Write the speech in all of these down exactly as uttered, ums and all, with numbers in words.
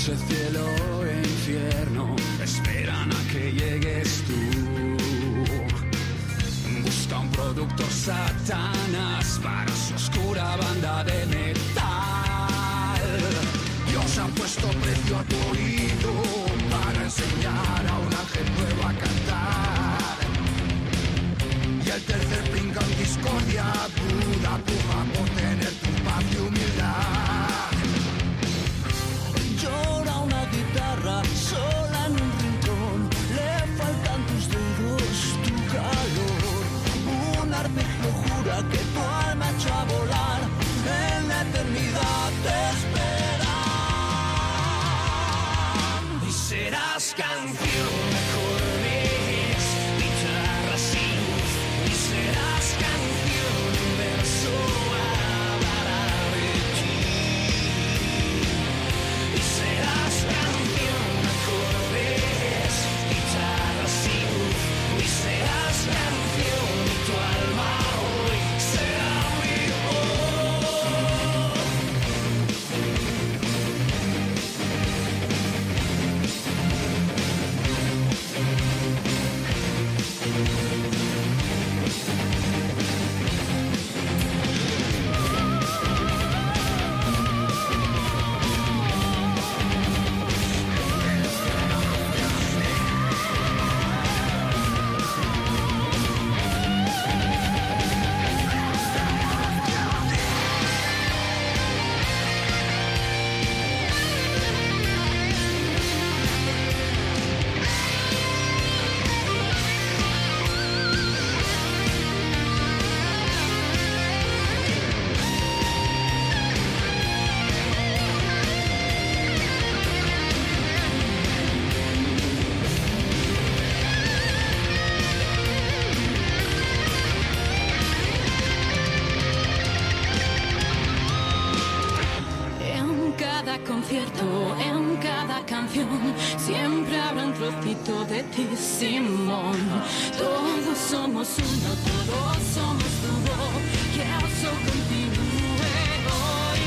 noche cielo e infierno esperan a que llegues tú. Busca un producto Satanás para su oscura banda de metal. Dios ha puesto precio a tu oído para enseñar a un ángel nuevo a cantar. Y el tercer brinca en discordia, Buda puja por tener tu paz y humildad. Llora una guitarra sola en un rincón, le faltan tus dedos, tu calor. Un arpegio jura que tu alma echa a volar, en la eternidad te espera. Y serás canción de acordes, guitarra sin luz. Y serás canción, un verso hablará de ti. Y serás canción, acordes, guitarra sin luz. Y serás canción, y tu alma hoy será mi concierto, en cada canción siempre habrá un trocito de ti, Simón. Todos somos uno, todos somos tu voz, que eso continúe hoy.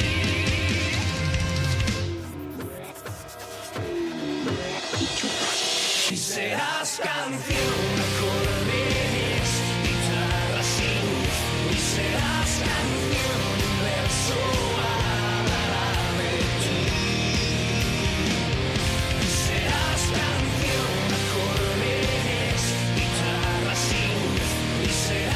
Y serás canción, acordes, guitarra sin luz. Y serás canción, un verso hablará de ti. Y serás canción, acordes, guitarra sin luz. Y serás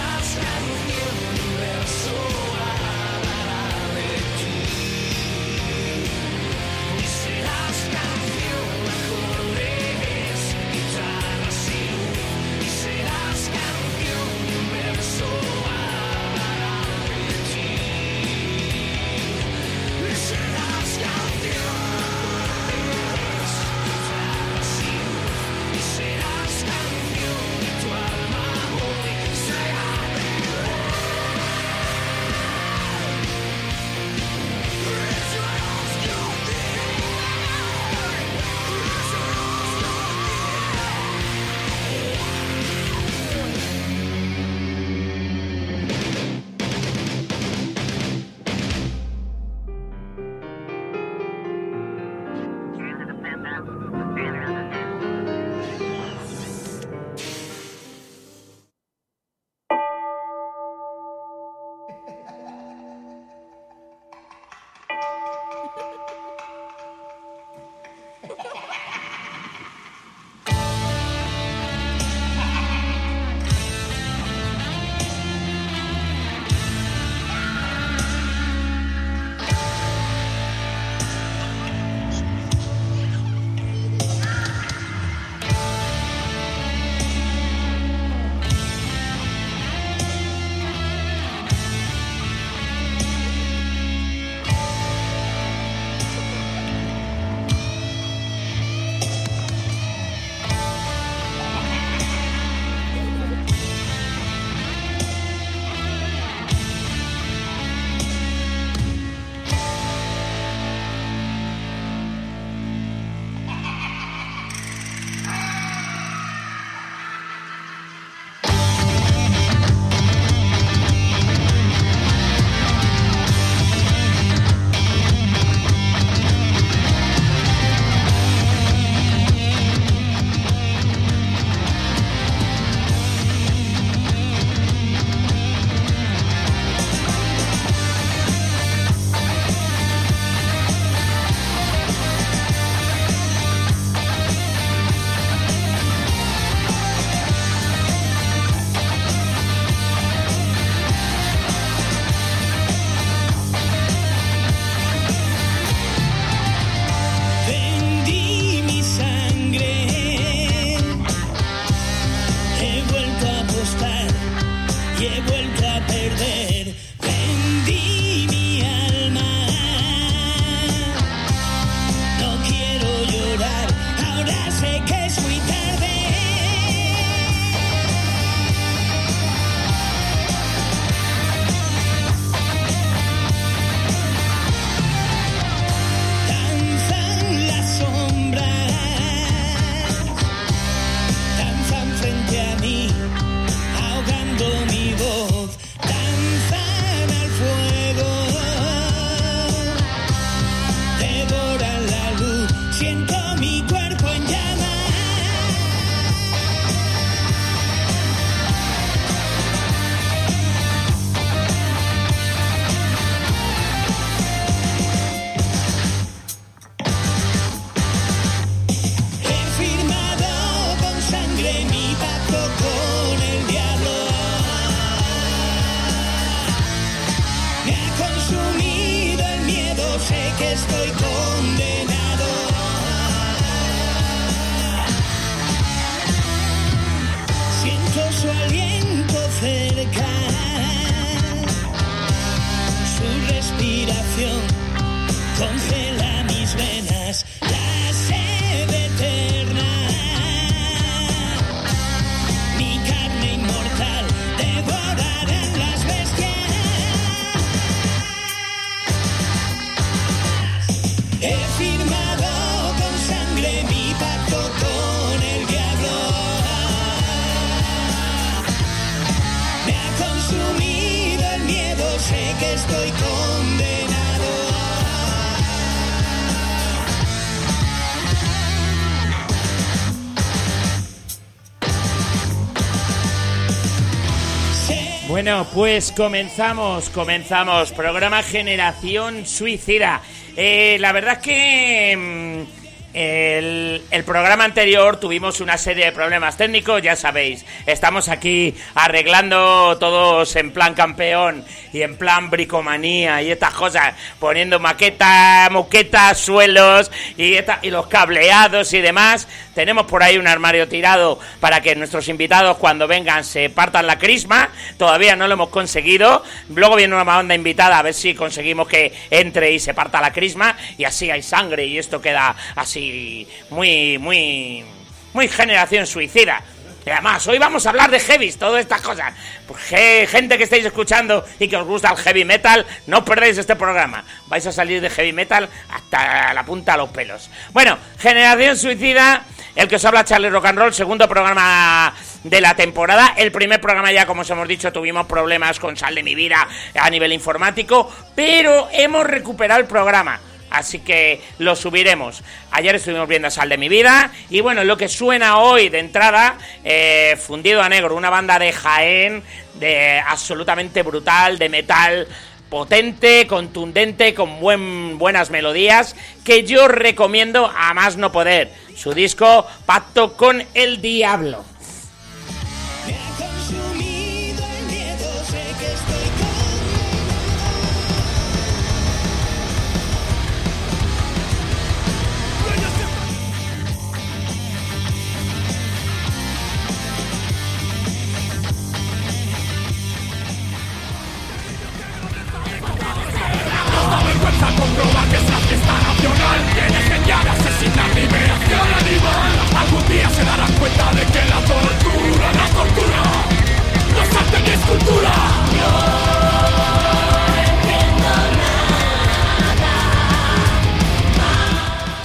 he vuelto a perder. Vendí mi alma. No quiero llorar, ahora sé que es muy tarde. Danzan las sombras, danzan frente a mí, ahogando mi voz, danzan al fuego, devoran la luz, siento mi cuerpo en llamas. He firmado con sangre mi pacto con el diablo. Me ha consumido el miedo, sé que estoy condenado. Siento su aliento cerca, su respiración congela mis venas, la sed eterna. Mi carne inmortal devorarán las bestias. He firmado con sangre mi pacto con el diablo. Me ha consumido el miedo, sé que estoy condenado. Bueno, pues comenzamos, comenzamos. Programa Generación Suicida. Eh, la verdad es que mm, el, el programa anterior tuvimos una serie de problemas técnicos, ya sabéis. Estamos aquí arreglando todos en plan campeón y en plan bricomanía y estas cosas, poniendo maquetas, moquetas, suelos y, esta, y los cableados y demás. Tenemos por ahí un armario tirado para que nuestros invitados cuando vengan se partan la crisma. Todavía no lo hemos conseguido. Luego viene una banda invitada a ver si conseguimos que entre y se parta la crisma. Y así hay sangre y esto queda así muy, muy, muy Generación Suicida. Y además, hoy vamos a hablar de heavies, todas estas cosas. Pues, gente que estáis escuchando y que os gusta el heavy metal, no perdáis este programa. Vais a salir de heavy metal hasta la punta de los pelos. Bueno, Generación Suicida, el que os habla Charlie Rock and Roll, segundo programa de la temporada. El primer programa ya, como os hemos dicho, tuvimos problemas con Sal de mi vida a nivel informático, pero hemos recuperado el programa. Así que lo subiremos. Ayer estuvimos viendo Sal de mi vida. Y bueno, lo que suena hoy de entrada, eh, Fundido a Negro, una banda de Jaén, de absolutamente brutal, de metal potente, contundente, con buen, buenas melodías, que yo recomiendo a más no poder. Su disco Pacto con el Diablo. Comprobar que es la fiesta nacional. Tienes que enviar, asesinar, liberación animal. Algún día se darán cuenta de que la tortura, la tortura no es arte ni escultura. No entiendo nada más.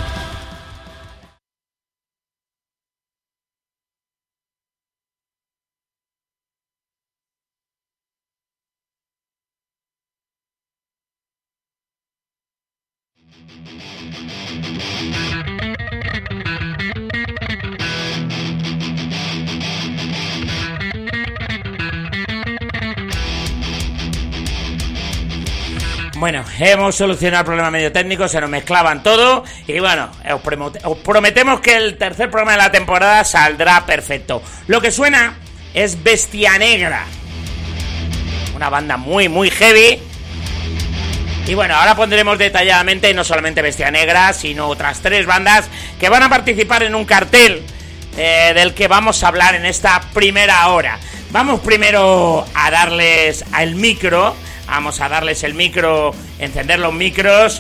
Bueno, hemos solucionado el problema medio técnico, se nos mezclaban todo y bueno, os, promet- os prometemos que el tercer programa de la temporada saldrá perfecto. Lo que suena es Bestia Negra, una banda muy muy heavy. Y bueno, ahora pondremos detalladamente no solamente Bestia Negra, sino otras tres bandas que van a participar en un cartel eh, del que vamos a hablar en esta primera hora. vamos primero a darles al micro, vamos a darles el micro, encender los micros.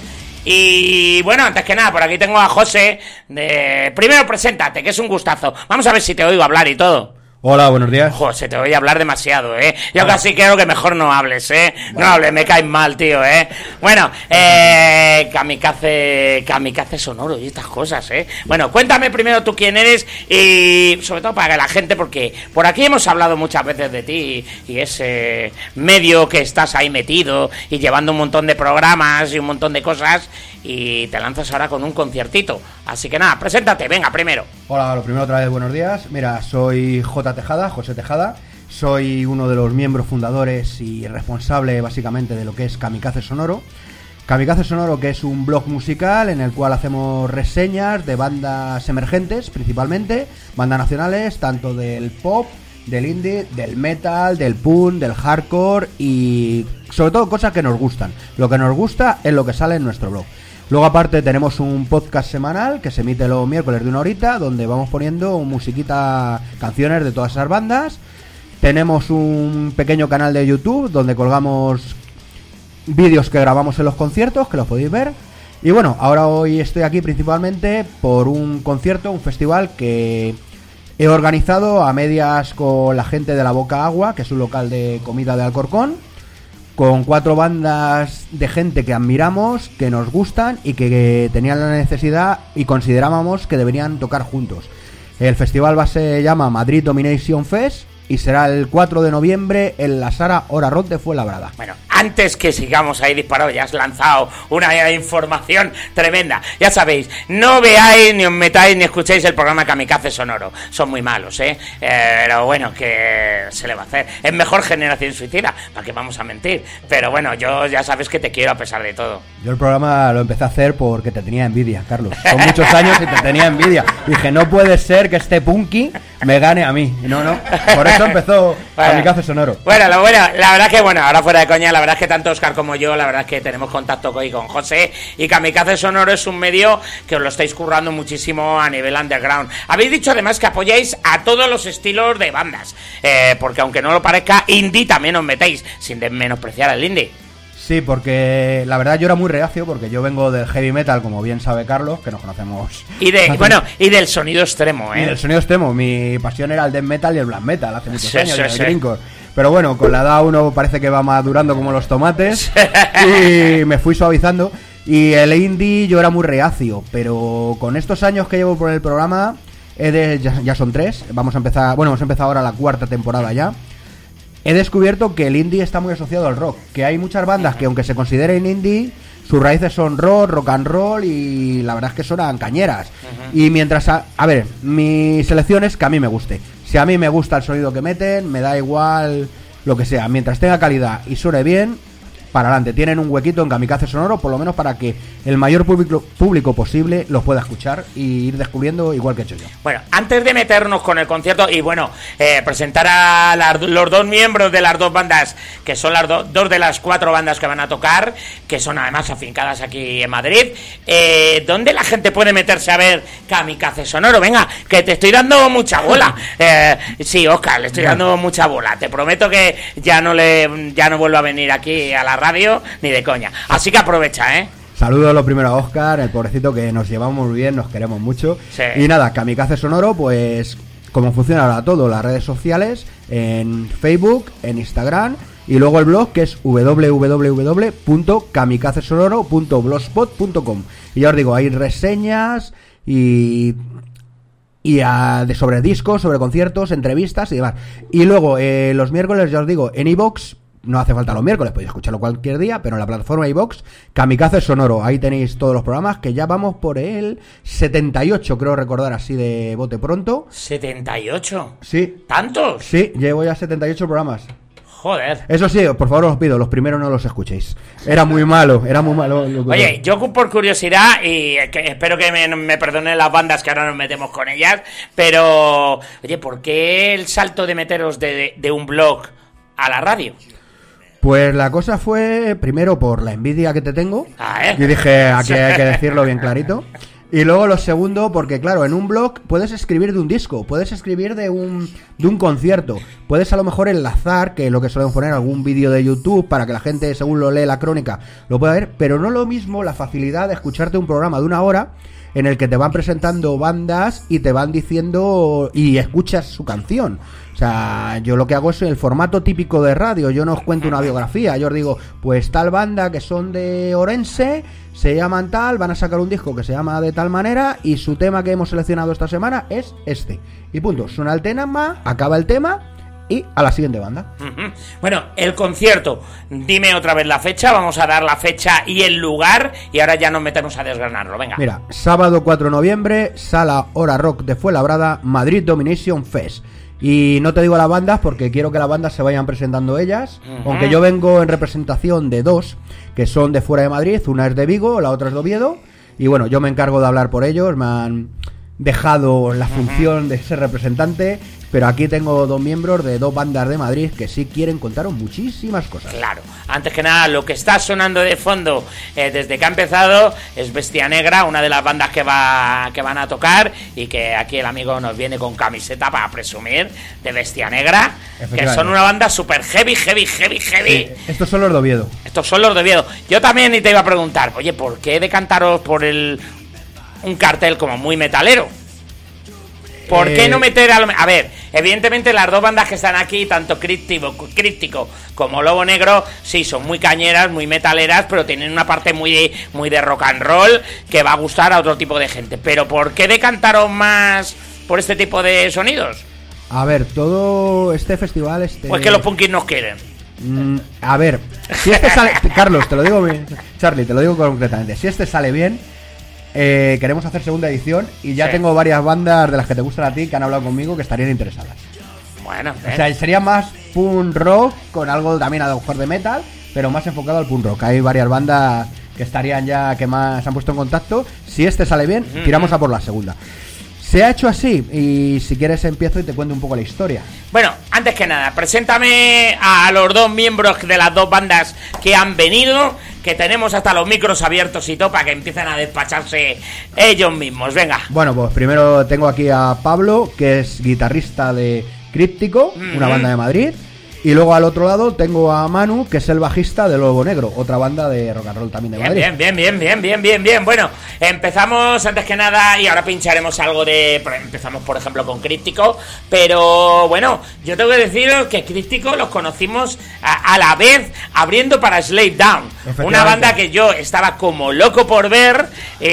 Y bueno, antes que nada, por aquí tengo a José. De... Primero preséntate, que es un gustazo. Vamos a ver si te oigo hablar y todo. Hola, buenos días. José, te voy a hablar demasiado, ¿eh? Yo Hola. Casi creo que mejor no hables, ¿eh? Vale. No hables, me caes mal, tío, ¿eh? Bueno, eh... Kamikaze... Kamikaze Sonoro y estas cosas, ¿eh? Bueno, cuéntame primero tú quién eres y... Sobre todo para que la gente, porque por aquí hemos hablado muchas veces de ti y ese medio que estás ahí metido y llevando un montón de programas y un montón de cosas y te lanzas ahora con un conciertito. Así que nada, preséntate, venga, primero. Hola, lo primero otra vez, buenos días. Mira, soy J. Tejada, José Tejada. Soy uno de los miembros fundadores y responsable básicamente de lo que es Kamikaze Sonoro. Kamikaze Sonoro, que es un blog musical en el cual hacemos reseñas de bandas emergentes, principalmente, bandas nacionales, tanto del pop, del indie, del metal, del punk, del hardcore y sobre todo cosas que nos gustan. Lo que nos gusta es lo que sale en nuestro blog. Luego aparte tenemos un podcast semanal que se emite los miércoles de una horita, donde vamos poniendo musiquita, canciones de todas esas bandas. Tenemos un pequeño canal de YouTube donde colgamos vídeos que grabamos en los conciertos, que los podéis ver. Y bueno, ahora hoy estoy aquí principalmente por un concierto, un festival que he organizado a medias con la gente de La Boca Agua, que es un local de comida de Alcorcón, con cuatro bandas de gente que admiramos, que nos gustan y que tenían la necesidad y considerábamos que deberían tocar juntos. El festival se llama Madrid Domination Fest y será el cuatro de noviembre en la Sala Hora Rock de Fuenlabrada. Bueno, antes que sigamos ahí disparados, ya has lanzado una información tremenda. Ya sabéis, no veáis, ni os metáis, ni escuchéis el programa Kamikaze Sonoro. Son muy malos, ¿eh? eh pero bueno, que se le va a hacer. Es mejor Generación Suicida, ¿para qué vamos a mentir? Pero bueno, yo ya sabes que te quiero a pesar de todo. Yo el programa lo empecé a hacer porque te tenía envidia, Carlos. Son muchos años y te tenía envidia. Dije, no puede ser que este punky me gane a mí. No, no, por eso empezó bueno, Kamikaze Sonoro. Bueno, lo bueno, la verdad que bueno, ahora fuera de coña, la verdad es que tanto Oscar como yo, la verdad es que tenemos contacto con, con José, y Kamikaze Sonoro es un medio que os lo estáis currando muchísimo a nivel underground. Habéis dicho además que apoyáis a todos los estilos de bandas, eh, porque aunque no lo parezca, indie también os metéis, sin menospreciar al indie. Sí, porque la verdad yo era muy reacio, porque yo vengo del heavy metal, como bien sabe Carlos, que nos conocemos. Y de conocemos. Bueno, y del sonido extremo, ¿eh? Y del sonido extremo. Mi pasión era el death metal y el black metal hace muchos sí, años, sí, el sí. grindcore. Pero bueno, con la edad uno parece que va madurando como los tomates y me fui suavizando. Y el indie yo era muy reacio, pero con estos años que llevo por el programa, he de, ya, ya son tres, vamos a empezar, bueno, hemos empezado ahora la cuarta temporada ya. He descubierto que el indie está muy asociado al rock, que hay muchas bandas que aunque se consideren indie, sus raíces son rock, rock and roll y la verdad es que suenan cañeras. Uh-huh. Y mientras, a, a ver, mi selección es que a mí me guste. Si a mí me gusta el sonido que meten, me da igual lo que sea. Mientras tenga calidad y suene bien, para adelante. Tienen un huequito en Kamikaze Sonoro, por lo menos para que el mayor público, público posible los pueda escuchar y ir descubriendo igual que he hecho yo. Bueno, antes de meternos con el concierto y bueno, eh, presentar a la, los dos miembros de las dos bandas, que son las do, dos de las cuatro bandas que van a tocar, que son además afincadas aquí en Madrid, eh, ¿dónde la gente puede meterse a ver Kamikaze Sonoro? Venga, que te estoy dando mucha bola. Eh, sí, Oscar, le estoy dando mucha bola. Te prometo que ya no le ya no vuelvo a venir aquí a la radio ni de coña. Así que aprovecha, ¿eh? Saludos lo primero a Oscar, el pobrecito, que nos llevamos muy bien, nos queremos mucho. Sí. Y nada, Kamikaze Sonoro, pues como funciona ahora todo, las redes sociales, en Facebook, en Instagram, y luego el blog, que es doble u doble u doble u punto kamikaze sonoro punto blogspot punto com. Y ya os digo, hay reseñas y... y a, de sobre discos, sobre conciertos, entrevistas y demás. Y luego eh, los miércoles, ya os digo, en iVoox, no hace falta los miércoles, podéis escucharlo cualquier día, pero en la plataforma iVoox, Kamikaze Sonoro, ahí tenéis todos los programas, que ya vamos por el setenta y ocho, creo recordar así de bote pronto. ¿setenta y ocho? Sí. ¿Tantos? Sí, llevo ya setenta y ocho programas. Joder. Eso sí, por favor os pido, los primeros no los escuchéis. Era muy malo, era muy malo. Oye, yo por curiosidad, y que espero que me, me perdonen las bandas que ahora nos metemos con ellas, pero, oye, ¿por qué el salto de meteros de, de, de un blog a la radio? Pues la cosa fue, primero, por la envidia que te tengo. Ah, ¿eh? Yo dije, aquí hay que decirlo bien clarito. Y luego lo segundo, porque claro, en un blog puedes escribir de un disco, puedes escribir de un de un concierto, puedes a lo mejor enlazar, que es lo que solemos poner, algún vídeo de YouTube para que la gente, según lo lee la crónica, lo pueda ver, pero no lo mismo la facilidad de escucharte un programa de una hora en el que te van presentando bandas y te van diciendo y escuchas su canción. O sea, yo lo que hago es el formato típico de radio. Yo no os cuento una biografía, yo os digo, pues tal banda que son de Orense, se llaman tal, van a sacar un disco que se llama de tal manera y su tema que hemos seleccionado esta semana es este. Y punto, suena el tema, acaba el tema y a la siguiente banda. Uh-huh. Bueno, el concierto, dime otra vez la fecha, vamos a dar la fecha y el lugar y ahora ya nos metemos a desgranarlo, venga. Mira, sábado cuatro de noviembre, Sala Hora Rock de Fuenlabrada, Madrid Domination Fest. Y no te digo las bandas porque quiero que las bandas se vayan presentando ellas, uh-huh. aunque yo vengo en representación de dos, que son de fuera de Madrid, una es de Vigo, la otra es de Oviedo, y bueno, yo me encargo de hablar por ellos, me han dejado la función uh-huh. de ser representante, pero aquí tengo dos miembros de dos bandas de Madrid que sí quieren contaros muchísimas cosas. Claro, antes que nada, lo que está sonando de fondo eh, desde que ha empezado es Bestia Negra, una de las bandas que va que van a tocar y que aquí el amigo nos viene con camiseta para presumir de Bestia Negra, que son una banda super heavy, heavy, heavy, heavy. Sí, estos son los de Oviedo. Estos son los de Oviedo. Yo también te iba a preguntar, oye, ¿por qué decantaros por el un cartel como muy metalero? ¿Por eh... qué no meter a... a ver, evidentemente las dos bandas que están aquí, tanto Críptico, Críptico como Lobo Negro, sí, son muy cañeras, muy metaleras, pero tienen una parte muy de, muy de rock and roll que va a gustar a otro tipo de gente. Pero ¿por qué decantaros más por este tipo de sonidos? A ver, todo este festival... este Pues que los punkis nos quieren. Mm, a ver, si este sale... Carlos, te lo digo bien, Charlie, te lo digo concretamente. Si este sale bien... Eh, queremos hacer segunda edición y ya sí. tengo varias bandas de las que te gustan a ti que han hablado conmigo que estarían interesadas. Bueno, ¿eh? O sea, sería más punk rock con algo también a lo mejor de metal, pero más enfocado al punk rock. Hay varias bandas que estarían ya, que más se han puesto en contacto. Si este sale bien, mm-hmm. tiramos a por la segunda. Se ha hecho así y si quieres empiezo y te cuento un poco la historia. Bueno, antes que nada, preséntame a los dos miembros de las dos bandas que han venido, que tenemos hasta los micros abiertos y todo para que empiecen a despacharse ellos mismos. Venga. Bueno, pues primero tengo aquí a Pablo, que es guitarrista de Críptico, mm-hmm. una banda de Madrid. Y luego al otro lado tengo a Manu, que es el bajista de Lobo Negro, otra banda de rock and roll también de bien, Madrid. Bien, bien, bien, bien, bien, bien, bien. Bueno, empezamos antes que nada y ahora pincharemos algo de... Empezamos, por ejemplo, con Críptico, pero bueno, yo tengo que deciros que Críptico los conocimos a, a la vez abriendo para Slave Down, una banda que yo estaba como loco por ver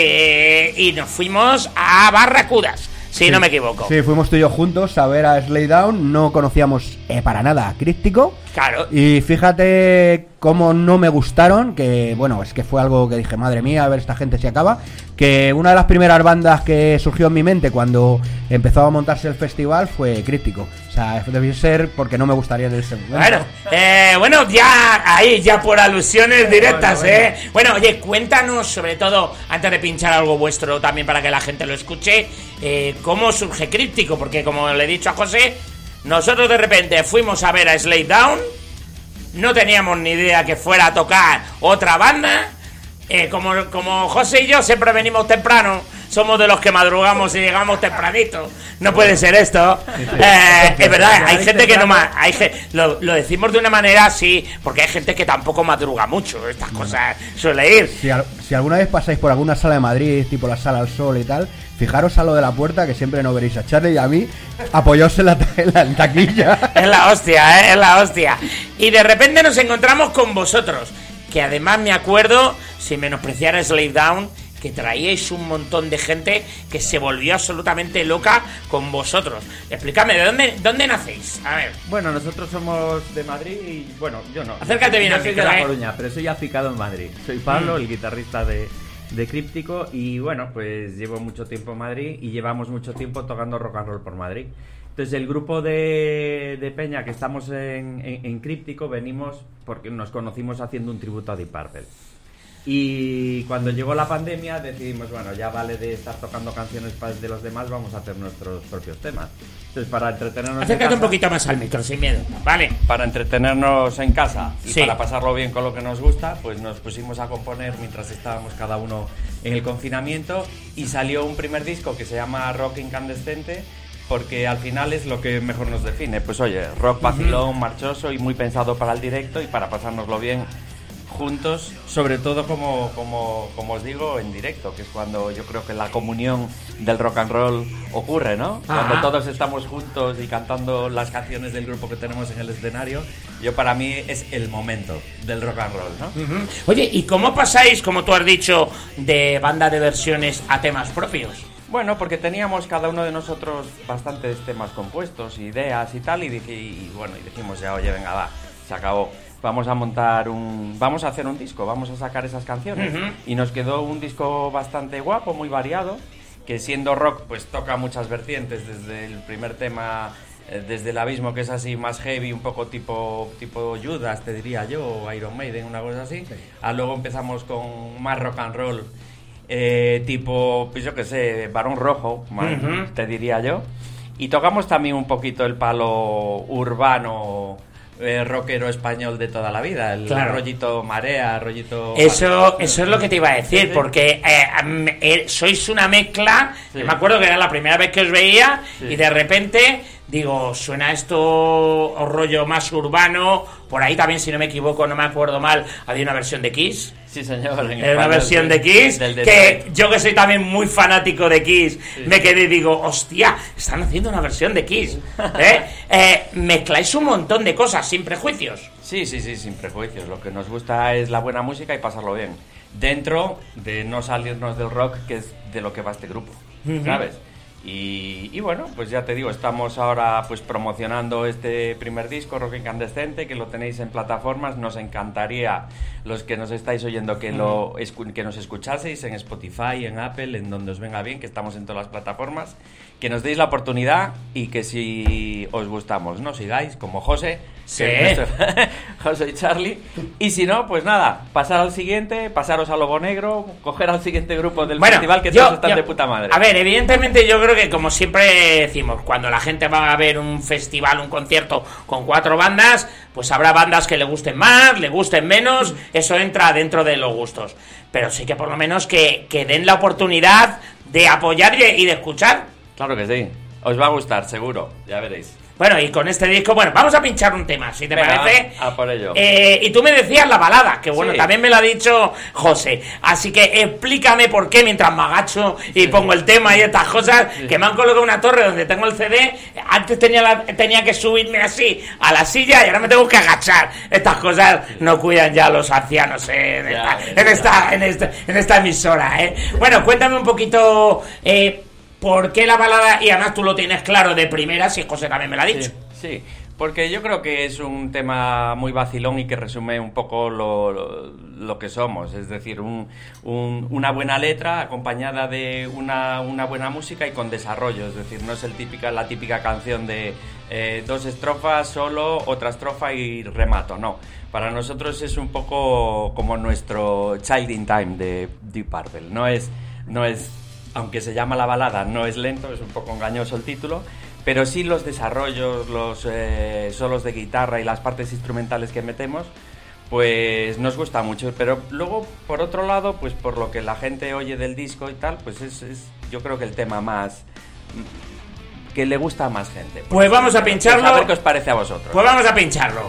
eh, y nos fuimos a Barracudas. Si sí, no me equivoco. Sí, fuimos tú y yo juntos a ver a Slay Down. No conocíamos eh, para nada a Críptico. Claro. Y fíjate cómo no me gustaron. Que bueno, es que fue algo que dije, madre mía, a ver esta gente si acaba. Que una de las primeras bandas que surgió en mi mente cuando empezó a montarse el festival fue Críptico. O sea, debió ser porque no me gustaría en ese momento. Bueno, eh, bueno, ya ahí, ya por alusiones directas, bueno, bueno. eh. Bueno, oye, cuéntanos, sobre todo, antes de pinchar algo vuestro también para que la gente lo escuche, eh, cómo surge Críptico, porque como le he dicho a José, nosotros de repente fuimos a ver a Slave Down, no teníamos ni idea que fuera a tocar otra banda, eh, como, como José y yo siempre venimos temprano, somos de los que madrugamos y llegamos tempranito. No puede ser esto. Sí, sí. Eh, es verdad, hay gente que no ma- hay ge- lo, lo decimos de una manera así, porque hay gente que tampoco madruga mucho. Estas cosas suele ir. Si, al, si alguna vez pasáis por alguna sala de Madrid, tipo la Sala al Sol y tal, fijaros a lo de la puerta, que siempre no veréis a Charlie y a mí apoyaos en la, en la en taquilla. Es la hostia, ¿eh? Es la hostia. Y de repente nos encontramos con vosotros, que además me acuerdo, sin menospreciar a Slave Down, que traíais un montón de gente que se volvió absolutamente loca con vosotros. Explícame, ¿de dónde, dónde nacéis? A ver. Bueno, nosotros somos de Madrid y, bueno, yo no. Acércate bien yo al soy micro, de La ¿eh? Coruña, pero soy aficado en Madrid. Soy Pablo, mm. el guitarrista de, de Críptico, y bueno, pues llevo mucho tiempo en Madrid y llevamos mucho tiempo tocando rock and roll por Madrid. Entonces el grupo de, de Peña que estamos en, en, en Críptico venimos porque nos conocimos haciendo un tributo a Deep Purple. Y cuando llegó la pandemia decidimos, bueno, ya vale de estar tocando canciones de los demás, vamos a hacer nuestros propios temas. Entonces, para entretenernos Acércate en casa, un poquito más al micro, sin miedo, ¿vale? Para entretenernos en casa y sí. para pasarlo bien con lo que nos gusta, pues nos pusimos a componer mientras estábamos cada uno en el confinamiento y salió un primer disco que se llama Rock Incandescente, porque al final es lo que mejor nos define. Pues oye, rock vacilón, marchoso y muy pensado para el directo y para pasárnoslo bien juntos, sobre todo como, como, como os digo, en directo, que es cuando yo creo que la comunión del rock and roll ocurre, ¿no? Ajá. Cuando todos estamos juntos y cantando las canciones del grupo que tenemos en el escenario, yo para mí es el momento del rock and roll, ¿no? Uh-huh. Oye, ¿y cómo pasáis, como tú has dicho, de banda de versiones a temas propios? Bueno, porque teníamos cada uno de nosotros bastantes temas compuestos, ideas y tal, y, dije, y bueno, y dijimos ya, oye, venga, va, se acabó. Vamos a montar un... Vamos a hacer un disco, vamos a sacar esas canciones. Uh-huh. Y nos quedó un disco bastante guapo, muy variado, que siendo rock, pues toca muchas vertientes, desde el primer tema, eh, desde el abismo, que es así más heavy, un poco tipo, tipo Judas, te diría yo, o Iron Maiden, una cosa así. Sí. A luego empezamos con más rock and roll, eh, tipo, pues yo qué sé, Barón Rojo, man, uh-huh. te diría yo. Y tocamos también un poquito el palo urbano... Eh, rockero español de toda la vida, el claro. rollito marea, rollito... Eso eso es lo que te iba a decir, sí, porque eh, eh, sois una mezcla, sí. Yo me acuerdo que era la primera vez que os veía, sí. Y de repente, digo, suena esto rollo más urbano, por ahí también, si no me equivoco, no me acuerdo mal, había una versión de Kiss. Sí, señor. Era una versión de Kiss, del, del, que del... yo que soy también muy fanático de Kiss, sí. Me quedé y digo, hostia, están haciendo una versión de Kiss. ¿Eh? eh, mezcláis un montón de cosas, sin prejuicios. Sí, sí, sí, sin prejuicios. Lo que nos gusta es la buena música y pasarlo bien. Dentro de no salirnos del rock, que es de lo que va este grupo, uh-huh. ¿Sabes? Y, y bueno, pues ya te digo, estamos ahora pues promocionando este primer disco, Rock Incandescente, que lo tenéis en plataformas. Nos encantaría, los que nos estáis oyendo, que, lo, que nos escuchaseis en Spotify, en Apple, en donde os venga bien, que estamos en todas las plataformas, que nos deis la oportunidad y que si os gustamos, nos sigáis, como José, sí. Nuestro, José y Charlie, y si no, pues nada, pasar al siguiente, pasaros a Lobo Negro, coger al siguiente grupo del bueno, festival, que yo, todos están yo, de puta madre. A ver, evidentemente yo creo que, como siempre decimos, cuando la gente va a ver un festival, un concierto con cuatro bandas, pues habrá bandas que le gusten más, le gusten menos, eso entra dentro de los gustos, pero sí que por lo menos que, que den la oportunidad de apoyar y de, y de escuchar. Claro que sí, os va a gustar, seguro, ya veréis. Bueno, y con este disco, bueno, vamos a pinchar un tema, si te Venga, parece. A por ello. Eh, y tú me decías la balada, que bueno, sí. También me lo ha dicho José. Así que explícame por qué mientras me agacho y sí. Pongo el tema y estas cosas, sí. Que me han colocado una torre donde tengo el C D. Antes tenía la, tenía que subirme así a la silla y ahora me tengo que agachar. Estas cosas sí. No cuidan ya los ancianos eh, en, ya, esta, en, esta, en, esta, en esta emisora. Eh. Bueno, cuéntame un poquito... Eh, ¿por qué la balada? Y además tú lo tienes claro de primera, si José también me lo ha dicho. Sí, sí, porque yo creo que es un tema muy vacilón y que resume un poco lo, lo, lo que somos. Es decir, un, un, una buena letra acompañada de una, una buena música y con desarrollo. Es decir, no es el típica, la típica canción de eh, dos estrofas, solo, otra estrofa y remato. No, para nosotros es un poco como nuestro Child in Time de Deep Purple. No es... No es aunque se llama la balada, no es lento, es un poco engañoso el título, pero sí los desarrollos, los eh, solos de guitarra y las partes instrumentales que metemos, pues nos gusta mucho. Pero luego, por otro lado, pues por lo que la gente oye del disco y tal, pues es, es yo creo que el tema más... que le gusta a más gente. Pues vamos a pincharlo. A ver qué os parece a vosotros. Pues vamos a pincharlo.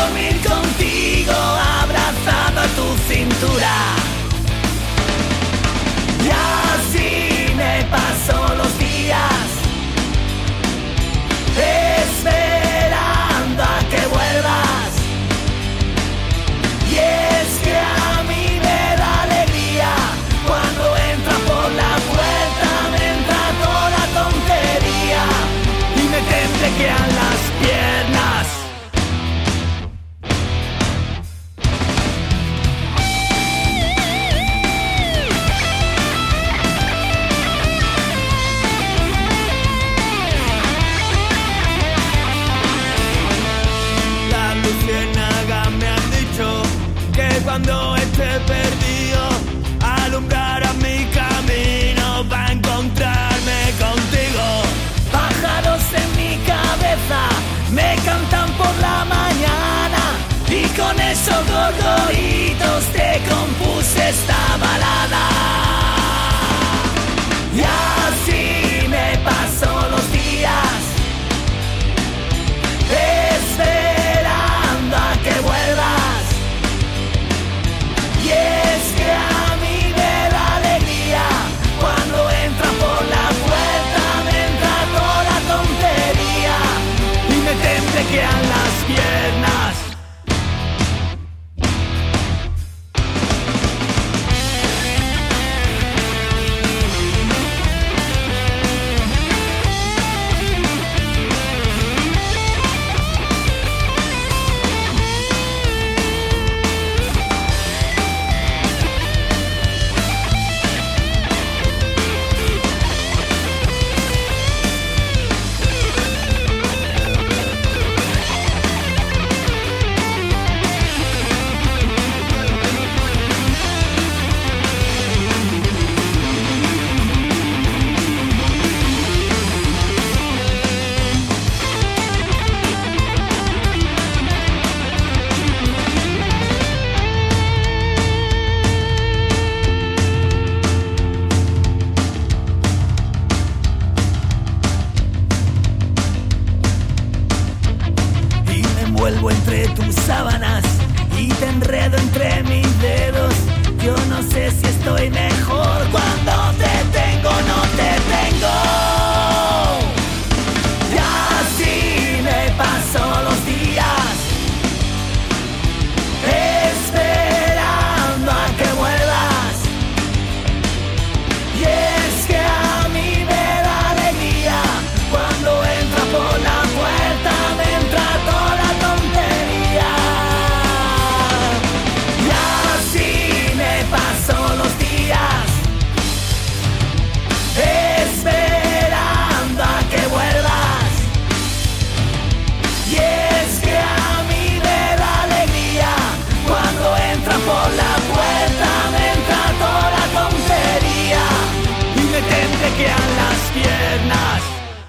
Dormir contigo, abrazado a tu cintura. ojos gorgoritos te compuse esta balada. Y así me paso los días, esperando a que vuelvas. Y es que a mí me da alegría cuando entra por la puerta, me entra toda tontería y me temblequean las piernas. Entre tus sábanas y te enredo entre mis dedos. Yo no sé si estoy mejor cuando te tengo o no te tengo. Y así me paso los días, esperando a que vuelvas. Y es que a mí me da alegría cuando entra por la puerta, me entra toda los días, esperando a que vuelvas. Y es que a mí me da alegría cuando entra por la puerta, me entra toda tontería y me temblequean las piernas.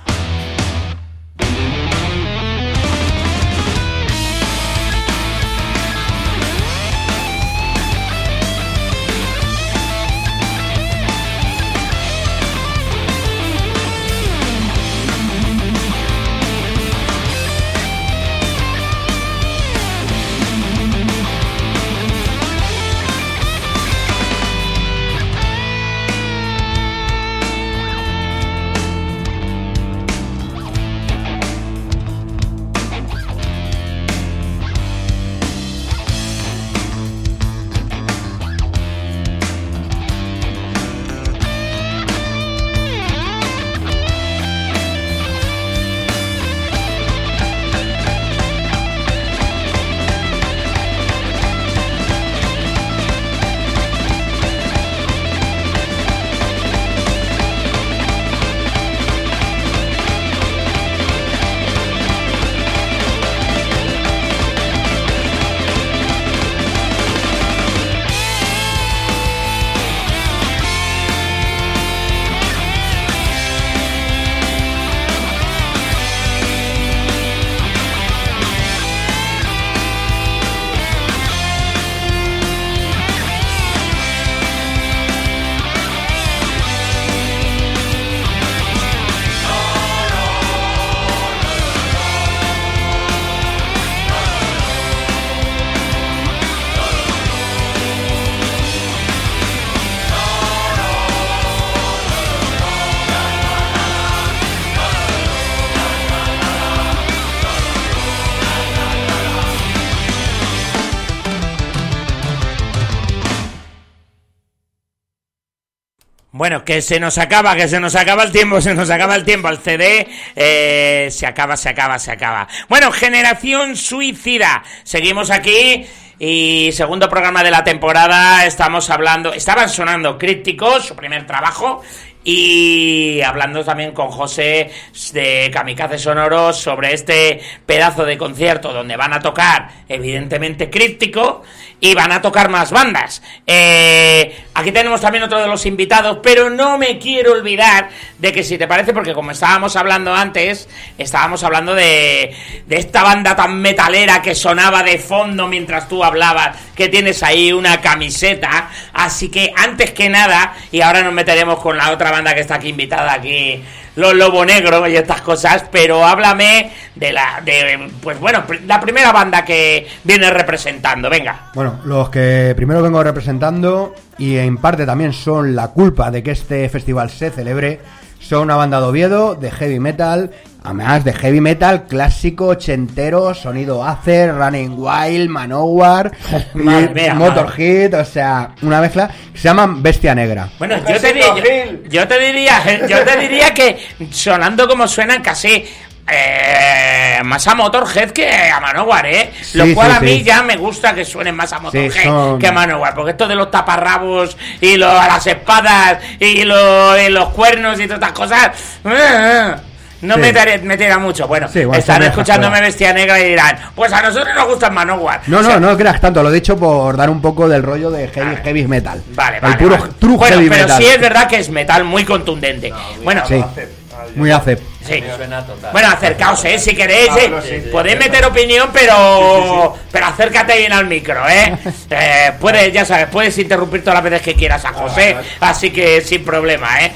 Bueno, que se nos acaba, que se nos acaba el tiempo, se nos acaba el tiempo. El C D eh, se acaba, se acaba, se acaba. Bueno, Generación Suicida. Seguimos aquí y segundo programa de la temporada. Estamos hablando, estaban sonando Críptico, su primer trabajo. y hablando también con José de Kamikaze Sonoros sobre este pedazo de concierto donde van a tocar, evidentemente, Críptico, y van a tocar más bandas. Eh, aquí tenemos también otro de los invitados, pero no me quiero olvidar de que, si te parece, porque como estábamos hablando antes, estábamos hablando de, de esta banda tan metalera que sonaba de fondo mientras tú hablabas, que tienes ahí una camiseta, así que antes que nada, y ahora nos meteremos con la otra banda que está aquí invitada, aquí Los Lobo Negro y estas cosas, pero háblame de la, de, pues bueno, la primera banda que viene representando, venga. Bueno, los que primero vengo representando, y en parte también son la culpa de que este festival se celebre, son una banda de Oviedo de heavy metal, además de heavy metal clásico, ochentero, sonido Acer, Running Wild, Manowar, Motorhead, o sea, una mezcla, que se llaman Bestia Negra. Bueno, yo te, yo, yo te diría, yo te diría que sonando como suenan casi eh, más a Motorhead que a Manowar, ¿eh? Sí, Lo cual sí, a mí sí. ya me gusta que suenen más a Motorhead sí, son... que a Manowar, porque esto de los taparrabos y lo, las espadas y, lo, y los cuernos y todas estas cosas... Uh, No sí. me, tare, me tira mucho. Bueno, sí, bueno están escuchándome pero... Bestia Negra y dirán, pues a nosotros nos gustan Manowar. No, o sea, no, no creas tanto, lo he dicho por dar un poco del rollo de heavy, vale. heavy metal. Vale, el vale. puro vale. true bueno, heavy pero metal. sí es verdad que es metal muy contundente. No, muy bueno, sí. Muy acep. Sí. Bueno, acercaos, eh, si queréis, eh, ah, sí, sí, podéis sí, meter opinión, pero sí, sí, sí. pero acércate bien al micro, eh. eh puedes, ya sabes, puedes interrumpir todas las veces que quieras a José, así que sin problema, eh.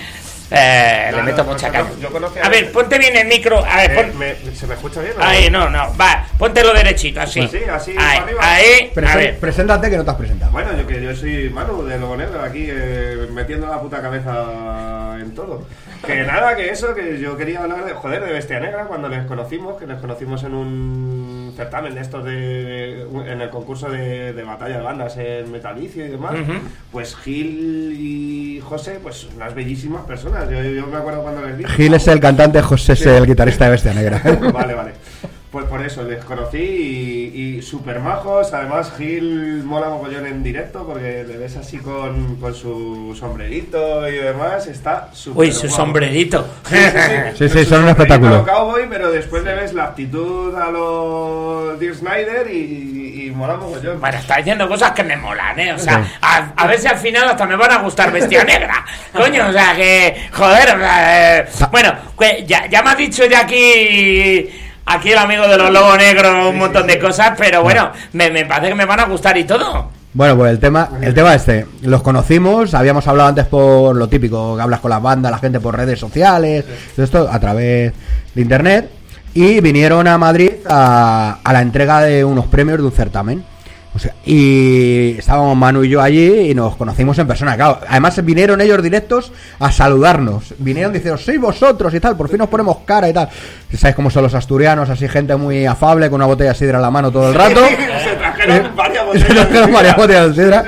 Eh, no, le meto no, mucha caña. A, a ver, ponte bien el micro. A ver, pon... eh, me, ¿Se me escucha bien? ¿No? Ahí, no, no. Va, póntelo derechito, así. Pues sí, así. Ahí, arriba. ahí. Presen- a ver. Preséntate, que no te has presentado. Bueno, yo que yo soy Manu de Lobo Negro, aquí eh, metiendo la puta cabeza en todo. Que nada, que eso, que yo quería hablar de, joder, de Bestia Negra cuando les conocimos, que les conocimos en un certamen de estos de, en el concurso de, de batalla de bandas en Metalicio y demás. Uh-huh. Pues Gil y José, pues unas bellísimas personas. Yo, yo me acuerdo cuando les vi. Gil es el cantante, José es sí. el guitarrista de Bestia Negra. Vale, vale. Pues por eso les conocí y, y súper majos. Además, Gil mola mogollón en directo porque le ves así con, con su sombrerito y demás. Está súper. Uy, su guapo. sombrerito. Sí, sí, sí, sí, sí son un espectáculo. Cowboy, pero después le ves la actitud a los Dirk Snyder y, y mola mogollón. Bueno, está diciendo cosas que me molan, ¿eh? O sea, sí. a, a ver si al final hasta me van a gustar Bestia Negra. Coño, o sea, que. Joder, o sea, eh, bueno, ya, ya me ha dicho ya aquí. Aquí el amigo de los Lobos Negros, un sí, montón sí, de sí. cosas, pero bueno, me, me parece que me van a gustar y todo. Bueno, pues el tema, el tema este, los conocimos, habíamos hablado antes por lo típico, que hablas con las bandas, la gente por redes sociales, sí. esto a través de internet, y vinieron a Madrid a, a la entrega de unos premios de un certamen. O sea, y estábamos Manu y yo allí y nos conocimos en persona, claro. Además vinieron ellos directos a saludarnos. Vinieron diciendo, sois vosotros y tal, por fin nos ponemos cara y tal. ¿Sabéis cómo son los asturianos? Así gente muy afable, con una botella de sidra en la mano todo el rato. Se trajeron varias botellas. Se trajeron varias botellas de sidra.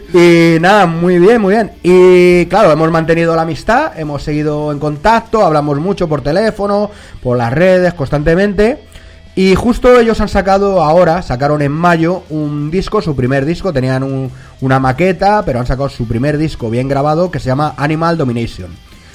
Y nada, muy bien, muy bien. Y claro, hemos mantenido la amistad, hemos seguido en contacto, hablamos mucho por teléfono, por las redes, constantemente. Y justo ellos han sacado ahora, sacaron en mayo un disco, su primer disco, tenían un, una maqueta, pero han sacado su primer disco bien grabado que se llama Animal Domination.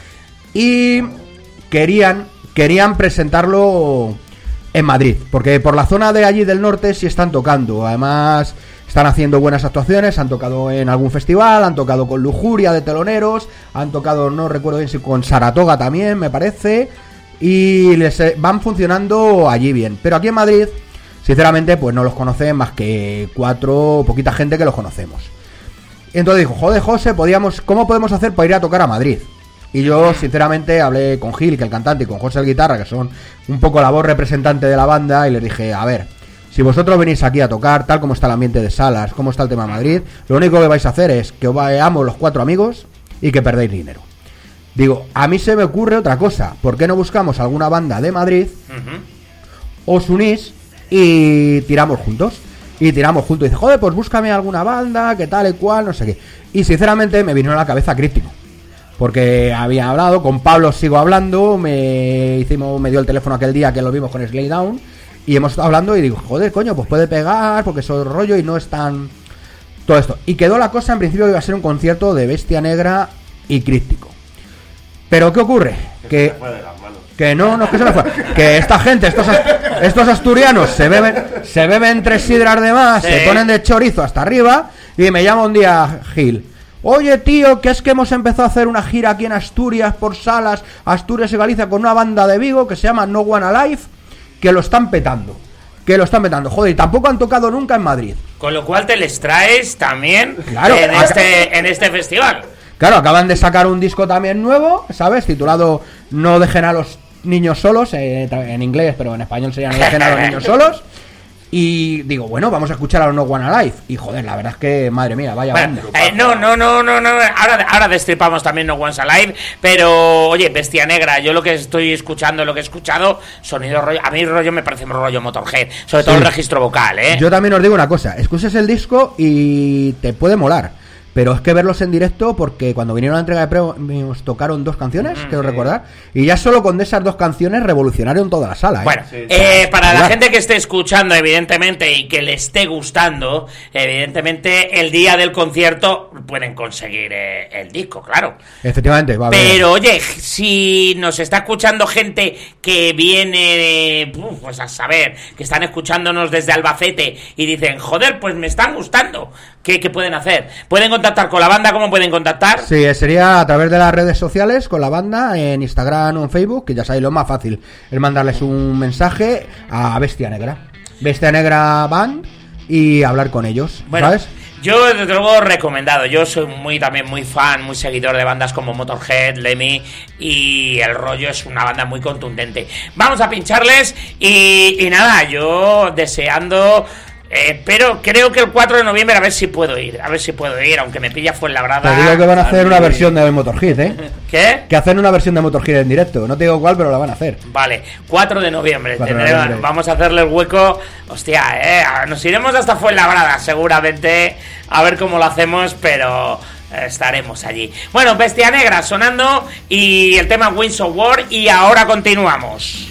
Y querían, querían presentarlo en Madrid, porque por la zona de allí del norte sí están tocando, además están haciendo buenas actuaciones, han tocado en algún festival, han tocado con Lujuria de teloneros, han tocado, no recuerdo bien si con Saratoga también, me parece... Y les van funcionando allí bien. Pero aquí en Madrid, sinceramente, pues no los conocen más que cuatro, poquita gente que los conocemos. Y entonces dijo, joder, José, podíamos, ¿cómo podemos hacer para ir a tocar a Madrid? Y yo, sinceramente, hablé con Gil, que es el cantante, y con José el guitarra, que son un poco la voz representante de la banda, y les dije, a ver, si vosotros venís aquí a tocar, tal como está el ambiente de salas, como está el tema de Madrid, lo único que vais a hacer es que os vayamos los cuatro amigos y que perdéis dinero. Digo, a mí se me ocurre otra cosa. ¿Por qué no buscamos alguna banda de Madrid? Uh-huh. Os unís y tiramos juntos. Y tiramos juntos. Y dice, joder, pues búscame alguna banda, que tal y cual, no sé qué. Y sinceramente me vino a la cabeza Críptico. Porque había hablado, con Pablo sigo hablando, me hicimos, me dio el teléfono aquel día que lo vimos con Slay Down. Y hemos estado hablando y digo, joder, coño, pues puede pegar, porque es otro rollo y no es tan... Todo esto. Y quedó la cosa, en principio, que iba a ser un concierto de Bestia Negra y Críptico. Pero ¿qué ocurre? Que, que no, no es que se me fue. Que esta gente, estos, estos asturianos, se beben, se beben tres sidras de más, sí. Se ponen de chorizo hasta arriba, y me llama un día Gil. Oye, tío, que es que hemos empezado a hacer una gira aquí en Asturias, por salas, Asturias y Galicia, con una banda de Vigo que se llama No One Alive, que lo están petando. Que lo están petando. Joder, y tampoco han tocado nunca en Madrid. Con lo cual te les traes también claro, en, este, en este festival. Claro, acaban de sacar un disco también nuevo, ¿sabes? Titulado No dejen a los niños solos, eh, en inglés, pero en español sería No dejen a los niños solos. Y digo, bueno, vamos a escuchar a los No One Alive. Y joder, la verdad es que, madre mía, vaya bueno, banda. eh, No, no, no, no, no. Ahora, ahora destripamos también No One's Alive. Pero, oye, Bestia Negra, yo lo que estoy escuchando, lo que he escuchado, sonido rollo. A mí el rollo me parece un rollo Motorhead. Sobre todo sí. El registro vocal, ¿eh? Yo también os digo una cosa, escuches el disco y te puede molar. Pero es que verlos en directo, porque cuando vinieron a la entrega de premios tocaron dos canciones, mm, quiero sí. recordar, y ya solo con esas dos canciones revolucionaron toda la sala, ¿eh? Bueno, sí, sí. Eh, para la gente que esté escuchando, evidentemente, y que le esté gustando, evidentemente, el día del concierto pueden conseguir eh, el disco, claro. Efectivamente, va a ver. Pero, oye, si nos está escuchando gente que viene, uf, pues a saber, que están escuchándonos desde Albacete y dicen, joder, pues me están gustando, ¿qué, qué pueden hacer? ¿Pueden contactar con la banda? ¿Cómo pueden contactar? Sí, sería a través de las redes sociales con la banda, en Instagram o en Facebook, que ya sabéis, lo más fácil es mandarles un mensaje a Bestia Negra, Bestia Negra Band, y hablar con ellos, bueno, ¿sabes? Yo, desde luego, recomendado. Yo soy muy también muy fan, muy seguidor de bandas como Motorhead, Lemmy, y el rollo es una banda muy contundente. Vamos a pincharles y, y nada, yo deseando... Eh, pero creo que el cuatro de noviembre a ver si puedo ir, a ver si puedo ir, aunque me pilla Fuenlabrada. Te digo que van a hacer una versión de Motorhead, ¿eh? ¿Qué? Que hacen una versión de Motorhead en directo, no te digo cuál, pero la van a hacer. Vale, cuatro de noviembre, cuatro de noviembre. Vamos a hacerle el hueco, hostia, eh, nos iremos hasta Fuenlabrada seguramente, a ver cómo lo hacemos, pero... estaremos allí. Bueno, Bestia Negra sonando y el tema Winds of War, y ahora continuamos.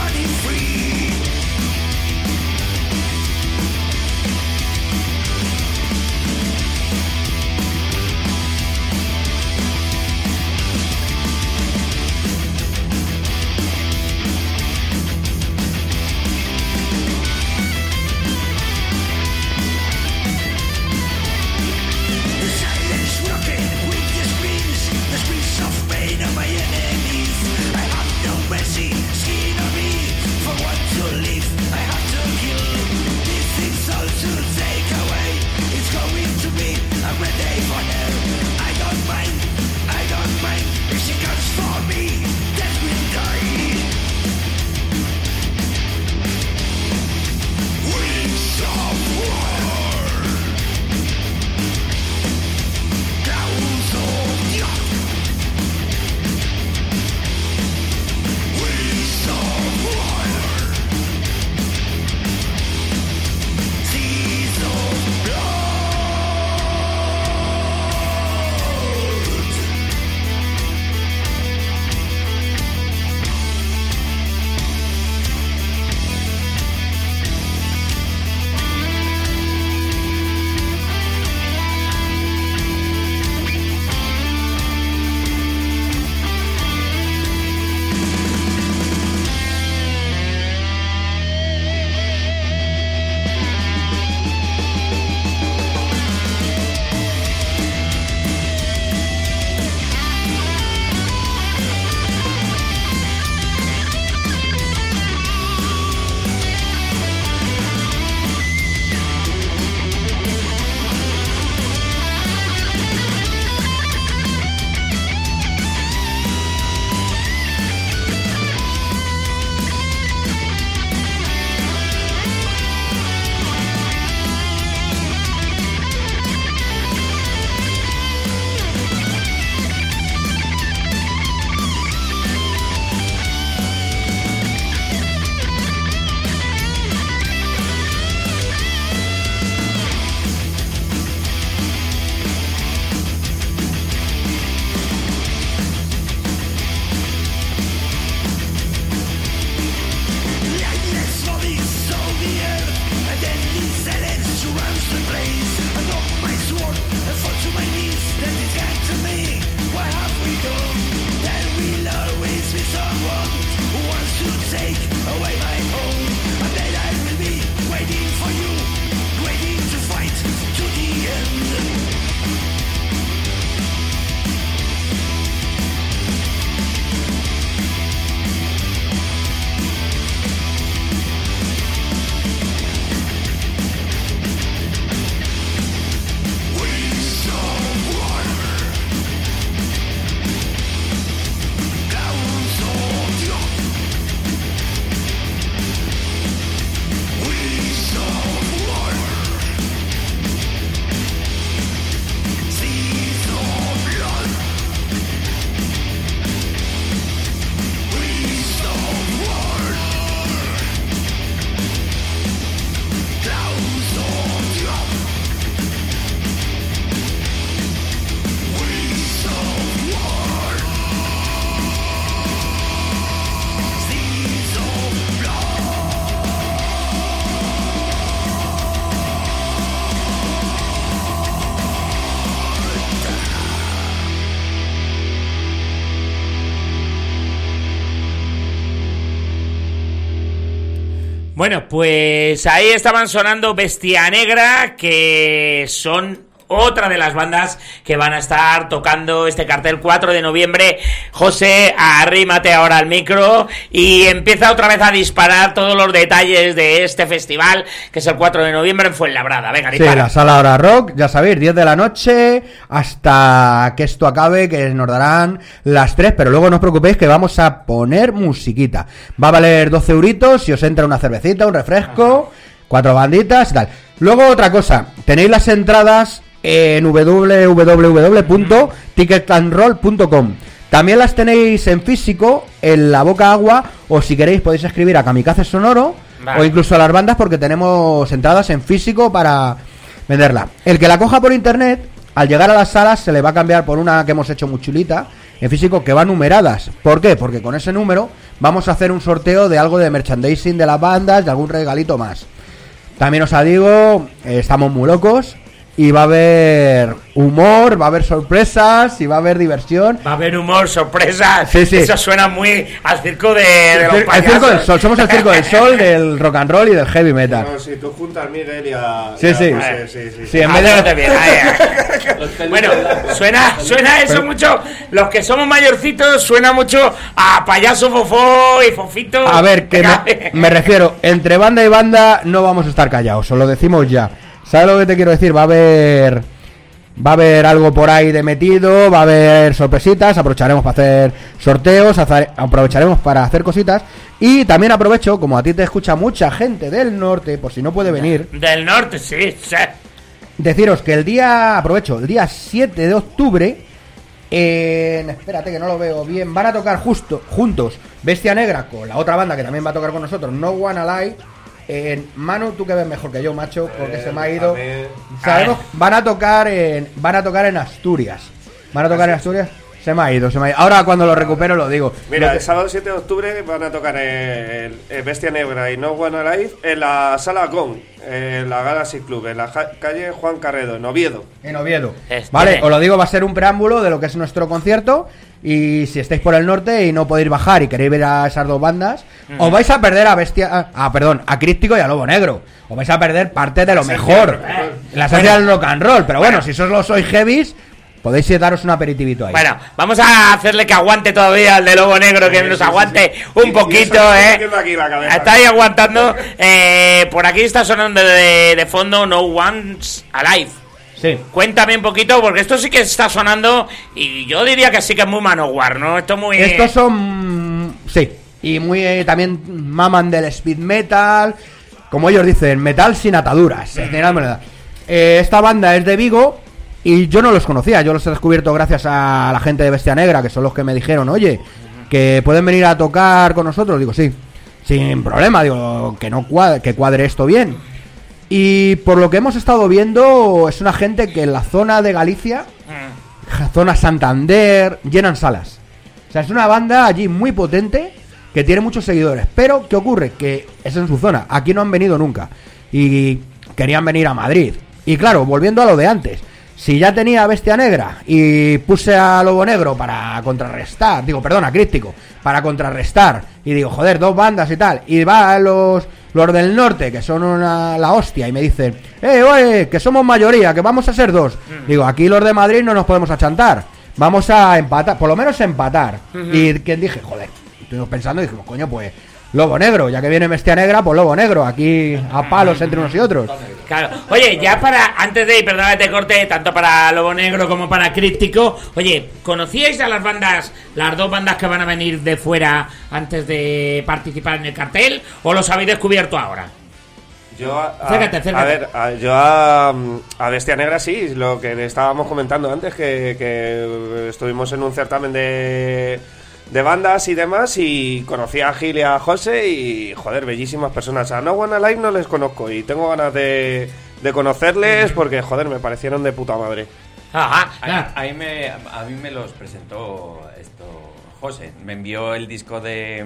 Free. Bueno, pues ahí estaban sonando Bestia Negra, que son otra de las bandas que van a estar tocando este cartel cuatro de noviembre. José, arrímate ahora al micro y empieza otra vez a disparar todos los detalles de este festival, que es el cuatro de noviembre en Fuenlabrada. Venga, dispara. Sí, la Sala Hora Rock, ya sabéis, diez de la noche hasta que esto acabe, que nos darán las tres, pero luego no os preocupéis que vamos a poner musiquita. Va a valer doce euritos si os entra una cervecita, un refresco, ajá, cuatro banditas y tal. Luego otra cosa, tenéis las entradas en doble u doble u doble u punto ticket and roll punto com. También las tenéis en físico en La Boca Agua, o si queréis podéis escribir a Kamikaze Sonoro, vale, o incluso a las bandas, porque tenemos entradas en físico para venderla. El que la coja por internet, al llegar a las salas se le va a cambiar por una que hemos hecho muy chulita en físico, que va numeradas. ¿Por qué? Porque con ese número vamos a hacer un sorteo de algo de merchandising de las bandas, de algún regalito más. También os digo, eh, estamos muy locos. Y va a haber humor, va a haber sorpresas y va a haber diversión. Va a haber humor, sorpresas. Sí, sí. Eso suena muy al circo de, de los el, el Circo del Sol. Somos el Circo del Sol, del rock and roll y del heavy metal. No, si tú juntas a Miguel y a... Sí, y a sí. José, sí, sí, sí. Sí, en vez de... Bueno, suena, suena eso Pero... mucho. Los que somos mayorcitos suena mucho a payaso fofó y fofito. A ver, que me, me refiero, entre banda y banda no vamos a estar callados, os lo decimos ya. ¿Sabes lo que te quiero decir? Va a haber va a haber algo por ahí de metido, va a haber sorpresitas, aprovecharemos para hacer sorteos, hacer, aprovecharemos para hacer cositas. Y también aprovecho, como a ti te escucha mucha gente del norte, por si no puede venir. Del norte, sí, sí. Deciros que el día, aprovecho, el día siete de octubre, en, espérate que no lo veo bien, van a tocar justo juntos Bestia Negra con la otra banda que también va a tocar con nosotros, No One Alive. En Manu, tú que ves mejor que yo, macho, porque eh, se me ha ido. Sabemos, van a tocar en, van a tocar en Asturias. Van a tocar en Asturias. Se me ha ido, se me ha ido. Ahora cuando lo recupero lo digo. Mira, lo el sábado siete de octubre van a tocar el, el Bestia Negra y No One Alive en la Sala Gong, en la Galaxy Club, en la ja- calle Juan Carredo, en Oviedo. En Oviedo. Este. Vale, os lo digo, va a ser un preámbulo de lo que es nuestro concierto. Y si estáis por el norte y no podéis bajar y queréis ver a esas dos bandas, mm. os vais a perder a Bestia, ah, perdón, a Críptico y a Lobo Negro. Os vais a perder parte de lo mejor, la esencia del rock and roll. Pero bueno, si solo sois heavies, podéis ir daros un aperitivito ahí. Bueno, vamos a hacerle que aguante todavía el de Lobo Negro, que sí, nos sí, aguante sí, sí. un poquito, ¿eh? Está ahí aguantando. Eh, por aquí está sonando de, de fondo No One's Alive. Sí. Cuéntame un poquito, porque esto sí que está sonando y yo diría que sí que es muy Manowar, ¿no? Esto muy... Estos son... sí, y muy eh, también maman del speed metal, como ellos dicen, metal sin ataduras. Mm. Eh, esta banda es de Vigo y yo no los conocía, yo los he descubierto gracias a la gente de Bestia Negra, que son los que me dijeron, oye, que pueden venir a tocar con nosotros. Digo, sí, sin problema, digo, que no cuadre, que cuadre esto bien. Y por lo que hemos estado viendo, es una gente que en la zona de Galicia, mm. zona Santander, llenan salas. O sea, es una banda allí muy potente que tiene muchos seguidores. Pero, ¿qué ocurre? Que es en su zona. Aquí no han venido nunca. Y querían venir a Madrid. Y claro, volviendo a lo de antes. Si ya tenía Bestia Negra y puse a Lobo Negro para contrarrestar, digo, perdón, a Críptico, para contrarrestar, y digo, joder, dos bandas y tal, y va a los... los del norte, que son una, la hostia, y me dicen, eh, oye, que somos mayoría, que vamos a ser dos. Mm. Digo, aquí los de Madrid no nos podemos achantar, vamos a empatar, por lo menos empatar. Uh-huh. Y quien dije, joder, estuvimos pensando y dijimos, coño, pues Lobo Negro, ya que viene Bestia Negra, pues Lobo Negro, aquí a palos entre unos y otros. Claro. Oye, ya para, antes de ir, perdona que te corte, tanto para Lobo Negro como para Críptico, oye, ¿conocíais a las bandas, las dos bandas que van a venir de fuera antes de participar en el cartel, o los habéis descubierto ahora? Yo a, a, acércate, acércate. a ver, a, yo a, a Bestia Negra sí, lo que estábamos comentando antes, que, que estuvimos en un certamen de... de bandas y demás, y conocí a Gil y a José y, joder, bellísimas personas. A No One Alive no les conozco y tengo ganas de, de conocerles porque, joder, me parecieron de puta madre. Ajá, a, a, me, a mí me los presentó esto José, me envió el disco de,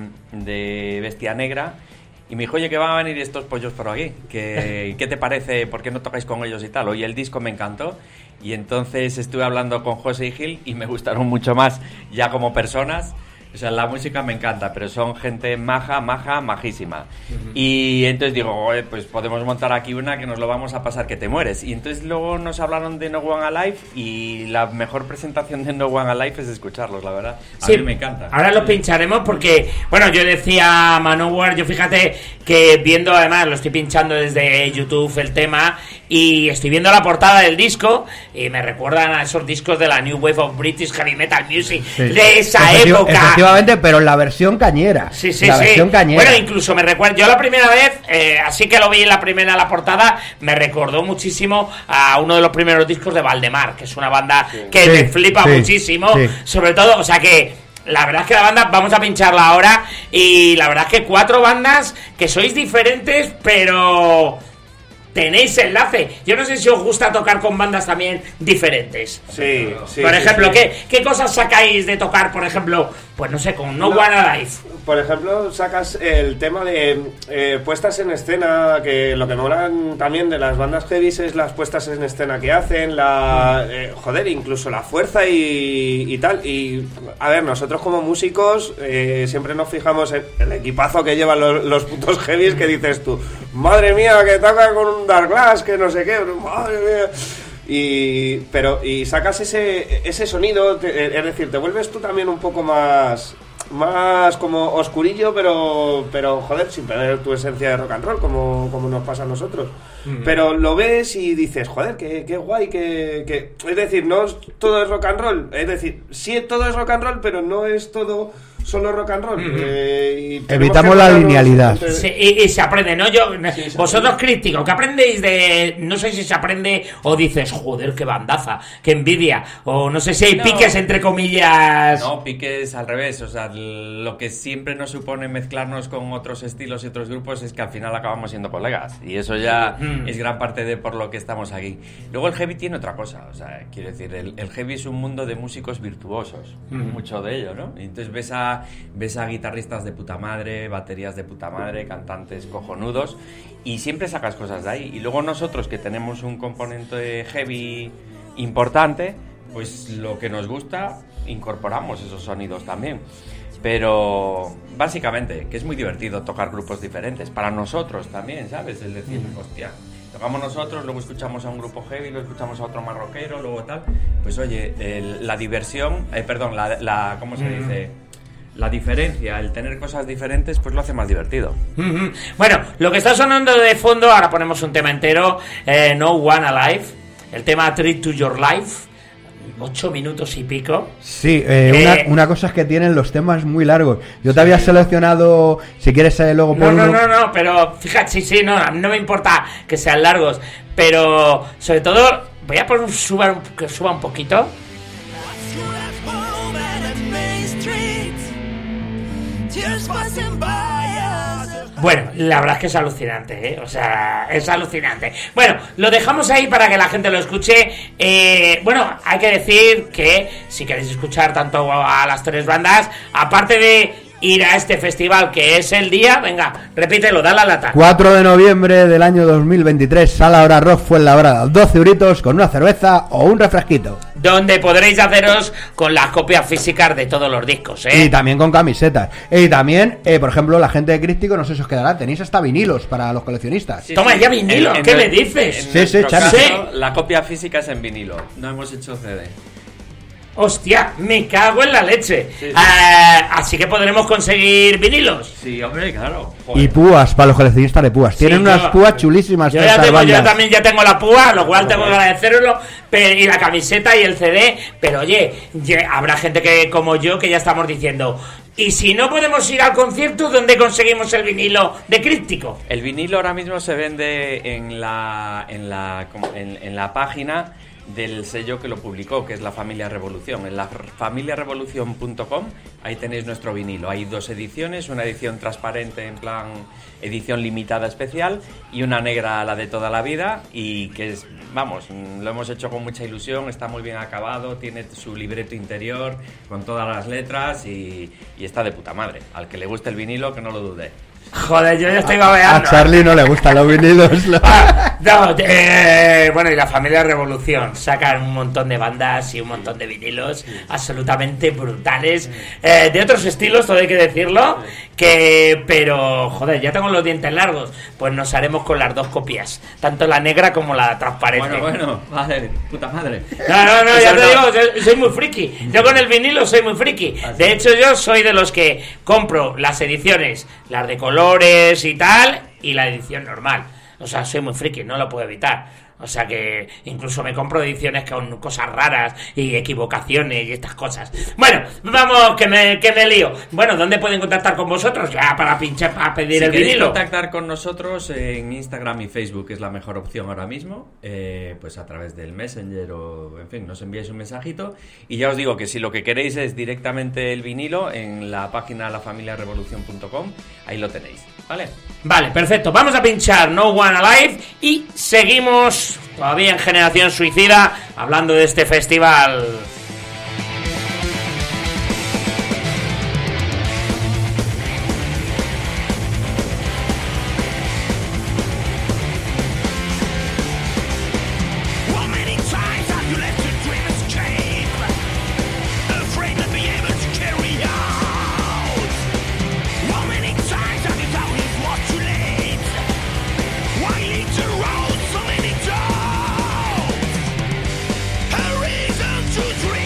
de Bestia Negra y me dijo, oye, que van a venir estos pollos por aquí, que, ¿qué te parece? ¿Por qué no tocáis con ellos y tal? Oye, el disco me encantó y entonces estuve hablando con José y Gil y me gustaron mucho más ya como personas. O sea, la música me encanta, pero son gente maja, maja, majísima. Uh-huh. Y entonces digo, oye, pues podemos montar aquí una que nos lo vamos a pasar que te mueres. Y entonces luego nos hablaron de No One Alive y la mejor presentación de No One Alive es escucharlos, la verdad. A sí, mí me encanta. Ahora los pincharemos porque, bueno, yo decía Manowar, yo fíjate que viendo, además, lo estoy pinchando desde YouTube el tema y estoy viendo la portada del disco y me recuerdan a esos discos de la New Wave of British Heavy Metal Music, sí, de esa Efectiv- época. Efectivamente, pero en la versión cañera. Sí, sí, la sí. versión cañera. Bueno, incluso me recuerda, yo la primera vez, eh, así que lo vi en la primera, la portada, me recordó muchísimo a uno de los primeros discos de Valdemar, que es una banda sí. que sí, me flipa sí, muchísimo, sí. sobre todo, o sea que la verdad es que la banda, vamos a pincharla ahora, y la verdad es que cuatro bandas que sois diferentes, pero tenéis enlace. Yo no sé si os gusta tocar con bandas también diferentes. Sí, sí. Por ejemplo, sí, sí. ¿qué, ¿qué cosas sacáis de tocar, por ejemplo, pues no sé, con No, no One Alive? Por ejemplo, sacas el tema de eh, puestas en escena, que lo que me molan también de las bandas heavies es las puestas en escena que hacen, la eh, joder, incluso la fuerza y, y tal. Y, a ver, nosotros como músicos eh, siempre nos fijamos en el equipazo que llevan los, los putos heavies, que dices tú, madre mía, que toca con un Dark Glass, que no sé qué, madre mía. Y, pero, y sacas ese, ese sonido, te, es decir, te vuelves tú también un poco más... más como oscurillo, pero pero joder, sin perder tu esencia de rock and roll, como, como nos pasa a nosotros. Mm. Pero lo ves y dices, joder, qué, qué guay, que, que... Es decir, no es, todo es rock and roll. Es decir, sí todo es rock and roll, pero no es todo solo rock and roll. Mm-hmm. eh, y evitamos la linealidad. Entre... Sí, y, y se aprende, ¿no? Yo, sí, vosotros críticos, ¿qué aprendéis de...? No sé si se aprende o dices, joder, qué bandaza, qué envidia, o no sé si hay no, piques entre comillas... No, piques al revés, o sea, lo que siempre nos supone mezclarnos con otros estilos y otros grupos es que al final acabamos siendo colegas, y eso ya mm. es gran parte de por lo que estamos aquí. Luego el heavy tiene otra cosa, o sea, quiero decir, el, el heavy es un mundo de músicos virtuosos, mm. mucho de ello, ¿no? Entonces ves a ves a guitarristas de puta madre, baterías de puta madre, cantantes cojonudos, y siempre sacas cosas de ahí. Y luego nosotros, que tenemos un componente heavy importante, pues lo que nos gusta, incorporamos esos sonidos también. Pero básicamente, que es muy divertido tocar grupos diferentes, para nosotros también, ¿sabes? Es decir, mm. hostia, tocamos nosotros, luego escuchamos a un grupo heavy, luego escuchamos a otro más rockero, luego tal. Pues oye, el, la diversión, eh, perdón, la, la ¿cómo se mm. dice? La diferencia, el tener cosas diferentes, pues lo hace más divertido. Mm-hmm. Bueno, lo que está sonando de fondo, ahora ponemos un tema entero, eh, No One Alive, el tema Treat to Your Life, ocho minutos y pico. Sí, eh, eh, una, una cosa es que tienen los temas muy largos. Yo te sí. había seleccionado, si quieres eh, luego por no, uno... no, no, no, pero fíjate, sí, sí, no, no me importa que sean largos, pero sobre todo, voy a poner suba, que suba un poquito. Bueno, la verdad es que es alucinante, ¿eh? O sea, es alucinante. Bueno, lo dejamos ahí para que la gente lo escuche. Eh, bueno, hay que decir que si queréis escuchar tanto a las tres bandas, aparte de ir a este festival que es el día, venga, repítelo, da la lata. cuatro de noviembre del año dos mil veintitrés, Sala Hora Rock Fuenlabrada, doce euritos con una cerveza o un refresquito. Donde podréis haceros con las copias físicas de todos los discos, ¿eh? Y también con camisetas. Y también, eh, por ejemplo, la gente de Críptico, no sé si os quedará, tenéis hasta vinilos para los coleccionistas. Sí, Toma sí. ya vinilos, ¿qué el, me dices? En sí, sí, caso, sí. La copia física es en vinilo, no hemos hecho C D. Hostia, me cago en la leche. Sí, sí. Uh, así que podremos conseguir vinilos. Sí, hombre, claro. Joder. Y púas para los coleccionistas de púas. Tienen sí, unas yo, púas chulísimas. Yo, ya tengo, yo también ya tengo la púa, lo cual tengo que agradecerlo. Pero, y la camiseta y el C D. Pero oye, ya, habrá gente que como yo que ya estamos diciendo. Y si no podemos ir al concierto, ¿dónde conseguimos el vinilo de Críptico? El vinilo ahora mismo se vende en la en la en, en la página del sello que lo publicó, que es la Familia Revolución. En la familia revolución punto com, ahí tenéis nuestro vinilo. Hay dos ediciones, una edición transparente en plan edición limitada especial y una negra, la de toda la vida, y que es, vamos, lo hemos hecho con mucha ilusión, está muy bien acabado, tiene su libreto interior con todas las letras y, y está de puta madre. Al que le guste el vinilo, que no lo dude. Joder, yo ya estoy A babeando. Charlie no le gustan los vinilos. ¿no? Ah, no, eh, bueno, y la familia Revolución sacan un montón de bandas y un montón de vinilos absolutamente brutales, eh, de otros estilos, todo hay que decirlo, que pero joder, ya tengo los dientes largos, pues nos haremos con las dos copias, tanto la negra como la transparente. Bueno, bueno, madre, puta madre. No, no, no, Eso ya te no. digo, soy, soy muy friki. Yo con el vinilo soy muy friki. De hecho, yo soy de los que compro las ediciones, las de colores y tal, y la edición normal. O sea, soy muy friki, no lo puedo evitar. O sea que incluso me compro ediciones con cosas raras y equivocaciones y estas cosas. Bueno, vamos, que me, que me lío. Bueno, ¿dónde pueden contactar con vosotros? Ya para pinchar, para pedir Si el queréis vinilo. contactar con nosotros en Instagram y Facebook es la mejor opción ahora mismo, eh, pues a través del Messenger o, en fin, nos enviáis un mensajito. Y ya os digo que si lo que queréis es directamente el vinilo, en la página la familia revolución punto com, ahí lo tenéis, ¿vale? Vale, perfecto. Vamos a pinchar No One Alive y seguimos todavía en Generación Suicida hablando de este festival. How many times have you let your dream escape? Afraid to be able to carry out. How many times have you thought it was too late? Why lead the road so many doors? A reason to dream.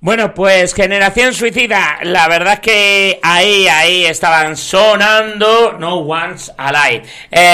Bueno, pues Generación Suicida, la verdad es que ahí, ahí estaban sonando No One's Alive.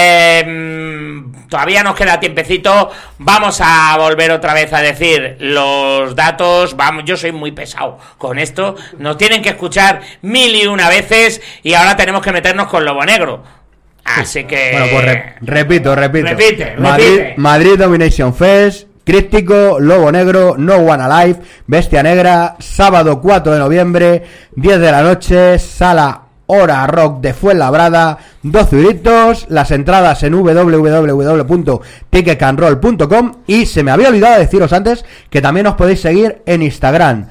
Eh, todavía nos queda tiempecito, vamos a volver otra vez a decir los datos, vamos, yo soy muy pesado con esto, nos tienen que escuchar mil y una veces y ahora tenemos que meternos con Lobo Negro. Así que... Bueno, pues re- repito, repito. Repite, Madrid, repite. Madrid Domination Fest, Críptico, Lobo Negro, No One Alive, Bestia Negra, sábado cuatro de noviembre, diez de la noche, sala Hora Rock de Fuenlabrada, doce euritos, las entradas en doble u doble u doble u punto ticket can roll punto com y se me había olvidado deciros antes que también os podéis seguir en Instagram,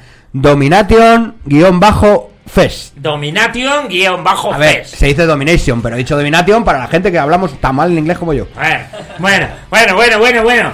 Domination-Fest. Domination guión bajo A ver, Fest. se dice Domination, pero he dicho Domination para la gente que hablamos tan mal en inglés como yo. Bueno, bueno, bueno, bueno, bueno, bueno.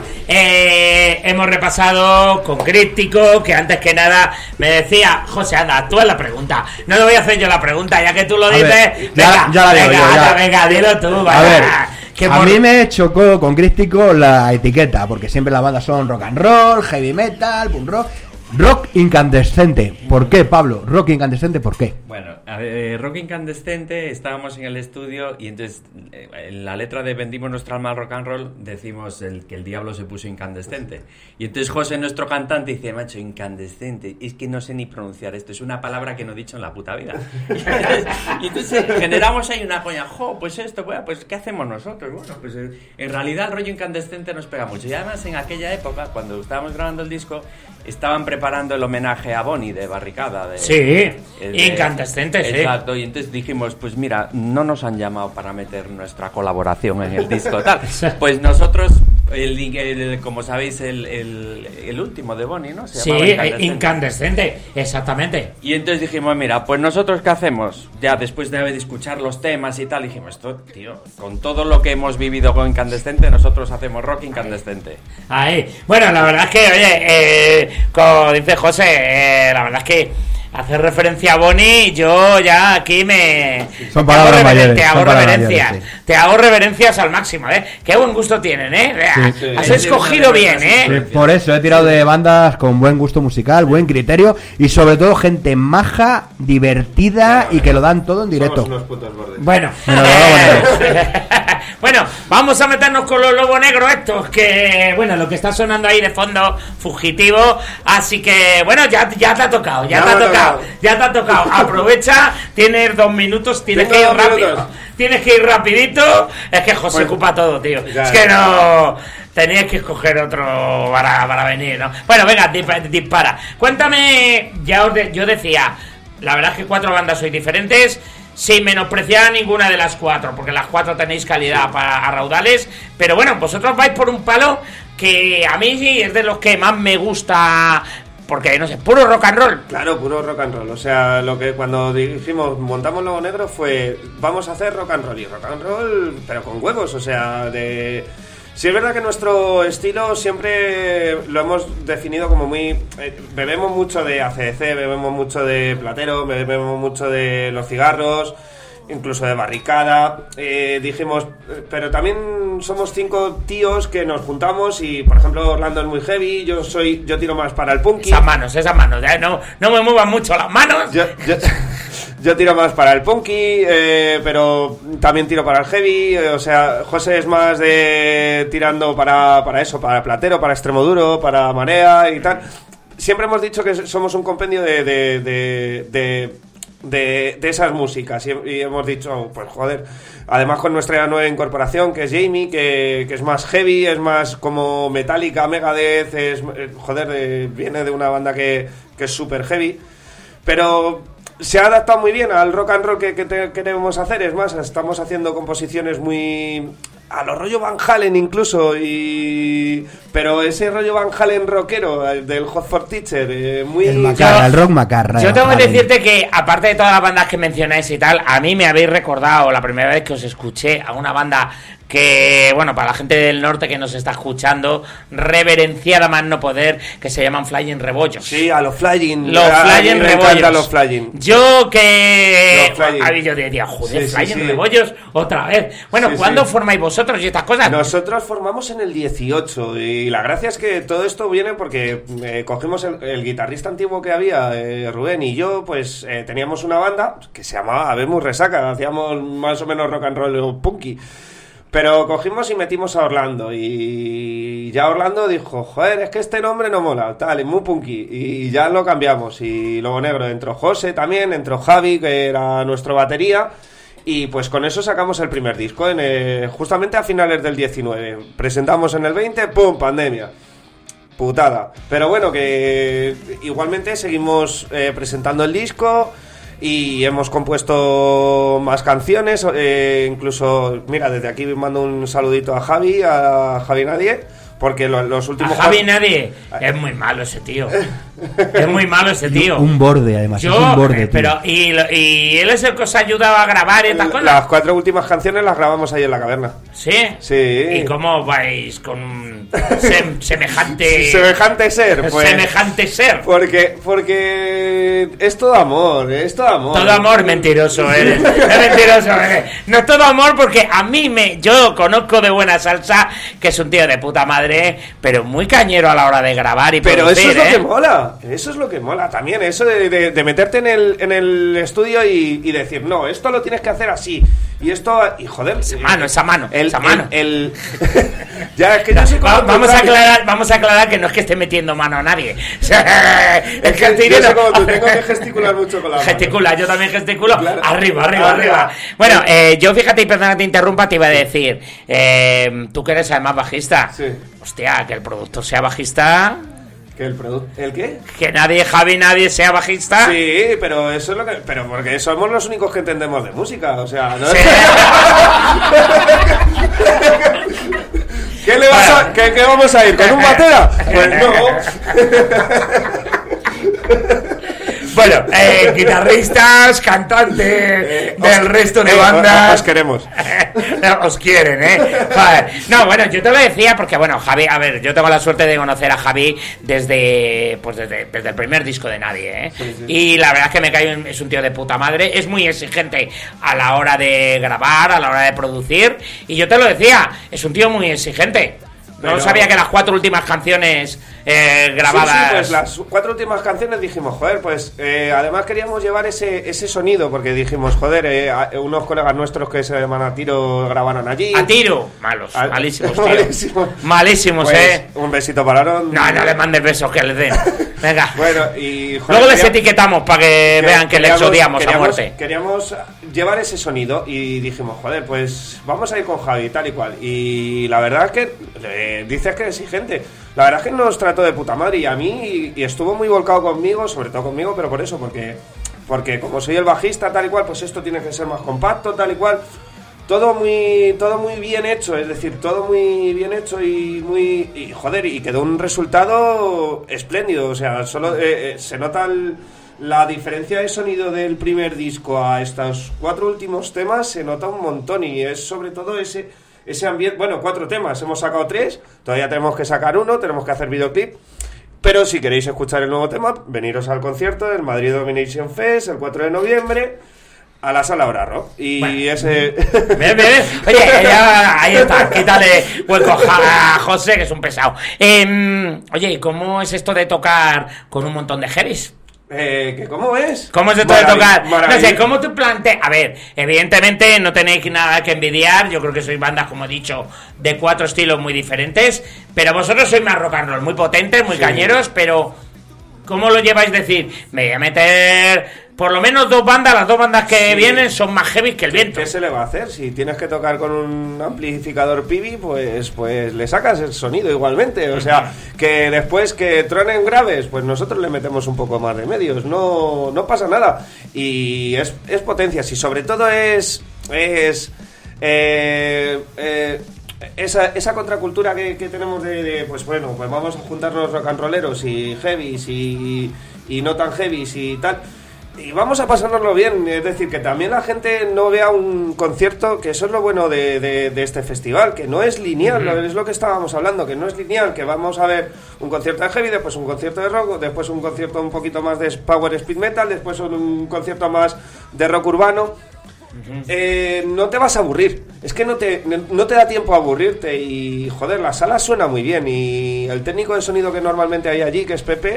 Eh, hemos repasado con Críptico, que antes que nada me decía, José, anda, tú haz la pregunta. No le voy a hacer yo la pregunta, ya que tú lo A dices. ver, venga, ya- ya la digo venga, yo, ya. anda, venga, dilo tú. A vaya. ver, Que a por- mí me chocó con Críptico la etiqueta, porque siempre las bandas son rock and roll, heavy metal, punk rock. Rock incandescente. ¿Por qué, Pablo? Rock incandescente, ¿por qué? Bueno, a ver, eh, Rock Incandescente, estábamos en el estudio y entonces eh, en la letra de Vendimos nuestra alma al rock and roll decimos el, que el diablo se puso incandescente. Y entonces José, nuestro cantante, dice, macho, incandescente, es que no sé ni pronunciar esto, es una palabra que no he dicho en la puta vida. Y entonces, y entonces generamos ahí una coña, jo, pues esto, bueno, pues ¿qué hacemos nosotros? Bueno, pues eh, en realidad el rollo incandescente nos pega mucho. Y además en aquella época, cuando estábamos grabando el disco, estaban preparando el homenaje a Bonnie de Barricada. De, Sí, de- incandescente, sí. Exacto, y entonces dijimos, pues mira, no nos han llamado para meter nuestra colaboración en el disco tal. Pues nosotros, el, el- como sabéis, el, el, el último de Bonnie, ¿no? Se Sí, llamaba eh, incandescente, exactamente. Y entonces dijimos, mira, pues nosotros ¿qué hacemos? Ya después de escuchar los temas y tal, dijimos, esto, tío, con todo lo que hemos vivido con Incandescente, nosotros hacemos rock incandescente. Ahí. Bueno, la verdad es que, oye, eh, como dice José, eh, la verdad es que hacer referencia a Bonnie, yo ya aquí me... Son te hago palabras reveren- mayores, Te hago son palabras reverencias, mayores, sí. te hago reverencias al máximo, ¿eh? Qué buen gusto tienen, ¿eh? Vea, Sí, sí. has Sí, escogido sí, bien, sí, ¿eh? Sí, por eso he tirado de bandas con buen gusto musical, buen criterio y sobre todo gente maja, divertida y que lo dan todo en directo. Somos unos putos bordes. Bueno, Pero lo eh, bueno, vamos a meternos con los lobos negros estos, que bueno, lo que está sonando ahí de fondo, fugitivo, así que bueno, ya, ya te ha tocado, ya, Ya te ha me ha tocado, tocado. ya te ha tocado, aprovecha, tienes dos minutos, tienes Tengo que ir dos rápido, minutos. tienes que ir rapidito, es que José Bueno, ocupa todo, tío, ya, es que ya. no... Tenías que escoger otro para, para venir, ¿no? Bueno, venga, dispa- dispara. Cuéntame, ya os de- yo decía, la verdad es que cuatro bandas sois diferentes, sin menospreciar a ninguna de las cuatro, porque las cuatro tenéis calidad para a raudales, pero bueno, vosotros vais por un palo que a mí sí es de los que más me gusta, porque no sé, puro rock and roll. Claro, puro rock and roll. O sea, lo que cuando dijimos montamos Lobo Negro fue vamos a hacer rock and roll y rock and roll, pero con huevos. O sea, de sí es verdad que nuestro estilo siempre lo hemos definido como muy eh, bebemos mucho de A C D C, bebemos mucho de Platero, bebemos mucho de Los Cigarros, incluso de Barricada. Eh, dijimos, eh, pero también somos cinco tíos que nos juntamos y, por ejemplo, Orlando es muy heavy, yo soy yo tiro más para el punky. Esas manos, esas manos, ¿eh? no, no me muevan mucho las manos. Yo, yo, yo tiro más para el punky, eh, pero también tiro para el heavy. eh, o sea, José es más de tirando para, para eso, para Platero, para Extremo Duro, para Marea y tal. Siempre hemos dicho que somos un compendio de, de, de, de, de, de esas músicas y, y hemos dicho, pues joder, además con nuestra nueva incorporación que es Jamie, que, que es más heavy, es más como Metallica, Megadeth, es, eh, joder, eh, viene de una banda que, que es súper heavy, pero se ha adaptado muy bien al rock and roll que, que te- queremos hacer. Es más, estamos haciendo composiciones muy a lo rollo Van Halen incluso, y pero ese rollo Van Halen rockero eh, del Hot for Teacher, eh, muy El macarra, Yo- el rock macarra. Yo tengo que vale. decirte que, aparte de todas las bandas que mencionáis y tal, a mí me habéis recordado la primera vez que os escuché a una banda que, bueno, para la gente del norte que nos está escuchando, reverenciada más no poder, que se llaman Flying Rebollos. Sí, a los Flying. Los a, Flying a Rebollos. los Flying. Yo que... Los Flying. A mí yo diría, joder, Sí, sí, Flying sí. Rebollos otra vez. Bueno, Sí, ¿cuándo sí. formáis vosotros y estas cosas? Nosotros formamos en el dieciocho y la gracia es que todo esto viene porque eh, cogimos el, el guitarrista antiguo que había, eh, Rubén y yo, pues eh, teníamos una banda que se llamaba Habemos Resaca, hacíamos más o menos rock and roll punky. Pero cogimos y metimos a Orlando y ya Orlando dijo, joder, es que este nombre no mola, tal, es muy punky, y ya lo cambiamos. Y Lobo Negro, entró José también, entró Javi, que era nuestro batería, y pues con eso sacamos el primer disco, en, eh, justamente a finales del diecinueve. Presentamos en el veinte, ¡pum!, pandemia. Putada. Pero bueno, que igualmente seguimos eh, presentando el disco... Y hemos compuesto más canciones, eh, incluso, mira, desde aquí mando un saludito a Javi, a Javi Nadie, porque lo, los últimos... A Javi Nadie, es muy malo ese tío. Es muy malo ese tío. Un borde, además, Yo, es un borde, tío. pero y, lo- y él es el que os ha ayudado a grabar y estas cosas. Las cuatro últimas canciones las grabamos ahí en la caverna. ¿Sí? Sí. ¿Y cómo vais con un sem- semejante... Semejante ser, pues... semejante ser? Porque, porque es todo amor, es todo amor. Todo amor, mentiroso eres. Es mentiroso eres. No es todo amor porque a mí me... Yo conozco de buena salsa que es un tío de puta madre, pero muy cañero a la hora de grabar y Pero producir, eso es lo ¿eh? que mola, eso es lo que mola también, eso de, de- de meterte en el, en el estudio y, y decir, no, esto lo tienes que hacer así, y esto, y joder... Esa mano, esa mano, el, esa mano. El, el- ya, es que yo soy como Va- el vamos a contrario. aclarar, vamos a aclarar que no es que esté metiendo mano a nadie. O sea, Es el que que yo soy como tú, tengo que gesticular mucho con la mano. Gesticula, yo también gesticulo. Claro. Arriba, arriba, arriba. Arriba. Bueno, eh, yo fíjate, y perdona que te interrumpa, te iba a decir, eh, tú que eres además bajista. Sí. Hostia, que el productor sea bajista. ¿Que el produ- ¿El qué? Que nadie, Javi, nadie sea bajista. Sí, pero eso es lo que... Pero porque somos los únicos que entendemos de música, o sea... ¿no? Sí. ¿Qué le vas a... ¿Qué, qué vamos a ir? ¿Con un batera? Pues no. Bueno, eh, guitarristas, cantantes del os- resto de eh, bandas. os queremos. Os quieren, ¿eh? Joder. No, bueno, yo te lo decía porque, bueno, Javi, a ver, yo tengo la suerte de conocer a Javi desde, pues desde, desde el primer disco de Nadie, ¿eh? Sí, sí. Y la verdad es que me cae, un- es un tío de puta madre, es muy exigente a la hora de grabar, a la hora de producir, y yo te lo decía, es un tío muy exigente. No Pero- sabía que las cuatro últimas canciones eh, grabadas... Sí, sí, pues las cuatro últimas canciones dijimos, joder, pues eh, además queríamos llevar ese, ese sonido, porque dijimos, joder, eh, a- unos colegas nuestros que se llaman A Tiro grabaron allí. A tiro, malos, A- malísimos, tío. malísimos. Malísimos, Pues, eh. un besito para Aaron. No, no les mandes besos que les den. Venga. Bueno, y... joder, Luego les quería- etiquetamos para que que- vean que les queríamos- odiamos a queríamos- muerte. Queríamos llevar ese sonido y dijimos, joder, pues vamos a ir con Javi, tal y cual. Y la verdad es que eh, dices que es exigente. La verdad es que nos trató de puta madre y a mí, y, y estuvo muy volcado conmigo, sobre todo conmigo, pero por eso, porque, porque como soy el bajista, tal y cual, pues esto tiene que ser más compacto, tal y cual. Todo muy, todo muy bien hecho, es decir, todo muy bien hecho y muy... Y joder, y quedó un resultado espléndido, o sea, solo eh, eh, se nota el- la diferencia de sonido del primer disco a estos cuatro últimos temas, se nota un montón y es sobre todo ese, ese ambiente... Bueno, cuatro temas, hemos sacado tres, todavía tenemos que sacar uno, tenemos que hacer videoclip, pero si queréis escuchar el nuevo tema, veniros al concierto del Madrid Domination Fest el cuatro de noviembre... A la sala Brarro. Y Bueno. ese... Bien, bien. Oye, ya, ahí está, quítale hueco a José, que es un pesado. Eh, oye, ¿y cómo es esto de tocar con un montón de heavies? Eh, ¿que ¿Cómo es? ¿Cómo es esto de Marav- tocar? No sé, maravilloso. ¿cómo tú planteas? A ver, evidentemente no tenéis nada que envidiar. Yo creo que sois bandas, como he dicho, de cuatro estilos muy diferentes. Pero vosotros sois más rock and roll, muy potentes, muy Sí. cañeros, pero ¿cómo lo lleváis? Decir, me voy a meter por lo menos dos bandas, las dos bandas que Sí. vienen son más heavy que el viento. ¿Qué se le va a hacer? Si tienes que tocar con un amplificador P I B, pues, pues le sacas el sonido igualmente. O sea, que después que truenen graves, pues nosotros le metemos un poco más de medios. No, no pasa nada. Y es, es potencia. Si sobre todo es... es eh, eh, esa, esa contracultura que, que tenemos de, de, pues bueno, pues vamos a juntarnos rock and rolleros y heavies y, y no tan heavies y tal... y vamos a pasárnoslo bien, es decir, que también la gente no vea un concierto, que eso es lo bueno de, de, de este festival, que no es lineal, uh-huh. es lo que estábamos hablando, que no es lineal, que vamos a ver un concierto de heavy, después un concierto de rock, después un concierto un poquito más de power speed metal, después un, un concierto más de rock urbano. Uh-huh. Eh, no te vas a aburrir, es que no te, no te da tiempo a aburrirte y joder, la sala suena muy bien y el técnico de sonido que normalmente hay allí, que es Pepe,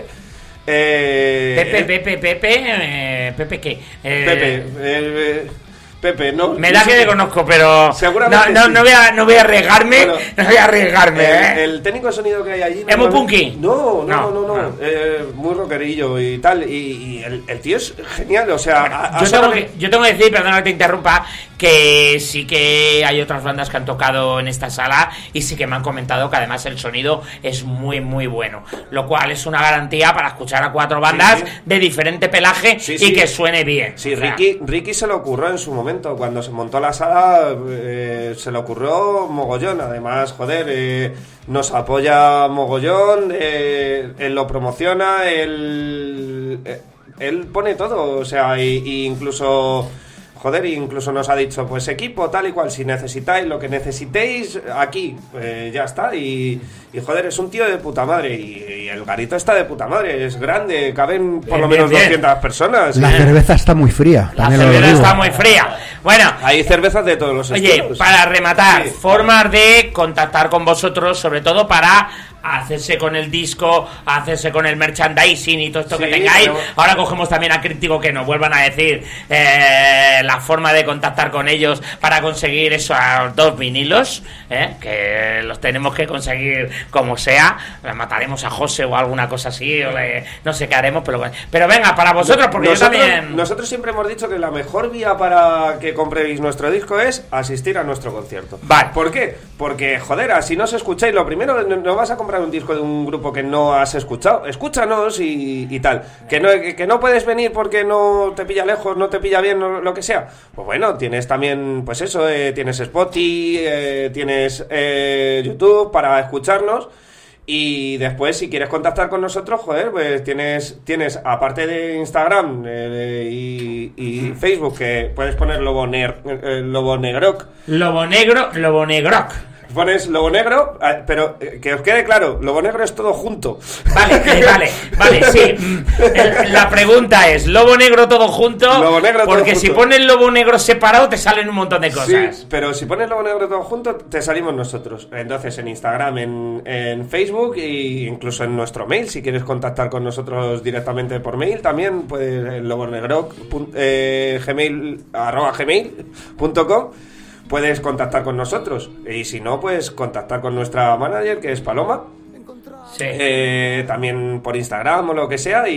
Eh, Pepe, Pepe, Pepe, eh, Pepe, ¿qué? Eh, Pepe, eh, eh, Pepe, no. Me da no que sé, le conozco, pero seguramente no, no, sí. no voy a, no voy a arriesgarme, Bueno, no voy a arriesgarme, el, ¿eh? el técnico de sonido que hay allí. ¿Es muy punky? No, no, no, no, no. no. Eh, muy rockerillo y tal. Y, y el, el tío es genial, o sea. Bueno, a, a yo, tengo que... que, yo tengo que decir, perdona que te interrumpa, que sí que hay otras bandas que han tocado en esta sala y sí que me han comentado que además el sonido es muy, muy bueno. Lo cual es una garantía para escuchar a cuatro bandas sí, sí. de diferente pelaje sí, y sí. que suene bien. Sí, o sea, Ricky, Ricky se le ocurrió en su momento, cuando se montó la sala, eh, se le ocurrió mogollón. Además, joder, eh, nos apoya mogollón, eh, él lo promociona, él, eh, él pone todo, o sea, y, y incluso... Joder, incluso nos ha dicho, pues equipo, tal y cual, si necesitáis lo que necesitéis, aquí, pues ya está. Y, y joder, es un tío de puta madre. Y, y el garito está de puta madre, es grande, caben por bien, lo menos bien, doscientas bien. personas. La ¿eh? cerveza está muy fría. La cerveza está muy fría. Bueno, hay cervezas de todos los oye, estilos. Para rematar, sí, formas claro. de contactar con vosotros, sobre todo para hacerse con el disco, hacerse con el merchandising y todo esto sí, que tengáis. Pero... Ahora cogemos también a Críptico que nos vuelvan a decir eh, la forma de contactar con ellos para conseguir esos dos vinilos, eh, que los tenemos que conseguir como sea. Le mataremos a José o alguna cosa así, o le, no sé qué haremos, pero, pero venga, para vosotros, porque nosotros, yo también... Nosotros siempre hemos dicho que la mejor vía para que compréis nuestro disco es asistir a nuestro concierto. Vale. ¿Por qué? Porque, joder, así no os escucháis. Lo primero, no, no vas a comprar un disco de un grupo que no has escuchado, escúchanos y, y tal, que no, que, que no puedes venir porque no te pilla lejos, no te pilla bien, no, lo que sea, pues bueno, tienes también, pues eso, eh, tienes Spotify, eh, tienes eh, YouTube para escucharnos. Y después, si quieres contactar con nosotros, joder, pues tienes, tienes aparte de Instagram eh, y, y Facebook, que puedes poner Lobo, Ner, eh, Lobo Negroc. Lobo Negro, Lobo Negroc. Pones Lobo Negro, pero que os quede claro, Lobo Negro es todo junto. Vale, eh, vale, vale, sí. La pregunta es, ¿Lobo Negro todo junto? Lobo Negro todo Porque junto. Si pones Lobo Negro separado te salen un montón de cosas. Sí, pero si pones Lobo Negro todo junto, te salimos nosotros. Entonces en Instagram, en, en Facebook e incluso en nuestro mail, si quieres contactar con nosotros directamente por mail, también puedes lobonegro eh, gmail arroba gmail punto com. Puedes contactar con nosotros y si no, pues contactar con nuestra manager, que es Paloma. Sí. Eh, también por Instagram o lo que sea,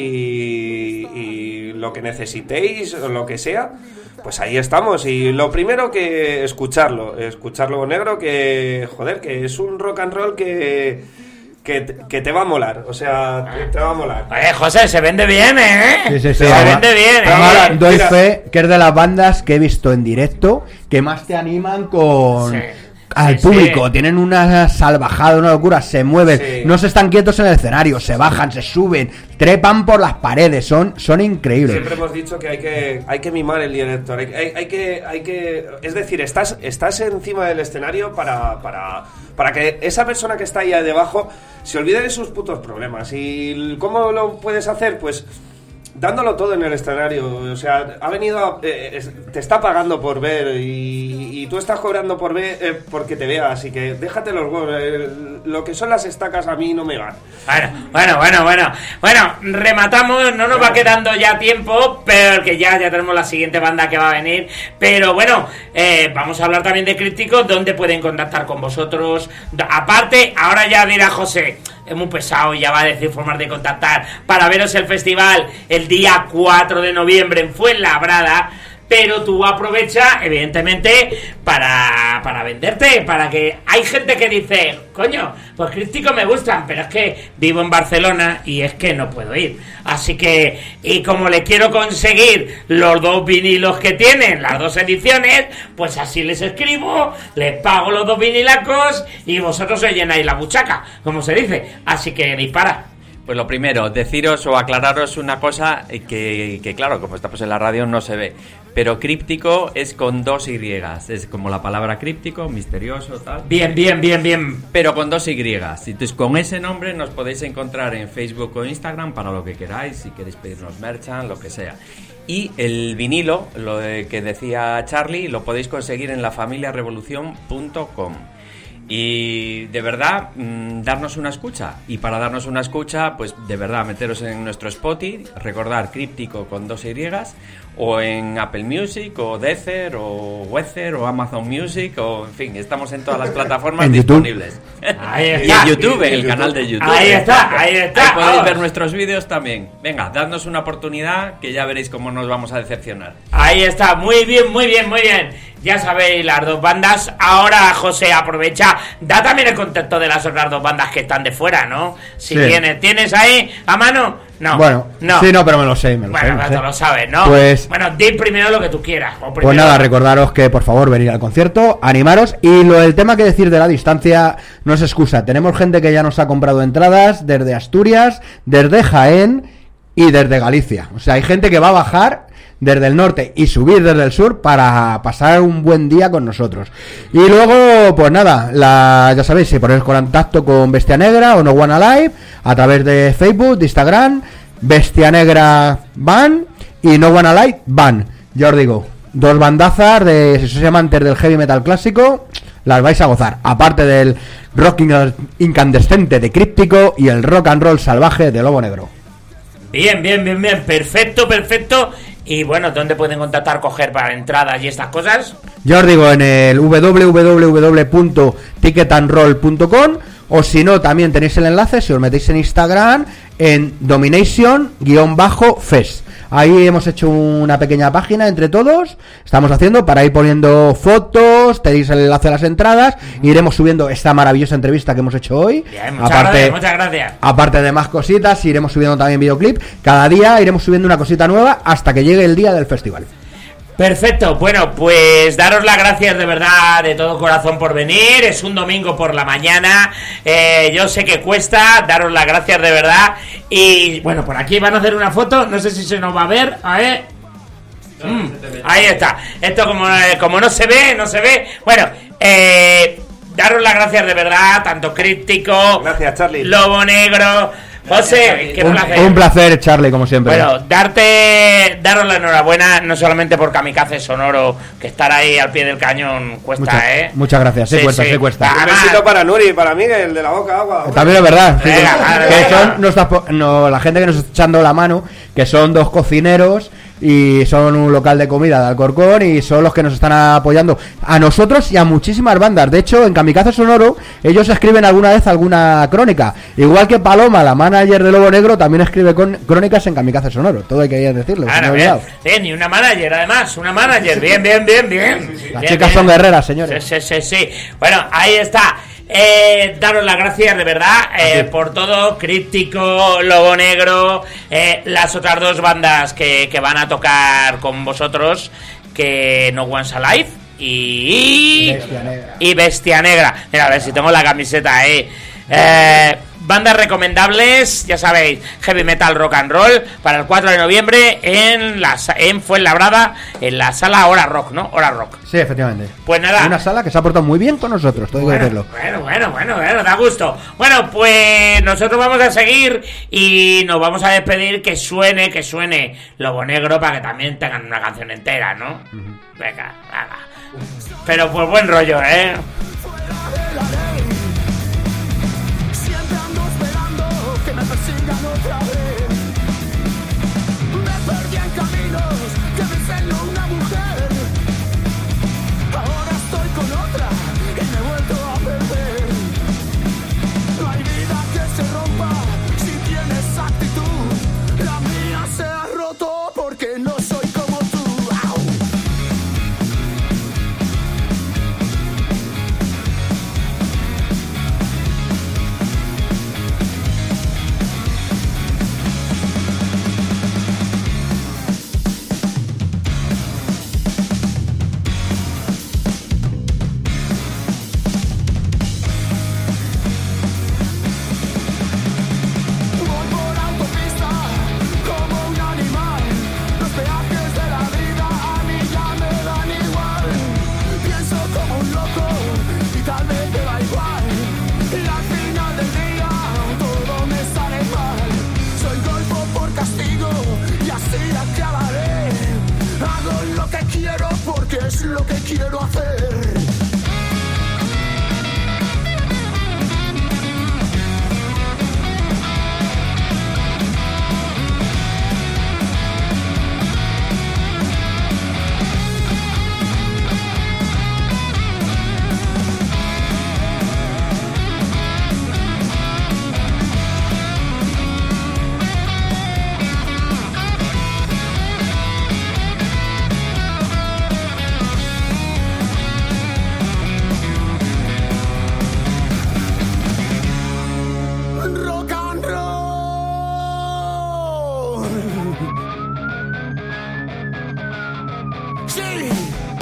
y, y lo que necesitéis o lo que sea, pues ahí estamos. Y lo primero, que escucharlo, escuchar Lobo Negro, que joder, que es un rock and roll que... Que te, que te va a molar, o sea, te, te va a molar. Oye, José, se vende bien, ¿eh? Sí, sí, sí. Se Ahora, vende bien, ¿eh? Ahora, doy Mira. fe que es de las bandas que he visto en directo que más te animan con... Sí. Al Sí, público, sí. tienen una salvajada, una locura, se mueven, Sí. no se están quietos en el escenario, se bajan, se suben, trepan por las paredes, son, son increíbles. Siempre hemos dicho que hay que hay que mimar el director, hay, hay, hay que hay que es decir, estás estás encima del escenario para para para que esa persona que está ahí debajo se olvide de sus putos problemas. ¿Y cómo lo puedes hacer? Pues dándolo todo en el escenario. O sea, ha venido a, eh, es, te está pagando por ver y, y tú estás cobrando por ver eh, porque te vea, así que déjate los huevos. Eh, lo que son las estacas a mí no me van. Bueno, bueno, bueno, bueno. Bueno, rematamos, no nos va quedando ya tiempo, pero que ya, ya tenemos la siguiente banda que va a venir. Pero bueno, eh, vamos a hablar también de Críptico, dónde pueden contactar con vosotros. Aparte, ahora ya dirá José, es muy pesado y ya va a decir formas de contactar para veros el festival el día cuatro de noviembre en Fuenlabrada. Pero tú aprovecha, evidentemente, para, para venderte, para que... Hay gente que dice, coño, pues Críptico me gustan, pero es que vivo en Barcelona y es que no puedo ir. Así que, y como le quiero conseguir los dos vinilos que tienen, las dos ediciones, pues así les escribo, les pago los dos vinilacos y vosotros os llenáis la buchaca, como se dice. Así que dispara. Pues lo primero, deciros o aclararos una cosa que, que claro, como estamos en la radio no se ve, pero críptico es con dos Y, es como la palabra críptico, misterioso, tal. Bien, bien, bien, bien. Pero con dos Y. Entonces con ese nombre nos podéis encontrar en Facebook o Instagram para lo que queráis, si queréis pedirnos merchan, lo que sea. Y el vinilo, lo de que decía Charlie, lo podéis conseguir en la familia revolución punto com. Y de verdad, mmm, darnos una escucha. Y para darnos una escucha, pues de verdad, meteros en nuestro Spotify, recordar críptico con dos Y, o en Apple Music, o Deezer, o Weather, o Amazon Music, o en fin, estamos en todas las plataformas ¿En disponibles. Ahí está. Y en YouTube, en el canal de YouTube. Ahí está, ahí está. Ahí podéis Vamos. ver nuestros vídeos también. Venga, dadnos una oportunidad que ya veréis cómo nos vamos a decepcionar. Ahí está, muy bien, muy bien, muy bien. Ya sabéis, las dos bandas. Ahora, José, aprovecha, da también el contexto de las otras dos bandas que están de fuera, ¿no? Si Sí. tienes, ¿tienes ahí a mano? No. Bueno, no. sí, no, pero me lo sé, me lo Bueno, sé. me lo tú sé. lo sabes, ¿no? Pues- Bueno, di primero lo que tú quieras. o Pues primero- nada, recordaros que por favor venir al concierto, animaros, y lo del tema que decir de la distancia no es excusa. Tenemos gente que ya nos ha comprado entradas desde Asturias, desde Jaén y desde Galicia. O sea, hay gente que va a bajar desde el norte y subir desde el sur para pasar un buen día con nosotros. Y luego, pues nada, la, ya sabéis, si ponéis contacto con Bestia Negra o No One Alive a través de Facebook, de Instagram, Bestia Negra van y No One Alive van. Ya os digo, dos bandazas de, si sois amantes del heavy metal clásico, las vais a gozar. Aparte del rock inc- incandescente de Críptico y el rock and roll salvaje de Lobo Negro. Bien, bien, bien, bien. Perfecto, perfecto. Y bueno, ¿dónde pueden contactar, coger para entradas y estas cosas? Ya os digo, en el doble u doble u doble u punto ticket and roll punto com, o si no, también tenéis el enlace, si os metéis en Instagram, en Domination-Fest. Ahí hemos hecho una pequeña página entre todos, estamos haciendo para ir poniendo fotos, tenéis el enlace a las entradas, y iremos subiendo esta maravillosa entrevista que hemos hecho hoy. Bien, muchas gracias, muchas gracias. Aparte de más cositas, iremos subiendo también videoclip. Cada día iremos subiendo una cosita nueva hasta que llegue el día del festival. Perfecto, bueno, pues daros las gracias de verdad, de todo corazón por venir. Es un domingo por la mañana, eh, yo sé que cuesta, daros las gracias de verdad. Y bueno, por aquí van a hacer una foto, no sé si se nos va a ver, a ver. Mm, ahí está, esto como, eh, como no se ve, no se ve. Bueno, eh, daros las gracias de verdad, tanto Críptico, Gracias, Charlie. Lobo Negro, José, qué Un, placer. un placer, Charlie, como siempre. Bueno, darte, daros la enhorabuena, no solamente por Kamikaze Sonoro, que estar ahí al pie del cañón cuesta, Muchas- ¿eh? muchas gracias, sí, cuesta, sí cuesta. Un Además, besito para Nuri y para Miguel, de la boca agua. También es verdad, sí, Venga, que- vale, que venga. son nuestras po- no, la gente que nos está echando la mano, que son dos cocineros y son un local de comida de Alcorcón, y son los que nos están apoyando a nosotros y a muchísimas bandas. De hecho, en Kamikaze Sonoro ellos escriben alguna vez alguna crónica, igual que Paloma, la manager de Lobo Negro, también escribe con, crónicas en Kamikaze Sonoro. Todo hay que decirlo, se me Claro, ha bien, olvidado. bien, y una manager además, una manager, bien, bien, bien, bien. Las Bien, chicas bien. son guerreras, señores. Sí, sí, sí, sí. Bueno, ahí está. Eh, daros las gracias de verdad eh, por todo, Críptico, Lobo Negro, eh, las otras dos bandas que, que van a tocar con vosotros, que No One's Alive y Bestia Negra. y Bestia Negra. Mira, a ver si tengo la camiseta ahí. Eh, bandas recomendables, ya sabéis, heavy metal, rock and roll, para el cuatro de noviembre en la sa- en Fuenlabrada, en la sala Hora Rock, ¿no? Hora Rock. Sí, efectivamente. Pues nada. Una sala que se ha portado muy bien con nosotros, tengo que Bueno, decirlo. bueno, bueno, bueno, bueno, da gusto. Bueno, pues nosotros vamos a seguir y nos vamos a despedir. Que suene, que suene Lobo Negro para que también tengan una canción entera, ¿no? Venga, venga. Pero pues buen rollo, ¿eh? Siempre ando esperando que me persigan otra vez. Me perdí en caminos que me enseñó una mujer. Ahora estoy con otra y me he vuelto a perder. No hay vida que se rompa si tienes actitud. La mía se ha roto porque no soy como tú. ¡Au! es lo que quiero hacer. Rock and roll. Sí.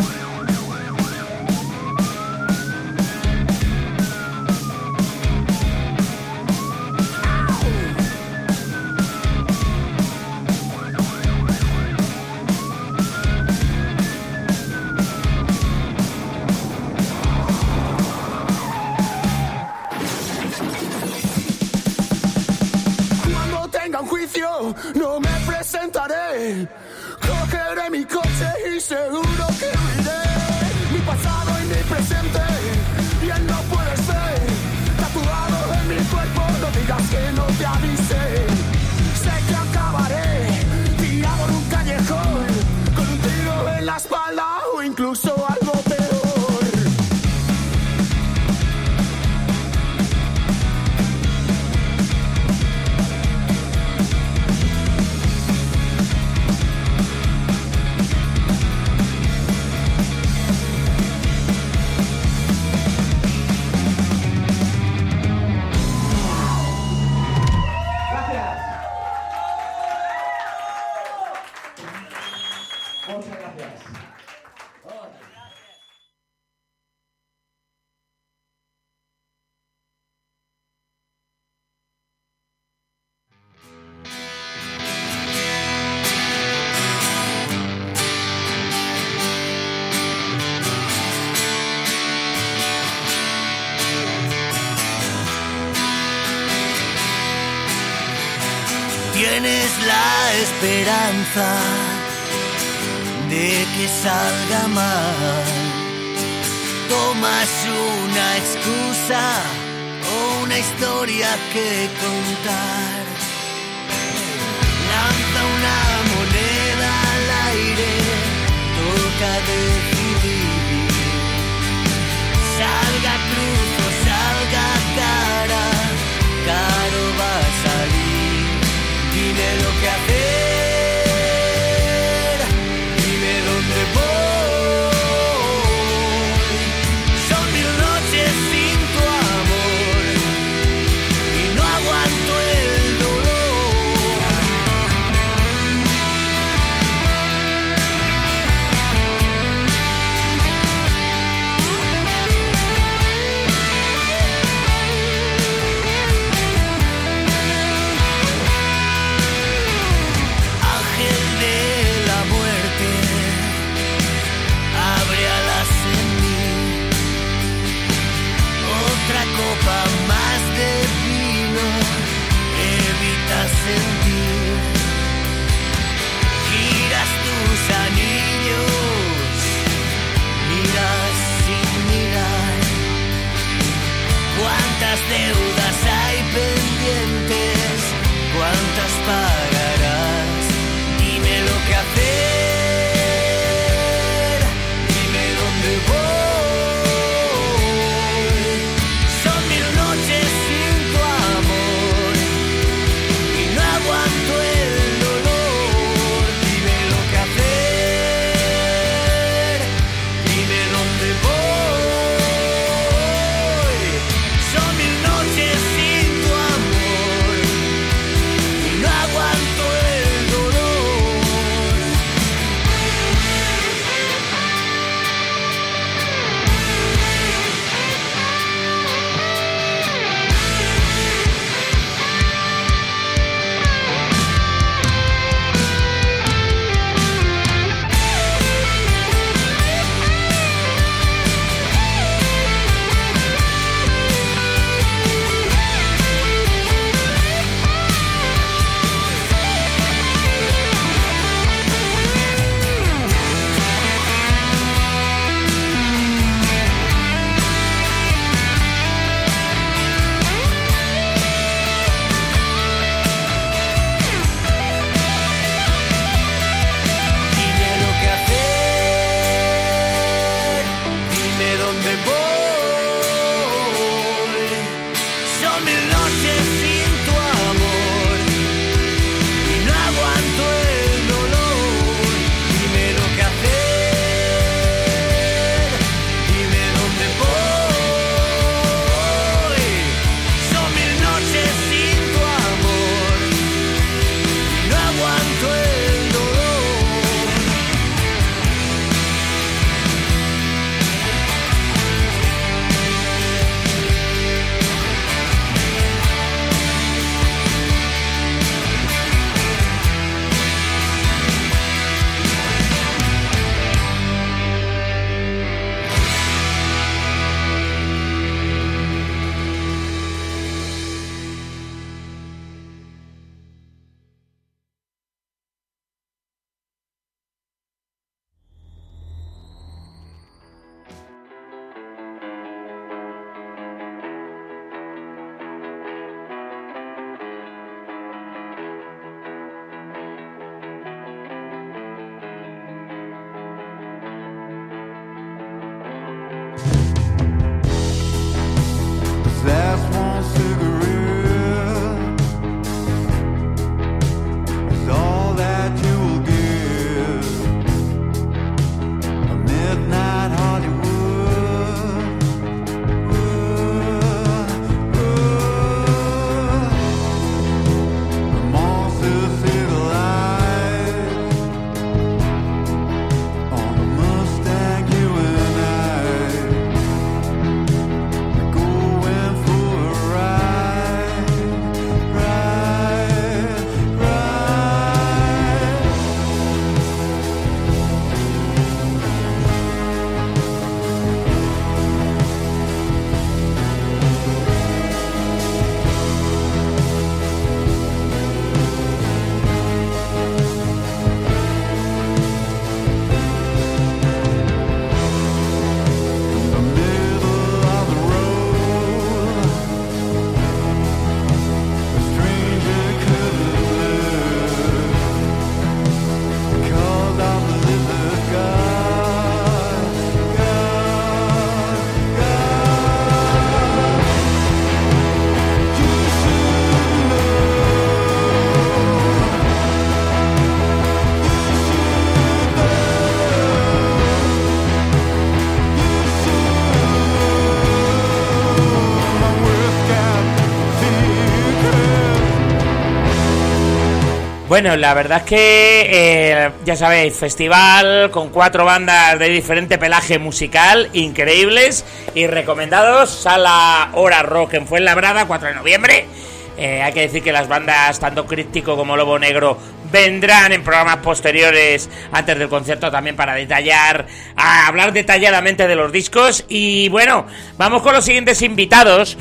Cuando tenga un juicio no me presentaré. Cogeré mi coche y seguro que huiré. Mi pasado y mi presente bien lo puedes ver. Tatuado en mi cuerpo, no digas que no te avisé. Sé que acabaré tirado en un callejón con un tiro en la espalda o incluso algo peor. Tienes la esperanza de que salga mal. Tomas una excusa o una historia que contar. Lanza una moneda al aire, toca decidir. Salga cruz o salga cara, caro va a salir. Dime lo que hacer, dime dónde voy. Son mil noches sin tu amor y no aguanto el dolor. dónde voy. Son mil noches sin tu amor y no aguanto el dolor. Dime lo que hacer, dime dónde voy. Son mil noches sin tu amor y no aguanto el last one cigarette is all that you will give. A midnight Hollywood, uh, uh, the monsters see the lights on the Mustang, you and I. Bueno, la verdad es que, eh, ya sabéis, festival con cuatro bandas de diferente pelaje musical, increíbles y recomendados. Sala Hora Rock en Fuenlabrada, cuatro de noviembre. Eh, hay que decir que las bandas, tanto Críptico como Lobo Negro, vendrán en programas posteriores antes del concierto también para detallar, a hablar detalladamente de los discos. Y bueno, vamos con los siguientes invitados,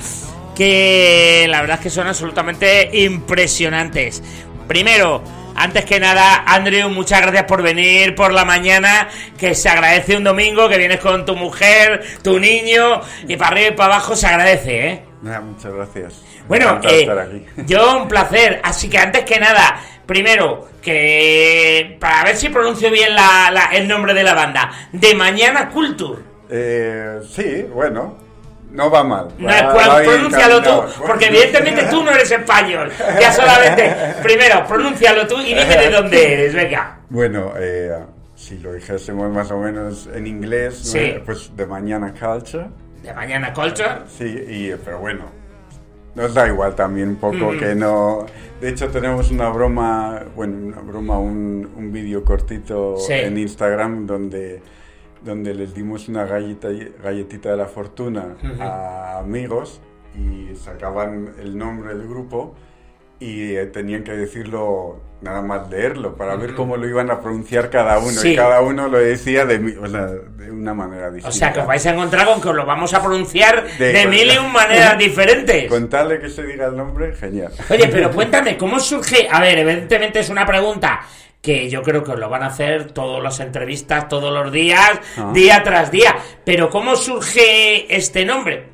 que la verdad es que son absolutamente impresionantes. Primero, antes que nada, Andrew, muchas gracias por venir por la mañana, que se agradece un domingo, que vienes con tu mujer, tu niño, y para arriba y para abajo se agradece, ¿eh? Nah, muchas gracias. Bueno, eh, yo un placer, así que antes que nada, primero, que para ver si pronuncio bien la, la, el nombre de la banda, De Mañana Culture. Eh, sí, bueno. No va mal. No, va pronúncialo tú, porque evidentemente tú no eres español. Ya solamente, primero, pronúncialo tú y dime de dónde eres, venga. Bueno, eh, si lo dijésemos más o menos en inglés, sí. ¿no? Pues De Mañana Culture. De Mañana Culture. Sí, y, pero bueno, nos da igual también un poco mm. que no... De hecho tenemos una broma, bueno, una broma, un, un vídeo cortito sí. en Instagram donde... donde les dimos una galleta, galletita de la fortuna uh-huh. a amigos y sacaban el nombre del grupo y eh, tenían que decirlo, nada más leerlo, para uh-huh. ver cómo lo iban a pronunciar cada uno. Sí. Y cada uno lo decía de, o sea, de una manera distinta. O sea, que os vais a encontrar con que os lo vamos a pronunciar de, de mil y un maneras diferentes. Con tal de que se diga el nombre, genial. Oye, pero cuéntame, ¿cómo surge? A ver, evidentemente es una pregunta que yo creo que os lo van a hacer todas las entrevistas, todos los días, ah. día tras día. Pero ¿cómo surge este nombre?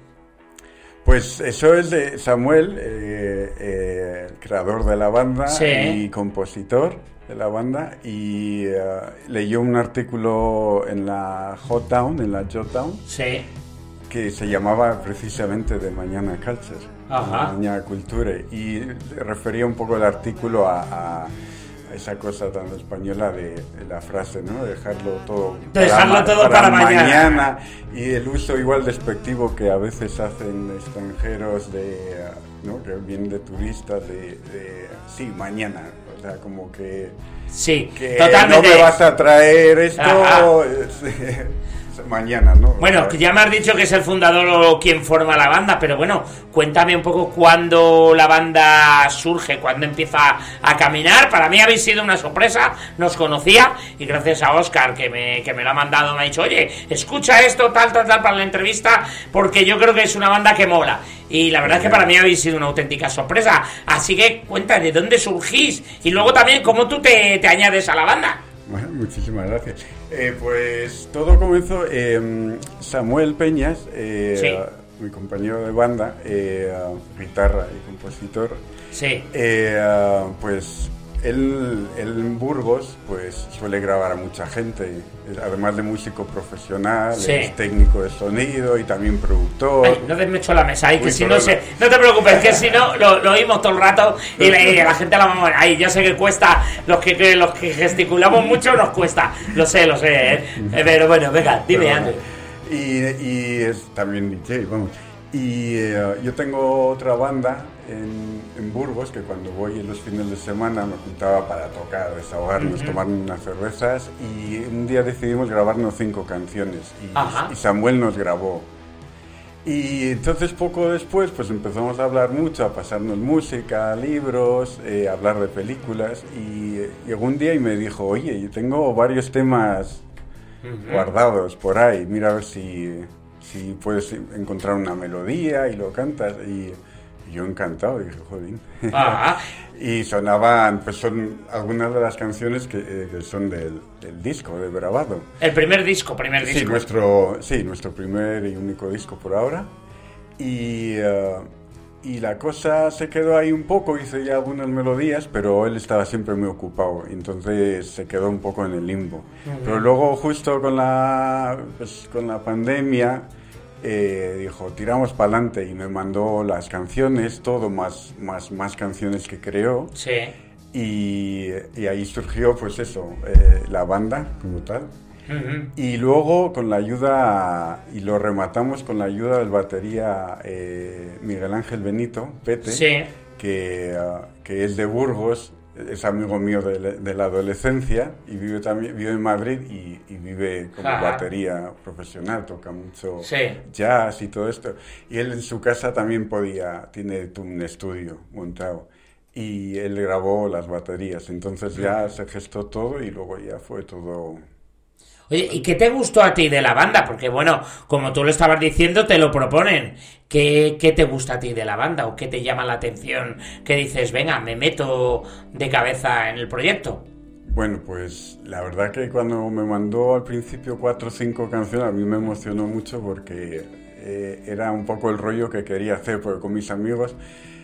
Pues eso es de Samuel, eh, eh, el creador de la banda sí. y compositor de la banda, y uh, leyó un artículo en la Hot Town, en la Jotown, sí. que se llamaba precisamente De Mañana Culture, Ajá. Mañana Cultura, y refería un poco el artículo a, a esa cosa tan española de, de la frase, ¿no? Dejarlo todo, Dejarlo para, todo para, para mañana. mañana. Y el uso igual despectivo que a veces hacen extranjeros de, ¿no? Que vienen de turistas, de, de sí, mañana. O sea, como que... Sí, que totalmente. no me vas a traer esto mañana, ¿no? Bueno, que ya me has dicho que es el fundador o quien forma la banda, pero bueno, cuéntame un poco cuándo la banda surge, cuándo empieza a caminar. Para mí habéis sido una sorpresa, nos conocía, y gracias a Óscar, que me, que me lo ha mandado, me ha dicho, oye, escucha esto, tal, tal, tal, para la entrevista, porque yo creo que es una banda que mola. Y la verdad es que para mí habéis sido una auténtica sorpresa. Así que cuéntame de dónde surgís y luego también cómo tú te, te añades a la banda. Bueno, muchísimas gracias. Eh, pues todo comenzó, eh, Samuel Peñas, eh, Sí. mi compañero de banda, eh, guitarra y compositor. Sí. Eh, pues él, él en Burgos pues suele grabar a mucha gente, además de músico profesional, Sí. es técnico de sonido y también productor. Ay, no desmecho la mesa, ahí, que Uy, si no perdona. se, no te preocupes, que si no lo, lo oímos todo el rato y la, y la gente la vamos a ver. Ahí, ya sé que cuesta, los que, que los que gesticulamos mucho nos cuesta, lo sé, lo sé, ¿eh? Pero bueno, venga, dime Perdona. antes. Y, y es también D J, vamos. Y eh, yo tengo otra banda en, en Burgos que cuando voy en los fines de semana me juntaba para tocar, desahogarnos, uh-huh. tomar unas cervezas, y un día decidimos grabarnos cinco canciones y, y Samuel nos grabó. Y entonces poco después pues empezamos a hablar mucho, a pasarnos música, libros, eh, a hablar de películas, y eh, llegó un día y me dijo, oye, yo tengo varios temas uh-huh. guardados por ahí, mira a ver si... si puedes encontrar una melodía y lo cantas, y yo encantado, dije, joder. Ah. Y sonaban, pues son algunas de las canciones que, eh, que son del, del disco de Bravado. El primer disco, primer disco. Sí, nuestro, sí, nuestro primer y único disco por ahora. Y, uh, y la cosa se quedó ahí un poco, hice ya algunas melodías, pero él estaba siempre muy ocupado, entonces se quedó un poco en el limbo. Uh-huh. Pero luego justo con la, pues, con la pandemia, eh, dijo, tiramos para adelante, y me mandó las canciones, todo, más, más, más canciones que creó. Sí. Y, y ahí surgió, pues eso, eh, la banda como tal. Uh-huh. Y luego con la ayuda, y lo rematamos con la ayuda del batería eh, Miguel Ángel Benito, Pete, sí. que, uh, que es de Burgos, es amigo mío de, de la adolescencia, y vive también vive en Madrid, y, y vive como Ajá. batería profesional, toca mucho sí. jazz y todo esto. Y él en su casa también podía, tiene un estudio montado, y él grabó las baterías, entonces ya se gestó todo y luego ya fue todo... Oye, ¿y qué te gustó a ti de la banda? Porque, bueno, como tú lo estabas diciendo, te lo proponen. ¿Qué, qué te gusta a ti de la banda? ¿O qué te llama la atención? ¿Qué dices, venga, me meto de cabeza en el proyecto? Bueno, pues la verdad que cuando me mandó al principio cuatro o cinco canciones, a mí me emocionó mucho porque eh, era un poco el rollo que quería hacer, porque con mis amigos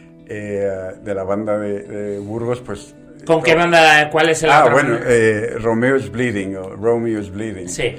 eh, de la banda de, de Burgos, pues... ¿Con qué banda? ¿Cuál es el Ah, otro? bueno, eh, Romeo's Bleeding, o Romeo's Bleeding. Sí.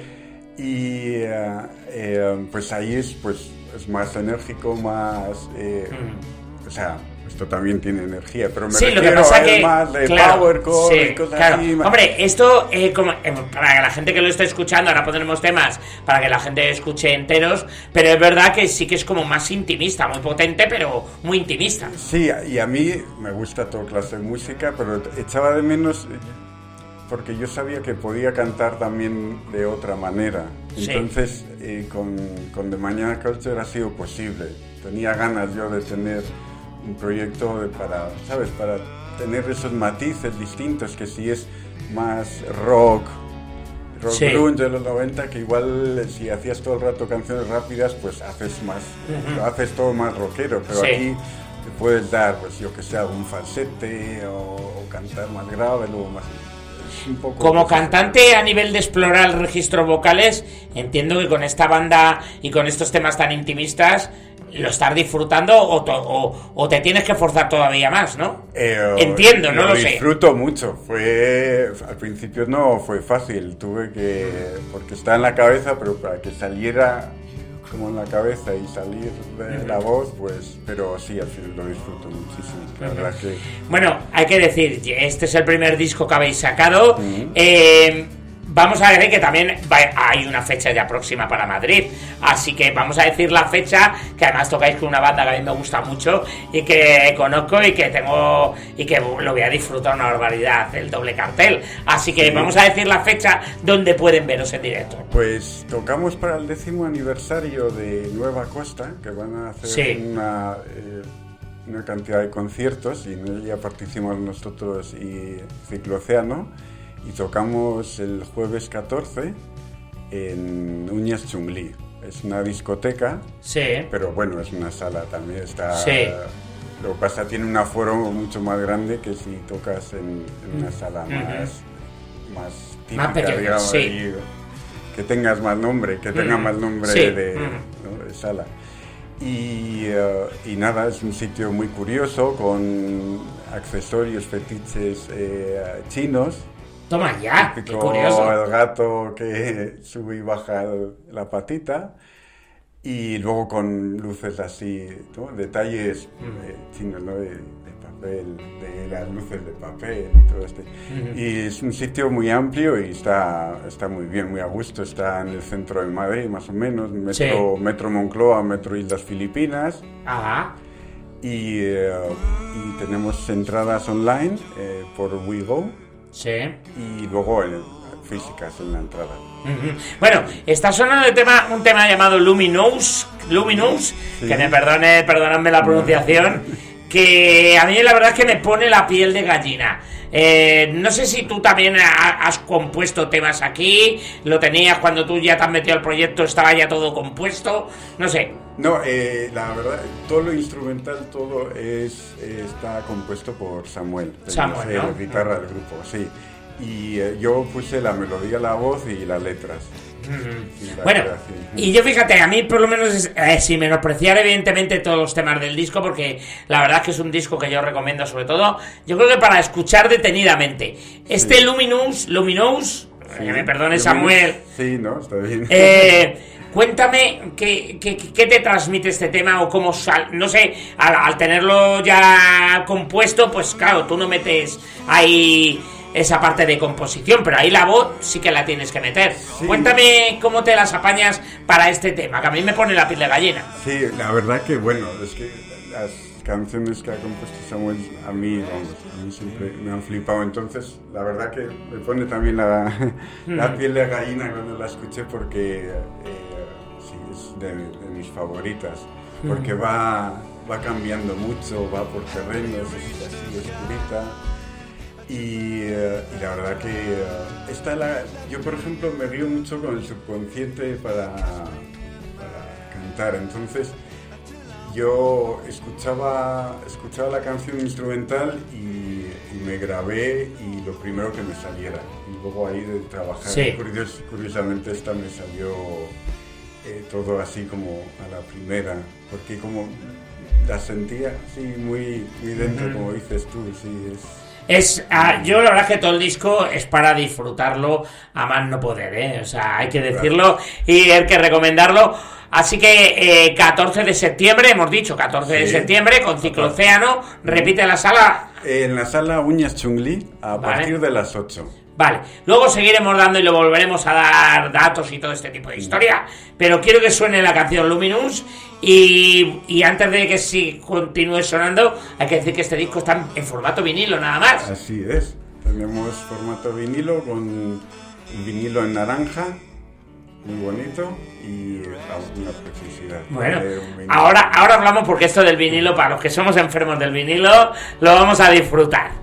Y uh, eh, pues ahí es, pues, es más enérgico, más... Eh, mm. O sea, esto también tiene energía, pero me sí, refiero lo que pasa a que, más de claro, powercore sí, y cosas claro. así. Más. Hombre, esto, eh, como, eh, para la gente que lo esté escuchando, ahora pondremos temas para que la gente escuche enteros, pero es verdad que sí que es como más intimista, muy potente, pero muy intimista. Sí, y a mí me gusta toda clase de música, pero echaba de menos... porque yo sabía que podía cantar también de otra manera. Entonces, sí. eh, con, con The Mañana Culture ha sido posible. Tenía ganas yo de tener un proyecto de, para, ¿sabes? Para tener esos matices distintos, que si es más rock, rock sí. grunge de los noventa, que igual si hacías todo el rato canciones rápidas, pues haces más, uh-huh. lo haces todo más rockero, pero sí. aquí te puedes dar, pues yo que sé, algún falsete o, o cantar más grave, luego más... Como cantante, a nivel de explorar registros vocales, entiendo que con esta banda y con estos temas tan intimistas lo estás disfrutando, o, to, o, o te tienes que forzar todavía más, ¿no? Eh, entiendo, no lo, lo sé. Disfruto mucho. Fue al principio no fue fácil, tuve que, porque está en la cabeza, pero para que saliera como en la cabeza y salir de la voz, pues, pero sí, al final lo disfruto muchísimo. La verdad que... Bueno, hay que decir, este es el primer disco que habéis sacado. Uh-huh. Eh, vamos a decir que también va, hay una fecha ya próxima para Madrid, así que vamos a decir la fecha, que además tocáis con una banda que a mí me gusta mucho y que conozco y que tengo y que lo voy a disfrutar una barbaridad, el Doble Cartel. Así que sí, vamos a decir la fecha donde pueden veros en directo. Pues tocamos para el décimo aniversario de Nueva Costa, que van a hacer sí. una, eh, una cantidad de conciertos, y en ella participamos nosotros y Cicloceano. Y tocamos el jueves catorce en Uñas Chungli. Es una discoteca, sí. pero bueno, es una sala también. Está, sí. Lo que pasa, tiene un aforo mucho más grande que si tocas en, en una sala mm-hmm. más, más típica, más pequeña, digamos, sí. y que tengas más nombre, que tenga mm-hmm. más nombre sí. de, mm-hmm. ¿no? de sala. Y, uh, y nada, es un sitio muy curioso con accesorios, fetiches eh, chinos. Toma ya, Típico, qué curioso. El gato que sube y baja el, la patita, y luego con luces así, ¿no? Detalles mm. eh, chinos, ¿no? De, de papel, de las luces de papel y todo este. Mm-hmm. Y es un sitio muy amplio y está, está muy bien, muy a gusto. Está en el centro de Madrid, más o menos, metro, sí. metro Moncloa, metro Islas Filipinas. Ajá. Y, eh, y tenemos entradas online eh, por WeGo. Sí. Y luego en físicas en la entrada. Uh-huh. Bueno, está sonando de tema, un tema llamado Luminous, Luminous, sí. que me perdone, perdonadme la pronunciación, que a mí la verdad es que me pone la piel de gallina. Eh, no sé si tú también ha, has compuesto temas aquí, lo tenías cuando tú ya te has metido al proyecto, estaba ya todo compuesto, no sé. No, eh, la verdad, todo lo instrumental, todo es eh, está compuesto por Samuel, Samuel, el, ¿no? el guitarra del grupo, sí. Y eh, yo puse la melodía, la voz y las letras. Mm-hmm. Y la bueno, creación. Y yo fíjate, a mí por lo menos, es, eh, sin menospreciar evidentemente todos los temas del disco, porque la verdad es que es un disco que yo recomiendo sobre todo, yo creo que para escuchar detenidamente. Este sí. Luminous, Luminous, sí. que me perdone Samuel. Sí, no, está bien. Eh, Cuéntame qué, qué, qué te transmite este tema o cómo sal... No sé, al, al tenerlo ya compuesto, pues claro, tú no metes ahí esa parte de composición, pero ahí la voz sí que la tienes que meter. Sí. Cuéntame cómo te las apañas para este tema, que a mí me pone la piel de gallina. Sí, la verdad que bueno, es que las canciones que ha compuesto Samuel a mí, vamos, a mí siempre me han flipado, entonces la verdad que me pone también la, la piel de gallina cuando la escuché, porque... Eh, De, de mis favoritas, porque va, va cambiando mucho, va por terrenos, es así oscurita, y, uh, y la verdad que uh, esta la, yo por ejemplo me río mucho con el subconsciente para, para cantar, entonces yo escuchaba, escuchaba la canción instrumental y, y me grabé y lo primero que me saliera, y luego ahí de trabajar, sí. Curios, curiosamente esta me salió Eh, todo así como a la primera, porque como la sentía así muy, muy dentro, mm-hmm. como dices tú, sí, es... Es, ah, yo la verdad que todo el disco es para disfrutarlo a más no poder, ¿eh? O sea, hay que decirlo. Gracias. Y hay que recomendarlo. Así que eh, catorce de septiembre, hemos dicho, catorce sí. de septiembre, con Cicloceano, repite la sala... Eh, en la sala Uñas Chungli, a vale. partir de las ocho. Vale, luego seguiremos dando y le volveremos a dar datos y todo este tipo de historia, pero quiero que suene la canción Luminous y, y antes de que sí continúe sonando, hay que decir que este disco está en formato vinilo nada más. Así es, tenemos formato vinilo con el vinilo en naranja, muy bonito y una preciosidad. Bueno, ahora, ahora hablamos porque esto del vinilo, para los que somos enfermos del vinilo, lo vamos a disfrutar.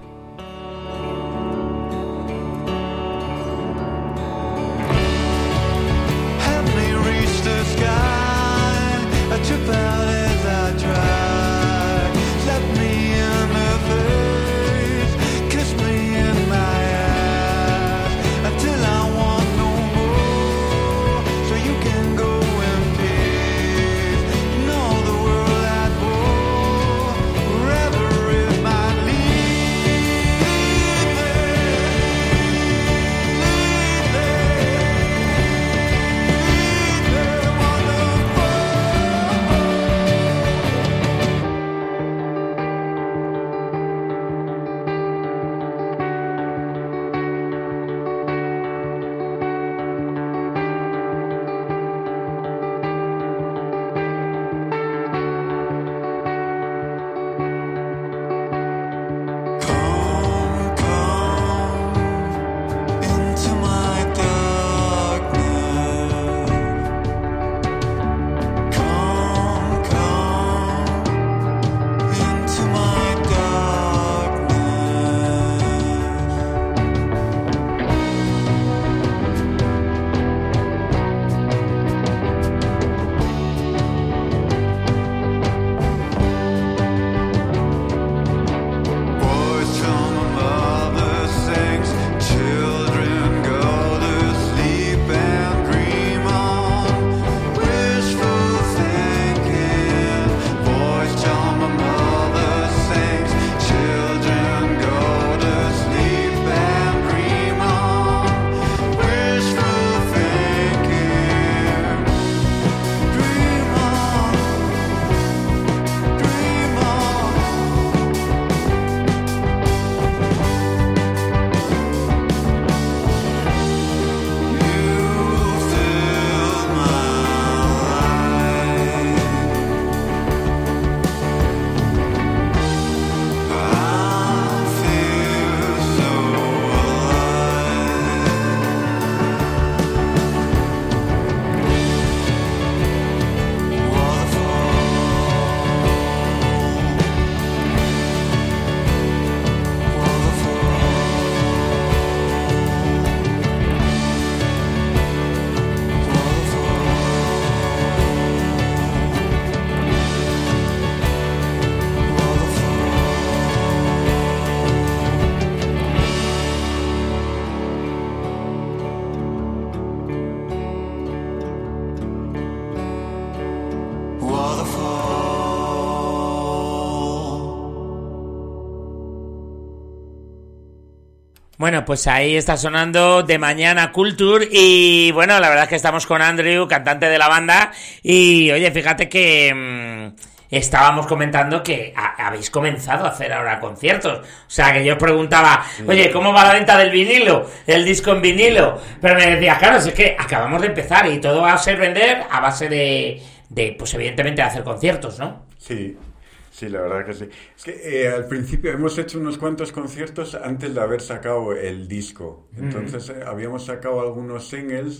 Bueno, pues ahí está sonando De Mañana Culture y bueno, la verdad es que estamos con Andrew, cantante de la banda, y oye, fíjate que mmm, estábamos comentando que a, habéis comenzado a hacer ahora conciertos, o sea que yo os preguntaba, oye, ¿cómo va la venta del vinilo, el disco en vinilo? Pero me decías, claro, es que acabamos de empezar y todo va a ser vender a base de, de pues evidentemente de hacer conciertos, ¿no? Sí. Sí, la verdad que sí. Es que eh, al principio hemos hecho unos cuantos conciertos antes de haber sacado el disco. Entonces eh, habíamos sacado algunos singles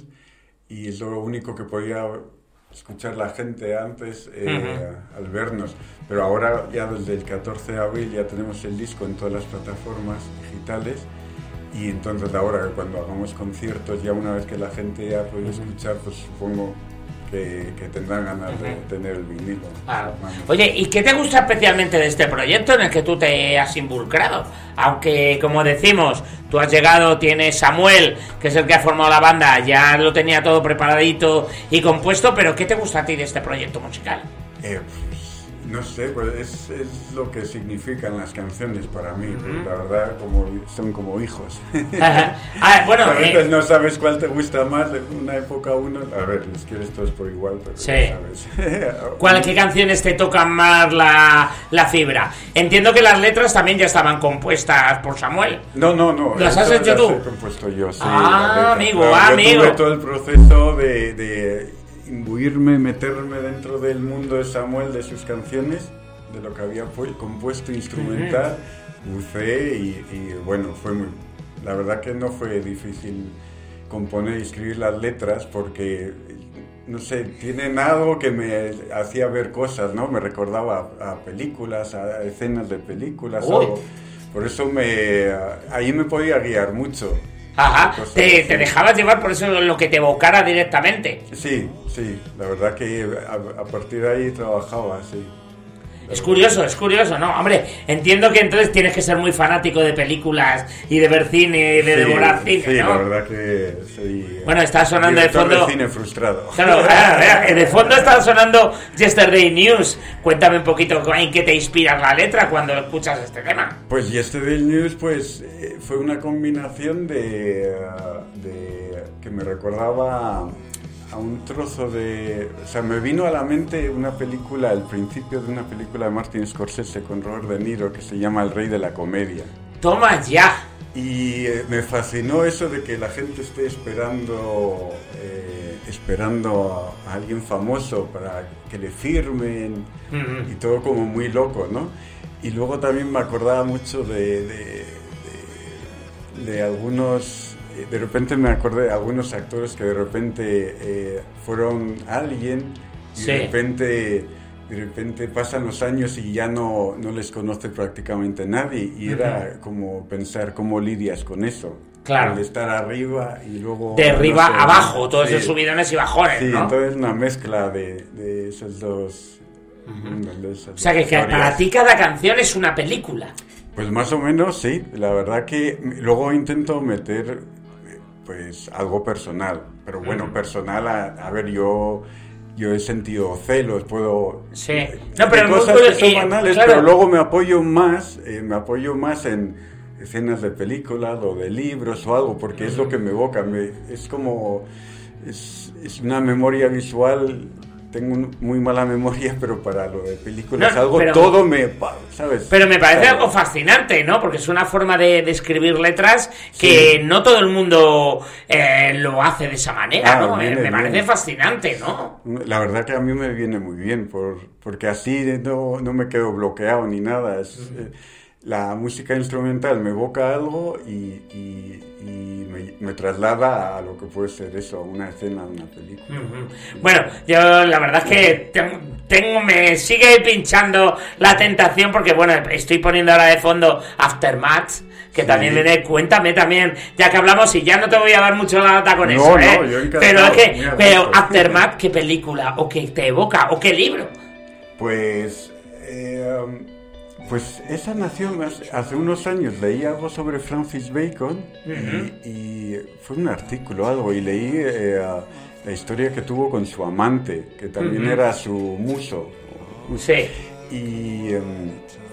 y es lo único que podía escuchar la gente antes eh, uh-huh. al vernos. Pero ahora ya desde el catorce de abril ya tenemos el disco en todas las plataformas digitales y entonces ahora cuando hagamos conciertos ya una vez que la gente ya puede escuchar, pues supongo... Que, que tendrán ganas uh-huh. de tener el vinilo. Claro. Oye, ¿y qué te gusta especialmente de este proyecto en el que tú te has involucrado? Aunque, como decimos, tú has llegado, tienes Samuel, que es el que ha formado la banda, ya lo tenía todo preparadito y compuesto, pero ¿qué te gusta a ti de este proyecto musical? Eh, pues, no sé, pues es, es lo que significan las canciones para mí, uh-huh. la verdad como son como hijos. ah, bueno, a veces eh... no sabes cuál te gusta más, de una época a uno, a ver, les quieres todos por igual, pero sí. no sabes. ¿Cuál, ¿Qué canciones te tocan más la, la fibra? Entiendo que las letras también ya estaban compuestas por Samuel. No, no, no. ¿Las has hecho tú? Las he compuesto yo, sí. Ah, amigo, claro, ah, yo amigo. Tuve todo el proceso de... de imbuirme, meterme dentro del mundo de Samuel, de sus canciones, de lo que había compuesto instrumental, buceé y, y bueno, fue muy, la verdad que no fue difícil componer y escribir las letras porque, no sé, tienen algo que me hacía ver cosas, ¿no? Me recordaba a, a películas, a escenas de películas, algo. Por eso me, ahí me podía guiar mucho. Ajá, te, te dejabas llevar por eso lo que te evocara directamente. Sí, sí, la verdad que a, a partir de ahí trabajaba, sí. Es curioso, es curioso, ¿no? Hombre, entiendo que entonces tienes que ser muy fanático de películas y de ver cine, de sí, devorar cine, sí, ¿no? la verdad que soy... Bueno, está sonando de fondo... de cine frustrado. Claro, de fondo está sonando Yesterday News. Cuéntame un poquito en qué te inspira la letra cuando escuchas este tema. Pues Yesterday News, pues, fue una combinación de... de que me recordaba... a un trozo de... O sea, me vino a la mente una película, el principio de una película de Martin Scorsese con Robert De Niro que se llama El Rey de la Comedia. ¡Toma ya! Y eh, me fascinó eso de que la gente esté esperando eh, esperando a, a alguien famoso para que le firmen uh-huh. y todo como muy loco, ¿no? Y luego también me acordaba mucho de, de, de, de algunos... De repente me acordé de algunos actores que de repente eh, fueron alguien y sí. de repente de repente pasan los años y ya no, no les conoce prácticamente nadie y uh-huh. era como pensar cómo lidias con eso. Claro. De estar arriba y luego... De arriba no sé, abajo, todos sí. esos subidones y bajones, sí, ¿no? entonces una mezcla de, de esos dos... Uh-huh. de esas o sea que, que para ti cada canción es una película. Pues más o menos sí, la verdad que luego intento meter... pues algo personal, pero bueno, uh-huh. personal, a, a ver, yo yo he sentido celos, puedo... Sí, no, pero cosas muy, que son eh, banales, claro. pero luego me apoyo más, eh, me apoyo más en escenas de películas o de libros o algo, porque uh-huh. es lo que me evoca, me, es como, es, es una memoria visual... Tengo muy mala memoria, pero para lo de películas no, algo, pero, todo me... ¿sabes? Pero me parece ¿sabes? Algo fascinante, ¿no? Porque es una forma de, de escribir letras que sí. no todo el mundo eh, lo hace de esa manera, ah, ¿no? Viene, me parece viene. fascinante, ¿no? La verdad que a mí me viene muy bien, por, porque así no, no me quedo bloqueado ni nada. Es, uh-huh. eh, la música instrumental me evoca algo y, y, y me, me traslada a lo que puede ser eso, una escena, una película. Uh-huh. Bueno, yo la verdad es que tengo, tengo, me sigue pinchando la tentación porque, bueno, estoy poniendo ahora de fondo Aftermath, que sí. también viene, cuéntame también, ya que hablamos y ya no te voy a dar mucho la nota con no, eso, no, ¿eh? Yo encantado, pero es que, pero Aftermath, ¿qué película? ¿O qué te evoca? ¿O qué libro? Pues... Eh, um... Pues esa nació hace, hace unos años, leí algo sobre Francis Bacon uh-huh. y, y fue un artículo algo y leí eh, la historia que tuvo con su amante, que también uh-huh. era su muso. Sí. Y, um,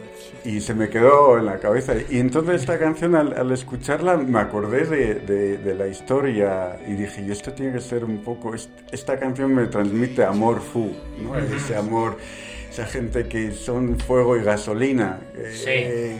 y se me quedó en la cabeza. Y entonces esta canción, al, al escucharla, me acordé de, de, de la historia y dije, y esto tiene que ser un poco... Esta canción me transmite amor fu, ¿no? Uh-huh. Ese amor, esa gente que son fuego y gasolina. Sí. Eh,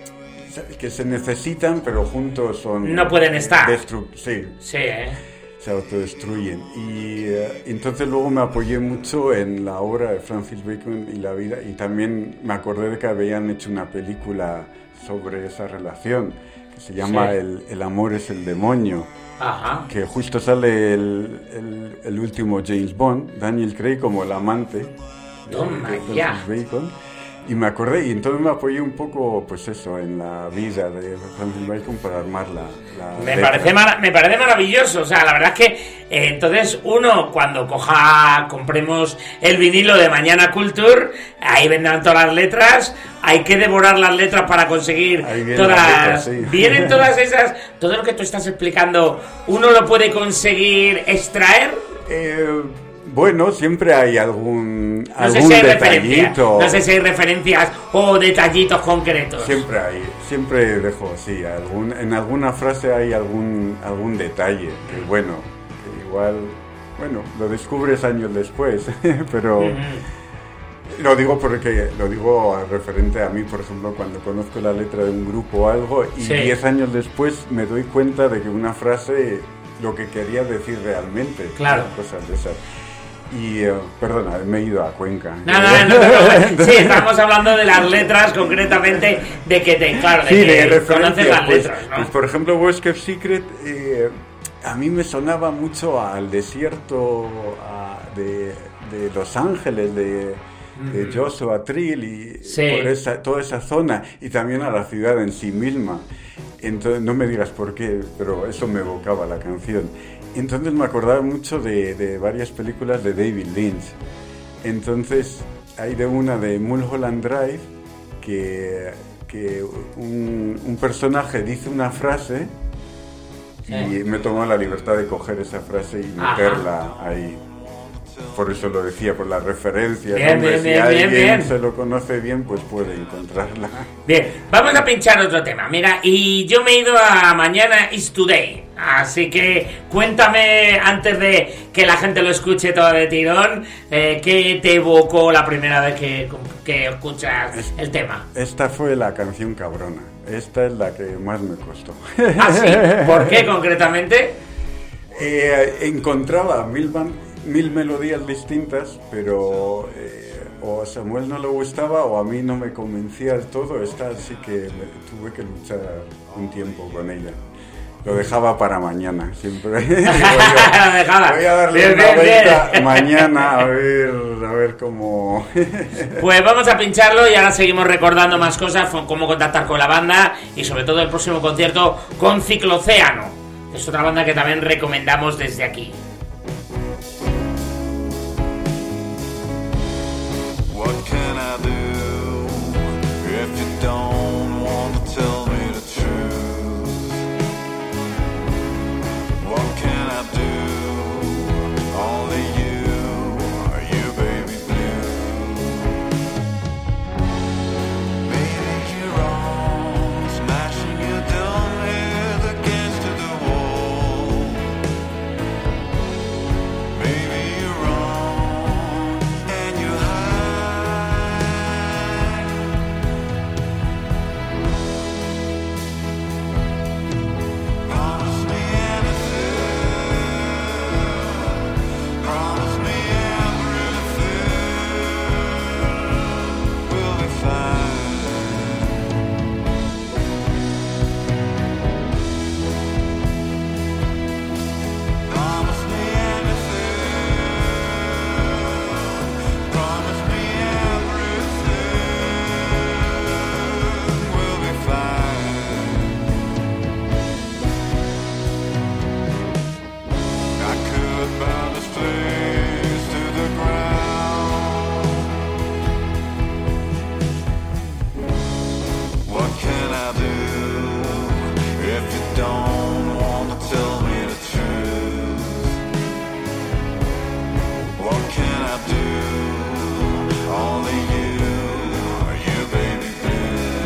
que se necesitan, pero juntos son... No pueden estar. Destru- sí. Sí, ¿eh? Se autodestruyen. Y uh, entonces luego me apoyé mucho en la obra de Francis Bacon y la vida, y también me acordé de que habían hecho una película sobre esa relación que se llama sí. el, el amor es el demonio. Ajá. Que justo sale el, el, el último James Bond, Daniel Craig, como el amante Toma, de, de ya. Francis Bacon. Y me acordé, y entonces me apoyé un poco, pues eso, en la vida de Francis Bacon para armar la, la me parece mar- me parece maravilloso. O sea, la verdad es que eh, entonces uno, cuando coja, compremos el vinilo de Mañana Culture, ahí vendrán todas las letras, hay que devorar las letras para conseguir todas las letras, sí. Vienen todas esas, todo lo que tú estás explicando, ¿uno lo puede conseguir extraer? Eh... Bueno, siempre hay algún, no algún sé si hay detallito. No sé si hay referencias o detallitos concretos. Siempre hay, siempre dejo, sí, algún, en alguna frase hay algún, algún detalle, que bueno, que igual, bueno, lo descubres años después, pero uh-huh. lo digo porque, lo digo referente a mí, por ejemplo, cuando conozco la letra de un grupo o algo, y diez sí. años después me doy cuenta de que una frase, lo que quería decir realmente, claro. Cosas de esas. Y, uh, perdona, me he ido a Cuenca. No, no, no, no, no. Sí, estamos hablando de las letras, concretamente, de que te, claro, de sí, que de conoces las pues, letras, ¿no? Pues, por ejemplo, West Kept Secret, eh, a mí me sonaba mucho al desierto a, de, de Los Ángeles, de, de Joshua Tree, y sí. por esa, toda esa zona, y también a la ciudad en sí misma. Entonces, no me digas por qué, pero eso me evocaba la canción. Entonces me acordaba mucho de, de varias películas de David Lynch. Entonces hay de una de Mulholland Drive que, que un, un personaje dice una frase sí. y me tomó la libertad de coger esa frase y meterla Ajá. ahí. Por eso lo decía, por las referencias. Bien, Hombre, bien, si bien, alguien bien, bien. se lo conoce bien, pues puede encontrarla. Bien, vamos a pinchar otro tema. Mira, y yo me he ido a Mañana is Today. Así que cuéntame, antes de que la gente lo escuche todo de tirón, eh, ¿qué te evocó la primera vez que, que escuchas es, el tema? Esta fue la canción cabrona. Esta es la que más me costó. ¿Ah, sí? ¿Por qué concretamente? Eh, encontraba mil, ban- mil melodías distintas, pero eh, o a Samuel no le gustaba o a mí no me convencía del todo. Esta sí que me, tuve que luchar un tiempo con ella. Lo dejaba para mañana, siempre. Digo yo, voy a darle bien, una bien, vuelta bien. mañana a ver, a ver cómo... Pues vamos a pincharlo y ahora seguimos recordando más cosas, cómo contactar con la banda y sobre todo el próximo concierto con Ciclocéano. Es otra banda que también recomendamos desde aquí. What can I do if you don't want to tell me the truth? What can I do? Only you, you baby blue. Baby, you're wrong, smashing your dumb head against the wall. Baby, you're wrong, and you hide. Promise me anything. Promise me everything. We'll be fine. Promise me anything. Promise me everything. We'll be fine. I could burn this place to the ground. What can I do if you don't want to tell me the truth? What can I do? Only you, you baby blue.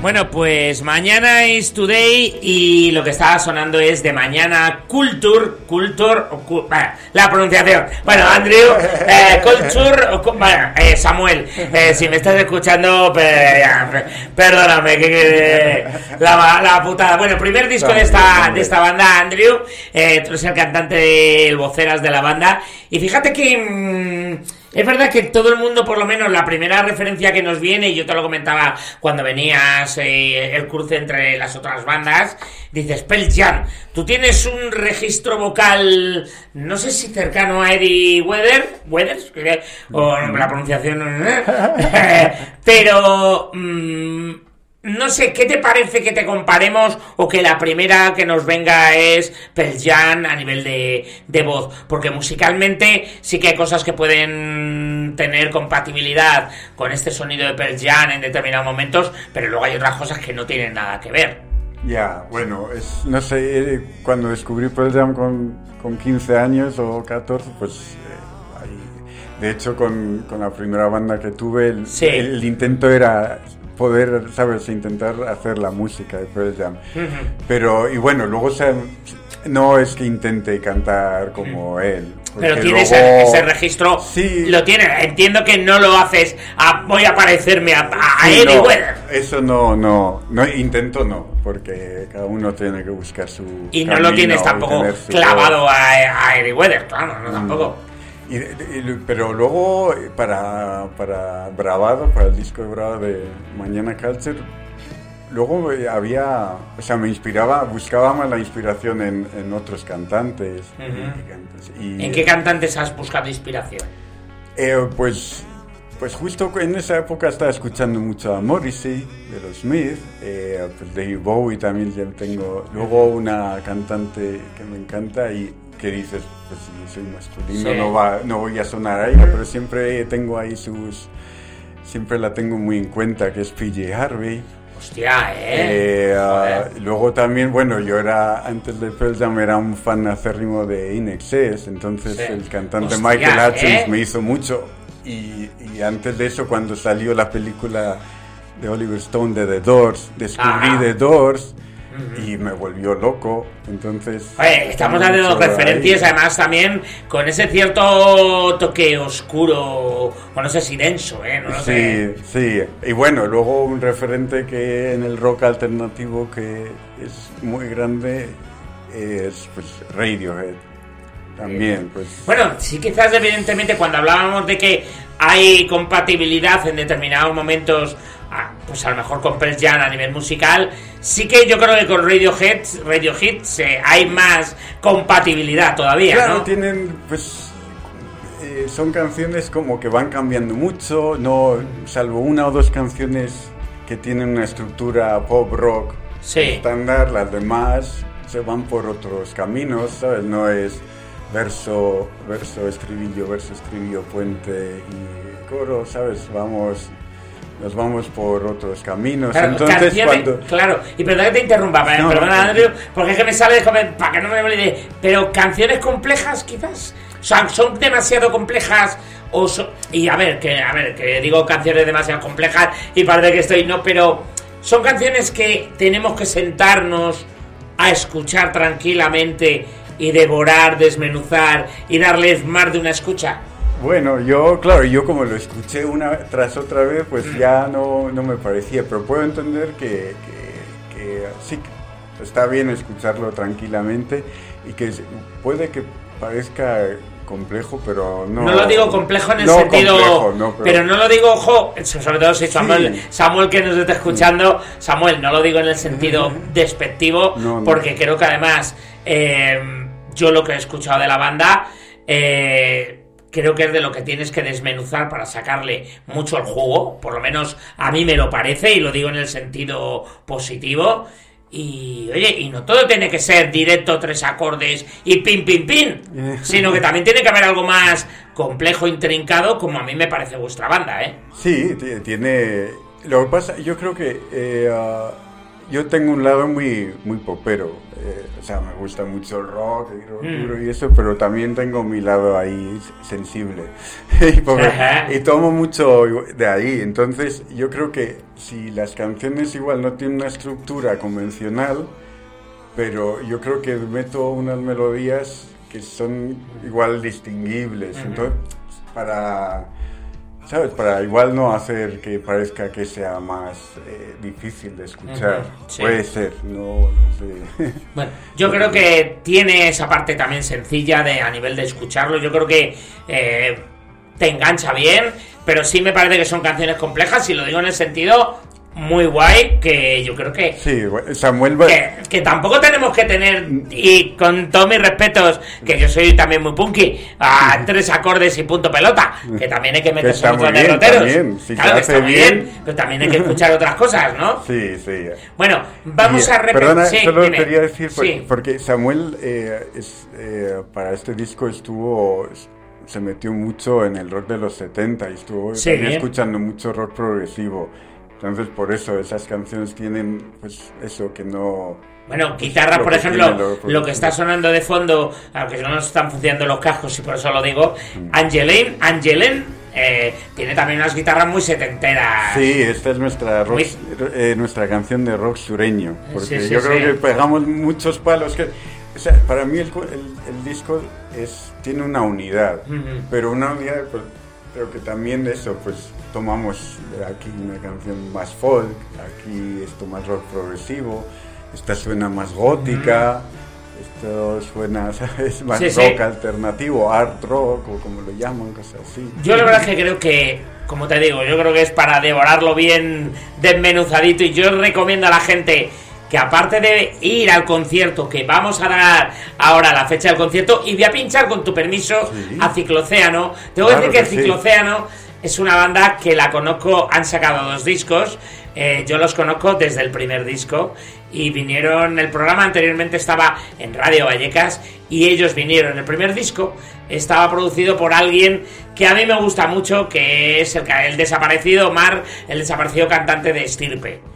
Bueno, pues mañana es Today y lo que estaba sonando es de mañana Culture, Culture, o cu, bueno, la pronunciación. Bueno, Andrew, eh, Culture, o, bueno, eh, Samuel, eh, si me estás escuchando, per, ya, perdóname, que, que la, la putada. Bueno, primer disco de esta, de esta banda, Andrew, eh, tú eres el cantante, el voceras de la banda, y fíjate que... Mmm, es verdad que todo el mundo, por lo menos la primera referencia que nos viene, y yo te lo comentaba cuando venías, eh, el cruce entre las otras bandas, dices, Pearl Jam, tú tienes un registro vocal, no sé si cercano a Eddie Vedder, Weathers, o la pronunciación, pero... Mmm, no sé, ¿qué te parece que te comparemos o que la primera que nos venga es Pearl Jam a nivel de, de voz? Porque musicalmente sí que hay cosas que pueden tener compatibilidad con este sonido de Pearl Jam en determinados momentos, pero luego hay otras cosas que no tienen nada que ver. Ya, yeah, bueno, es, no sé, cuando descubrí Pearl Jam con, con quince años o catorce, pues... Eh, ahí, de hecho, con, con la primera banda que tuve, el, sí. el, el intento era... poder, ¿sabes?, intentar hacer la música de Pearl Jam. Uh-huh. Pero, y bueno, luego se, no es que intente cantar como uh-huh. él. Pero tienes luego... ese, ese registro, sí. Lo tienes, entiendo que no lo haces a, voy a parecerme a, a sí, Eddie no, Vedder. Eso no, no, no, intento no, porque cada uno tiene que buscar su Y no lo tienes tampoco clavado a, a Eddie Vedder, claro, no, tampoco. Y, y, pero luego para, para Bravado, para el disco de Bravado de Mañana Culture, luego había, o sea, me inspiraba, buscaba más la inspiración en, en otros cantantes. Uh-huh. y, ¿En qué cantantes has buscado inspiración? Eh, pues, pues justo en esa época estaba escuchando mucho a Morrissey de los Smith, eh, pues David Bowie también ya tengo, luego una cantante que me encanta y que dices, pues si soy masculino sí. no, va, no voy a sonar a ella, pero siempre tengo ahí sus... Siempre la tengo muy en cuenta, que es P J Harvey. Hostia, ¿eh? eh uh, luego también, bueno, yo era, antes de Pearl Jam, era un fan acérrimo de In Excess, entonces sí. el cantante Hostia, Michael Hutchins ¿eh? me hizo mucho. Y, y antes de eso, cuando salió la película de Oliver Stone de The Doors, descubrí ah. The Doors. Y me volvió loco, entonces... Oye, estamos dando referencias, ahí. Además también con ese cierto toque oscuro, o no sé si denso, ¿eh? No lo sí, sé. sí, y bueno, luego un referente que en el rock alternativo que es muy grande es pues Radiohead, también, pues... Bueno, sí, quizás evidentemente cuando hablábamos de que hay compatibilidad en determinados momentos... pues a lo mejor con Pearl Jam a nivel musical, sí que yo creo que con Radiohead, Radiohead eh, hay más compatibilidad todavía, claro, ¿no? Tienen, pues, eh, son canciones como que van cambiando mucho, no, salvo una o dos canciones que tienen una estructura pop rock sí. estándar, las demás se van por otros caminos, ¿sabes? No es verso, verso, estribillo, verso, estribillo, puente y coro, ¿sabes? Vamos... Nos vamos por otros caminos. Claro, entonces cuando... Claro, y perdón que te interrumpa, no, perdona, no, Andrew, porque es que me sale de joven, para que no me olvide, pero canciones complejas quizás, o sea, son demasiado complejas, o son... y a ver, que a ver, que digo canciones demasiado complejas y parece que estoy, no, pero son canciones que tenemos que sentarnos a escuchar tranquilamente y devorar, desmenuzar y darles más de una escucha. Bueno, yo, claro, yo como lo escuché una tras otra vez, pues ya no, no me parecía, pero puedo entender que, que, que sí, está bien escucharlo tranquilamente y que puede que parezca complejo, pero no... No lo digo complejo en el no sentido... Complejo, no, pero... pero no lo digo, ojo, sobre todo si Samuel, sí. Samuel que nos está escuchando, Samuel, no lo digo en el sentido despectivo, no, no. porque creo que además eh, yo lo que he escuchado de la banda... Eh, creo que es de lo que tienes que desmenuzar para sacarle mucho el jugo, por lo menos a mí me lo parece y lo digo en el sentido positivo. Y oye, y no todo tiene que ser directo, tres acordes y pin, pin, pin, sino que también tiene que haber algo más complejo, intrincado, como a mí me parece vuestra banda, ¿eh? Sí, tiene... Lo que pasa, yo creo que... Eh, uh... yo tengo un lado muy, muy popero. Eh, o sea, me gusta mucho el rock y rock mm. duro y eso, pero también tengo mi lado ahí sensible. y, porque, y tomo mucho de ahí. Entonces, yo creo que si las canciones igual no tienen una estructura convencional, pero yo creo que meto unas melodías que son igual distinguibles. Uh-huh. Entonces, para... ¿sabes? Para igual no hacer que parezca que sea más eh, difícil de escuchar. Uh-huh, sí. Puede ser, no, no sé. Bueno, yo creo que tiene esa parte también sencilla de a nivel de escucharlo. Yo creo que eh, te engancha bien, pero sí me parece que son canciones complejas, y lo digo en el sentido muy guay, que yo creo que sí, Samuel va... que, que tampoco tenemos que tener, y con todos mis respetos, que yo soy también muy punky, a tres acordes y punto pelota, que también hay que meterse en otros derroteros, si claro que está muy bien. bien, pero también hay que escuchar otras cosas, ¿no? Sí, sí. Bueno, vamos y, a repetir. Perdona, sí, solo dime. quería decir, porque, sí. porque Samuel eh, es, eh, para este disco estuvo... se metió mucho en el rock de los setenta y estuvo sí, también escuchando mucho rock progresivo. Entonces, por eso esas canciones tienen, pues, eso que no... Bueno, guitarra, por ejemplo, lo, lo que está sonando de fondo, aunque no nos están funcionando los cascos, y por eso lo digo, mm. Angeline, Angeline eh, tiene también unas guitarras muy setenteras. Sí, esta es nuestra rock, muy... eh, nuestra canción de rock sureño, porque sí, sí, yo sí. creo que pegamos muchos palos. Que, o sea, para mí el, el, el disco es tiene una unidad, uh-huh. pero una unidad... Pues, creo que también eso, pues tomamos aquí una canción más folk, aquí esto más rock progresivo, esta suena más gótica, mm. esto suena, ¿sabes? Más sí, rock sí. alternativo, art rock o como lo llaman, cosas así. Yo la verdad es que creo que, como te digo, yo creo que es para devorarlo bien desmenuzadito, y yo recomiendo a la gente que, aparte de ir al concierto, que vamos a dar ahora la fecha del concierto, y voy a pinchar, con tu permiso, sí. a Ciclocéano. Tengo que claro decir que, que Ciclocéano sí. es una banda que la conozco, han sacado dos discos, eh, yo los conozco desde el primer disco, y vinieron, el programa anteriormente estaba en Radio Vallecas, y ellos vinieron. El primer disco estaba producido por alguien que a mí me gusta mucho, que es el, el desaparecido Omar, el desaparecido cantante de Estirpe.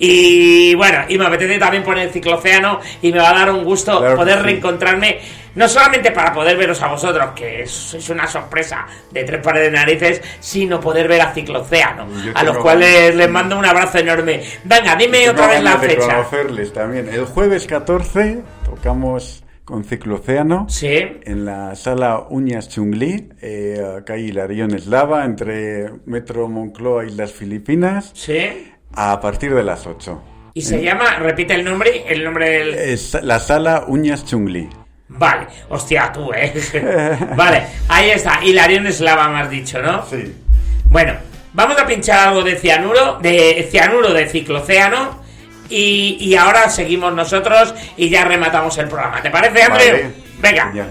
Y bueno, y me apetece también poner Ciclocéano, y me va a dar un gusto claro poder sí. reencontrarme, no solamente para poder veros a vosotros, que sois una sorpresa de tres pares de narices, sino poder ver a Ciclocéano, a los cuales les mando un abrazo enorme. Venga, dime otra vez la fecha. Conocerles también. El jueves catorce tocamos con Ciclocéano, sí. en la sala Uñas Chungli, eh, calle Hilarión Eslava, entre Metro Moncloa y las Filipinas. Sí. A partir de las ocho. ¿Y se ¿Eh? llama, repite el nombre, el nombre del...? Es la sala Uñas Chungli. Vale, hostia, tú, ¿eh? Vale, ahí está, Hilarión Eslava me has dicho, ¿no? Sí. Bueno, vamos a pinchar algo de cianuro, de cianuro de Ciclocéano, y, y ahora seguimos nosotros y ya rematamos el programa. ¿Te parece, Andreu? Vale. Venga. Ya.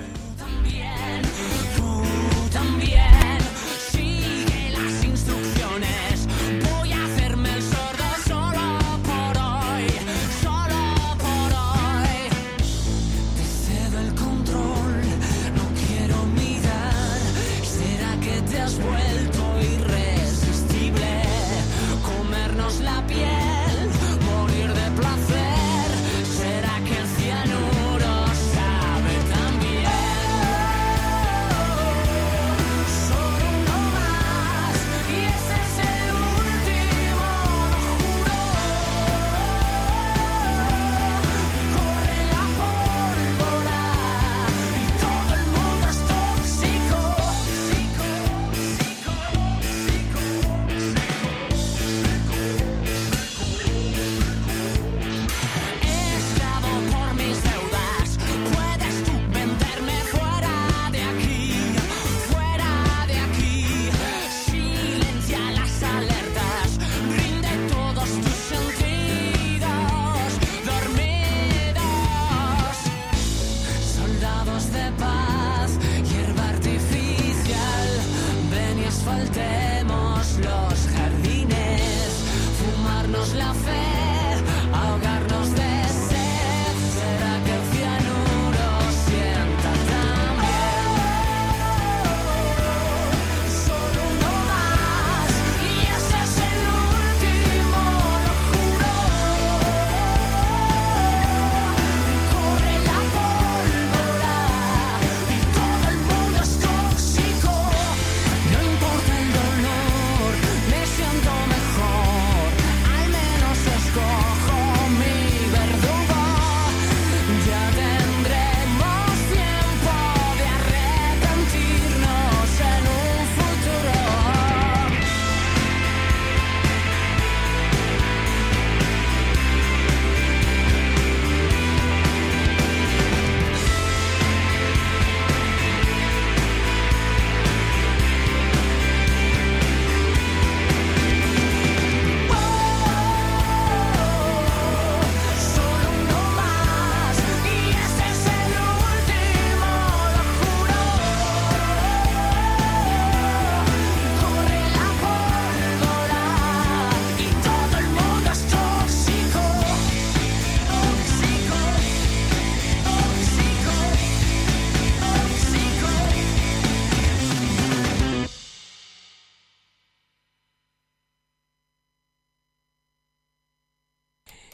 Placer, será que el cianuro sabe también.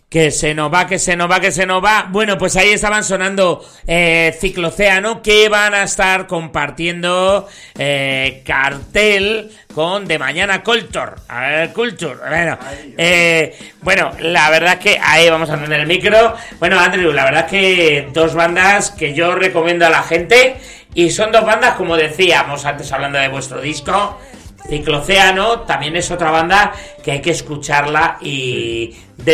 Que se nos va, que se nos va, que se nos va. Bueno, pues ahí estaban sonando eh, Ciclocéano, que van a estar compartiendo eh, cartel con De Mañana Culture. A ver, Culture. Bueno, eh, bueno, la verdad es que ahí vamos a encender el micro. Bueno, Andrew, la verdad es que dos bandas que yo recomiendo a la gente. Y son dos bandas, como decíamos antes hablando de vuestro disco. Ciclocéano también es otra banda que hay que escucharla y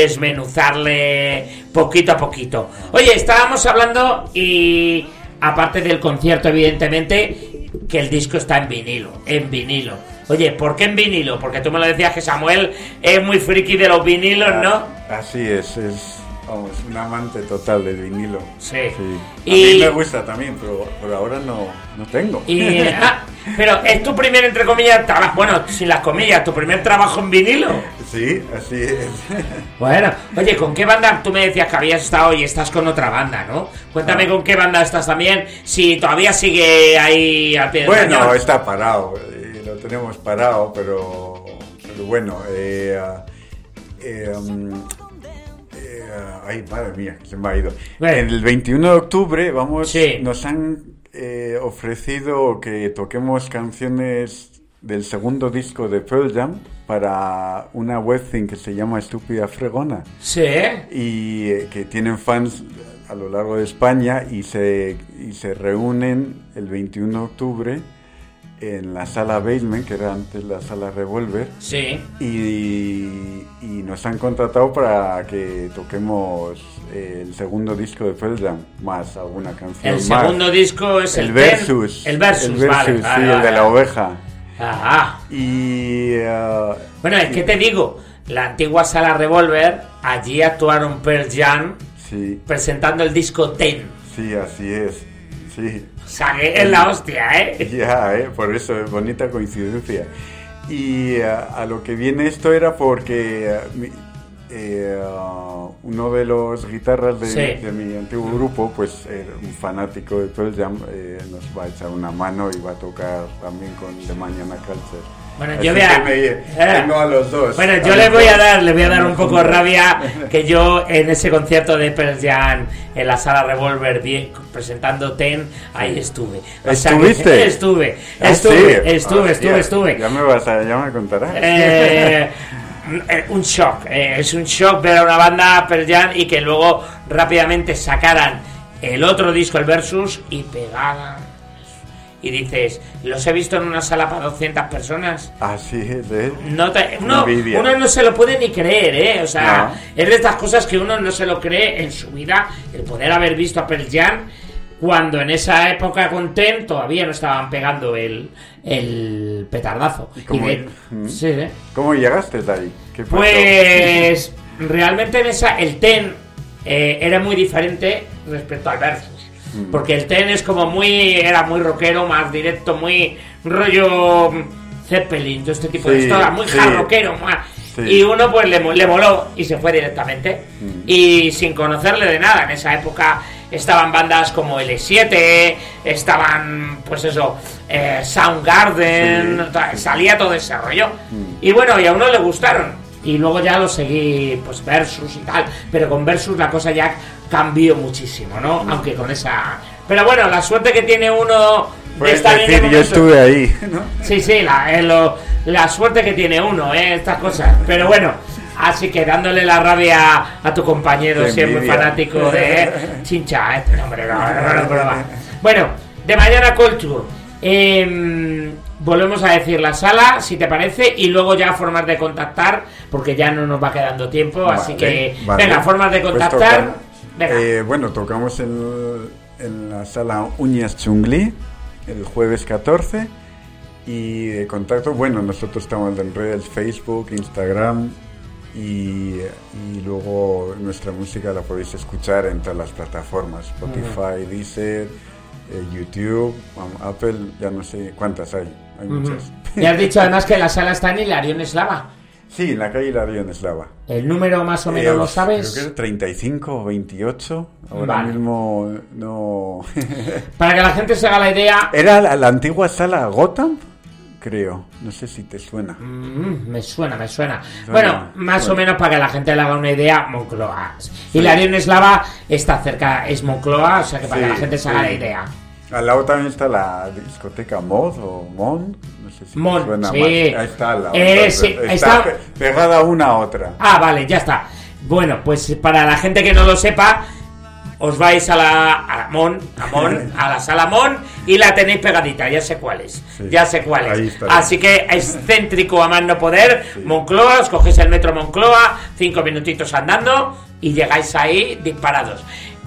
desmenuzarle poquito a poquito. Oye, estábamos hablando y aparte del concierto, evidentemente, que el disco está en vinilo, en vinilo. Oye, ¿por qué en vinilo? Porque tú me lo decías que Samuel es muy friki de los vinilos, ¿no? Así es, es vamos, un amante total del vinilo. Sí. sí. A y... mí me gusta también, pero por ahora no, no tengo. Y, ah, pero es tu primer, entre comillas, trabajo. Bueno, sin las comillas, tu primer trabajo en vinilo. Sí, así es. Bueno, oye, ¿con qué banda? Tú me decías que habías estado y estás con otra banda, ¿no? Cuéntame ah. con qué banda estás también, si todavía sigue ahí al pie del Bueno, cañón. está parado, eh, lo tenemos parado, pero, pero bueno, eh, eh, um, eh, ay, madre mía, se me ha ido. Bueno. El veintiuno de octubre vamos, sí. nos han eh, ofrecido que toquemos canciones del segundo disco de Pearl Jam para una webzine que se llama Estúpida Fregona. Sí. Y eh, que tienen fans a lo largo de España y se, y se reúnen el veintiuno de octubre en la sala Basement, que era antes la sala Revolver. Sí. Y, y nos han contratado para que toquemos el segundo disco de Pearl Jam, más alguna canción. El más. segundo disco es el, el Versus. Ten, el Versus, el Versus, vale, sí, vale, el vale. de la oveja. Ajá. Y... Uh, bueno, es que te digo, la antigua sala Revolver, allí actuaron Pearl Jam sí. presentando el disco Ten. Sí, así es. Sí. O sea, que es la hostia, ¿eh? Ya, ¿eh? Por eso es bonita coincidencia. Y uh, a lo que viene esto era porque uh, mi, eh, uh, uno de los guitarras de, sí. de mi antiguo grupo, pues era un fanático de Pearl Jam, eh, nos va a echar una mano y va a tocar también con De Mañana Culture. Bueno, así yo voy a... me, eh, tengo a los dos. Bueno, yo le voy a dar, le voy a dar un poco de rabia que yo en ese concierto de Pearl Jam en la sala Revolver bien, presentando Ten, ahí estuve. O ¿Estuviste? Sea que, estuve, ¿Ah, estuve, sí? estuve, oh, estuve, tía, estuve. Ya me vas a, ya me contarás. Eh, un shock, eh, es un shock ver a una banda Pearl Jam y que luego rápidamente sacaran el otro disco, el Versus, y pegaran. Y dices, los he visto en una sala para doscientas personas. Así es, ¿eh? No te, uno, uno no se lo puede ni creer, ¿eh? O sea, no. Es de estas cosas que uno no se lo cree en su vida, el poder haber visto a Pearl Jam cuando en esa época con Ten todavía no estaban pegando el, el petardazo. ¿Y cómo, y de, ¿Mm? sí, ¿eh? ¿Cómo llegaste de ahí? ¿Qué pasó? Pues realmente en esa el Ten eh, era muy diferente respecto al Versus. Porque el Ten es como muy, era muy rockero, más directo, muy rollo Zeppelin, todo este tipo sí, de historias, muy sí, hard rockero, más. Sí. Y uno pues le, le moló y se fue directamente. Mm. Y sin conocerle de nada, en esa época estaban bandas como L siete, estaban pues eso, eh, Soundgarden, sí, salía sí. todo ese rollo. Mm. Y bueno, y a uno le gustaron. Y luego ya lo seguí, pues Versus y tal. Pero con Versus la cosa ya cambió muchísimo, ¿no? Mm. Aunque con esa... Pero bueno, la suerte que tiene uno de estar decir, en el yo estuve ahí, ¿no? Sí, sí, la, eh, lo, la suerte que tiene uno, ¿eh? Estas cosas. Pero bueno, así que dándole la rabia a tu compañero, siempre fanático de... Eh, chincha, ¿eh? No, hombre, no, no, no, no, no. Bueno, De Mañana Culture. Eh... Volvemos a decir la sala, si te parece, y luego ya formas de contactar, porque ya no nos va quedando tiempo, vale, así que vale. Venga, formas de contactar. Pues venga. Eh, bueno, tocamos en, en la sala Uñas Chungli el jueves catorce y de contacto, bueno, nosotros estamos en redes Facebook, Instagram y, y luego nuestra música la podéis escuchar en todas las plataformas, Spotify, uh-huh. Deezer, eh, YouTube, um, Apple, ya no sé cuántas hay. Hay uh-huh. muchas. Y has dicho además que la sala está en Hilarión Eslava. Sí, en la calle Hilarión Eslava. ¿El número más o menos eh, lo sabes? Creo que es treinta y cinco o veintiocho. Ahora vale. mismo no... Para que la gente se haga la idea... Era la, la antigua sala Gotham, creo. No sé si te suena. Mm, me suena, me suena. Suena, Bueno, más suena. o menos para que la gente le haga una idea, Moncloa. Y la Arión Eslava está cerca, es Moncloa, o sea que para Sí, que la gente se haga sí. la idea. Al lado también está la discoteca Mod o Mon. No sé si Mon, te suena sí. más. Ahí está al lado. Eh, Entonces, sí, está está- pe- pegada una a otra. Ah, vale, ya está. Bueno, pues para la gente que no lo sepa, os vais a la a la Mon, a Mon, a la sala Mon y la tenéis pegadita, ya sé cuál es. Sí, Ya sé cuál ahí es. está. Así que excéntrico a más no poder, Sí. Moncloa, os cogéis el metro Moncloa, cinco minutitos andando y llegáis ahí disparados.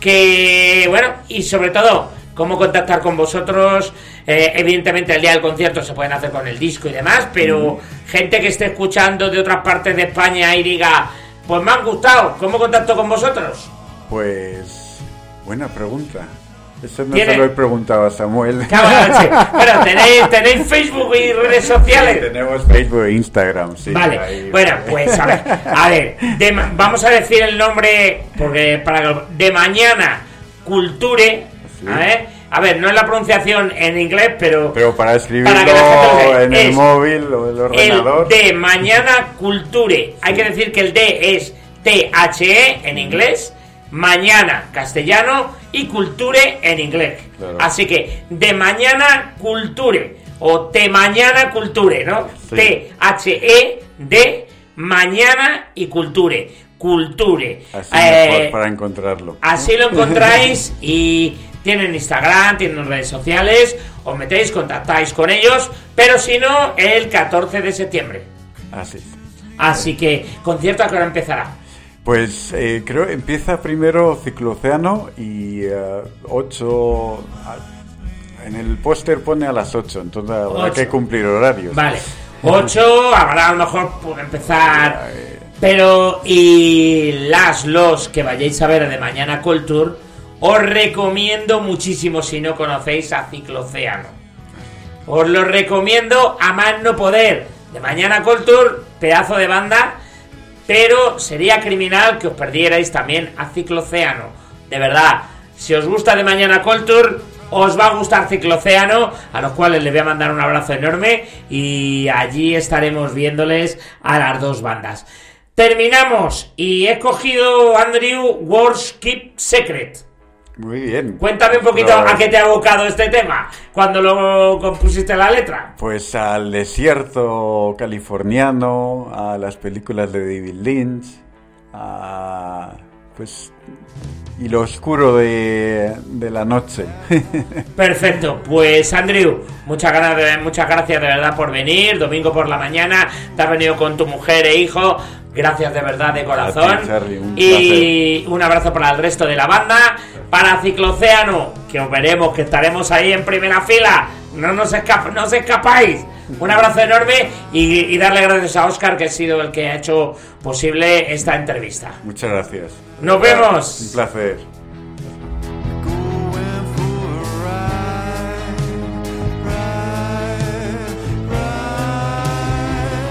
Que bueno, y sobre todo, cómo contactar con vosotros. Eh, evidentemente el día del concierto se pueden hacer con el disco y demás, pero gente que esté escuchando de otras partes de España y diga, pues me han gustado, ¿cómo contacto con vosotros? Pues, buena pregunta. Eso no ¿Tiene- se lo he preguntado a Samuel. Claro, sí. Bueno, ¿tenéis, tenéis Facebook y redes Sí, sociales. tenemos Facebook e Instagram, sí. Vale, ahí- bueno, pues a ver, a ver, de ma- vamos a decir el nombre, porque para que- de mañana, Culture, Sí. a ver, a ver, no es la pronunciación en inglés, pero, Pero para escribirlo Para que la gente lo vea, en el es móvil o el ordenador. el de mañana Culture, hay que decir que el D es T H E en inglés, mañana castellano y Culture en inglés. Claro. Así que de mañana Culture o te mañana Culture, ¿no? Sí. T H E de mañana y Culture. Culture. Así Eh, mejor para encontrarlo. Así lo encontráis y tienen Instagram, tienen redes sociales, os metéis, contactáis con ellos, pero si no, el catorce de septiembre. Así. Así que, ¿concierto a qué hora empezará? Pues eh, creo que empieza primero Cicloocéano y ocho... En el póster pone a las ocho, entonces habrá Ocho. que cumplir horarios. Vale, ocho, habrá a lo mejor por empezar, pero y las, los que vayáis a ver de mañana Culture, os recomiendo muchísimo si no conocéis a Cicloocéano. Os lo recomiendo a más no poder. De mañana Culture, pedazo de banda, pero sería criminal que os perdierais también a Cicloocéano. De verdad, si os gusta de mañana Culture, os va a gustar Cicloocéano, a los cuales les voy a mandar un abrazo enorme y allí estaremos viéndoles a las dos bandas. Terminamos y he escogido, Andrew, Words Keep Secret. Muy bien. Cuéntame un poquito No, a qué te ha abocado este tema cuando lo compusiste la letra. Pues al desierto californiano, a las películas de David Lynch, a... pues... y lo oscuro de, de la noche. Perfecto, pues Andrew, muchas gracias, muchas gracias de verdad por venir, domingo por la mañana, te has venido con tu mujer e hijo, gracias de verdad de corazón. A ti, Charlie, un y un abrazo para el resto de la banda, para Cicloocéano, que os veremos, que estaremos ahí en primera fila, no nos escap no os escapáis. Un abrazo enorme y, y darle gracias a Óscar, que ha sido el que ha hecho posible esta entrevista. Muchas gracias. Nos vemos. Un placer. Going for a ride, ride, ride.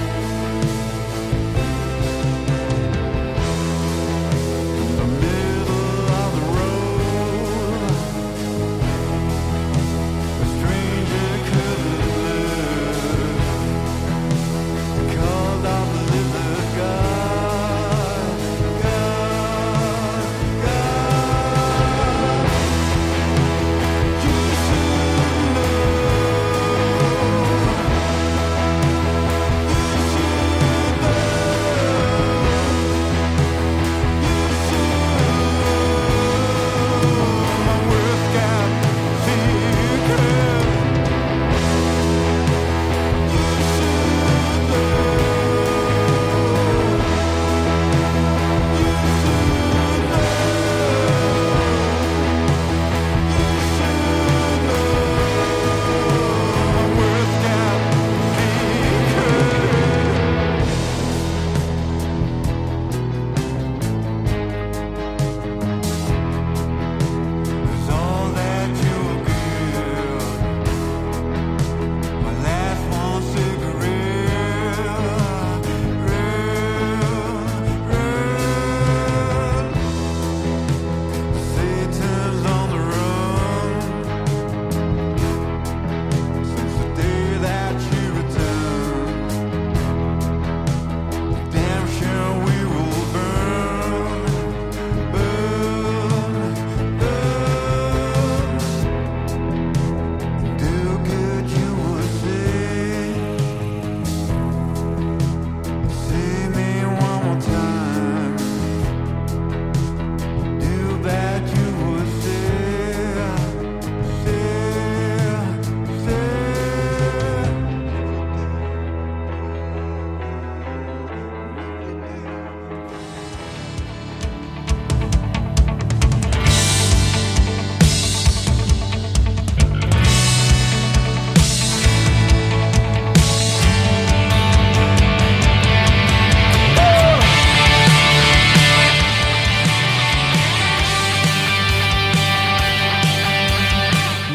In the middle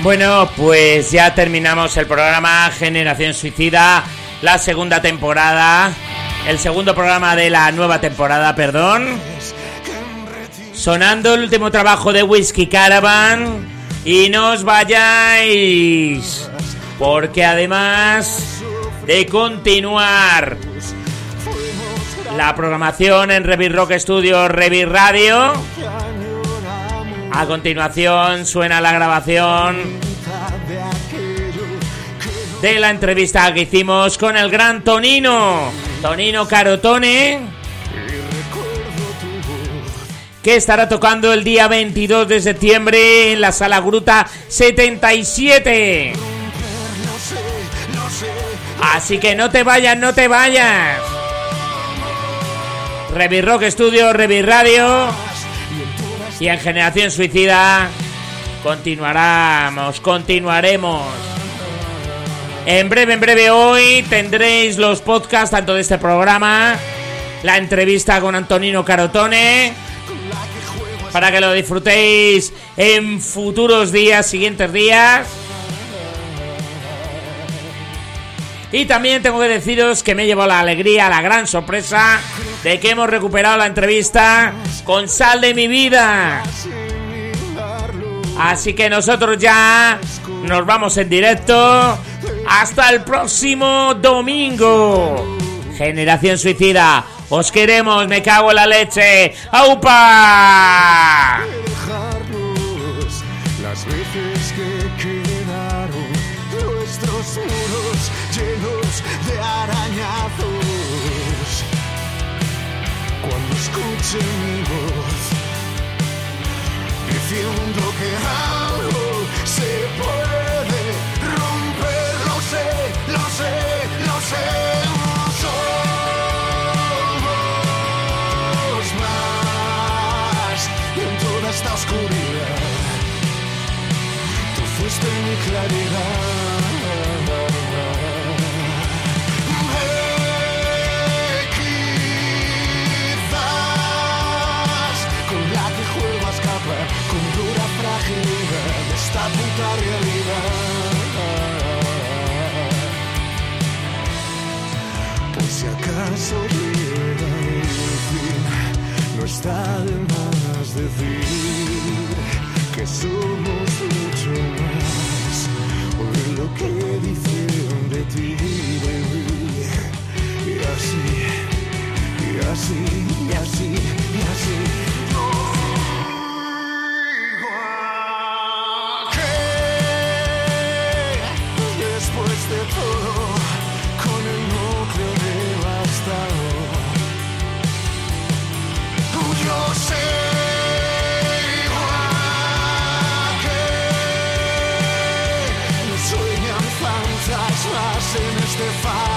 Bueno, pues ya terminamos el programa Generación Suicida, la segunda temporada, el segundo programa de la nueva temporada, perdón. Sonando el último trabajo de Whiskey Caravan. Y no os vayáis, porque además de continuar la programación en Revi Rock Studio, Revi Radio, a continuación suena la grabación de la entrevista que hicimos con el gran Tonino, Tonino Carotone, que estará tocando el día veintidós de septiembre en la Sala Gruta setenta y siete. Así que no te vayas, no te vayas. Revi Rock Studio, Revi Radio. Y en Generación Suicida continuaremos, continuaremos. En breve, en breve hoy tendréis los podcasts tanto de este programa, la entrevista con Antonino Carotone, para que lo disfrutéis en futuros días, siguientes días. Y también tengo que deciros que me llevo la alegría, la gran sorpresa de que hemos recuperado la entrevista con Sal de mi vida. Así que nosotros ya nos vamos en directo. Hasta el próximo domingo. Generación Suicida, os queremos, me cago en la leche. ¡Aupa! Las veces que quedaron nuestros muros llenos de arañazos. Cuando escuche mi voz diciendo que algo se puede romper, lo sé, lo sé, lo sé. Somos más en toda esta oscuridad. Tú fuiste mi claridad. Con dura fragilidad de esta puta realidad. Por si acaso llega el fin, no está de más decir que somos mucho más de lo que dicen de ti, baby. Y así, y así, y así, y así. De todo, con el núcleo devastado, yo sé igual que no sueñan fantasmas en este faro.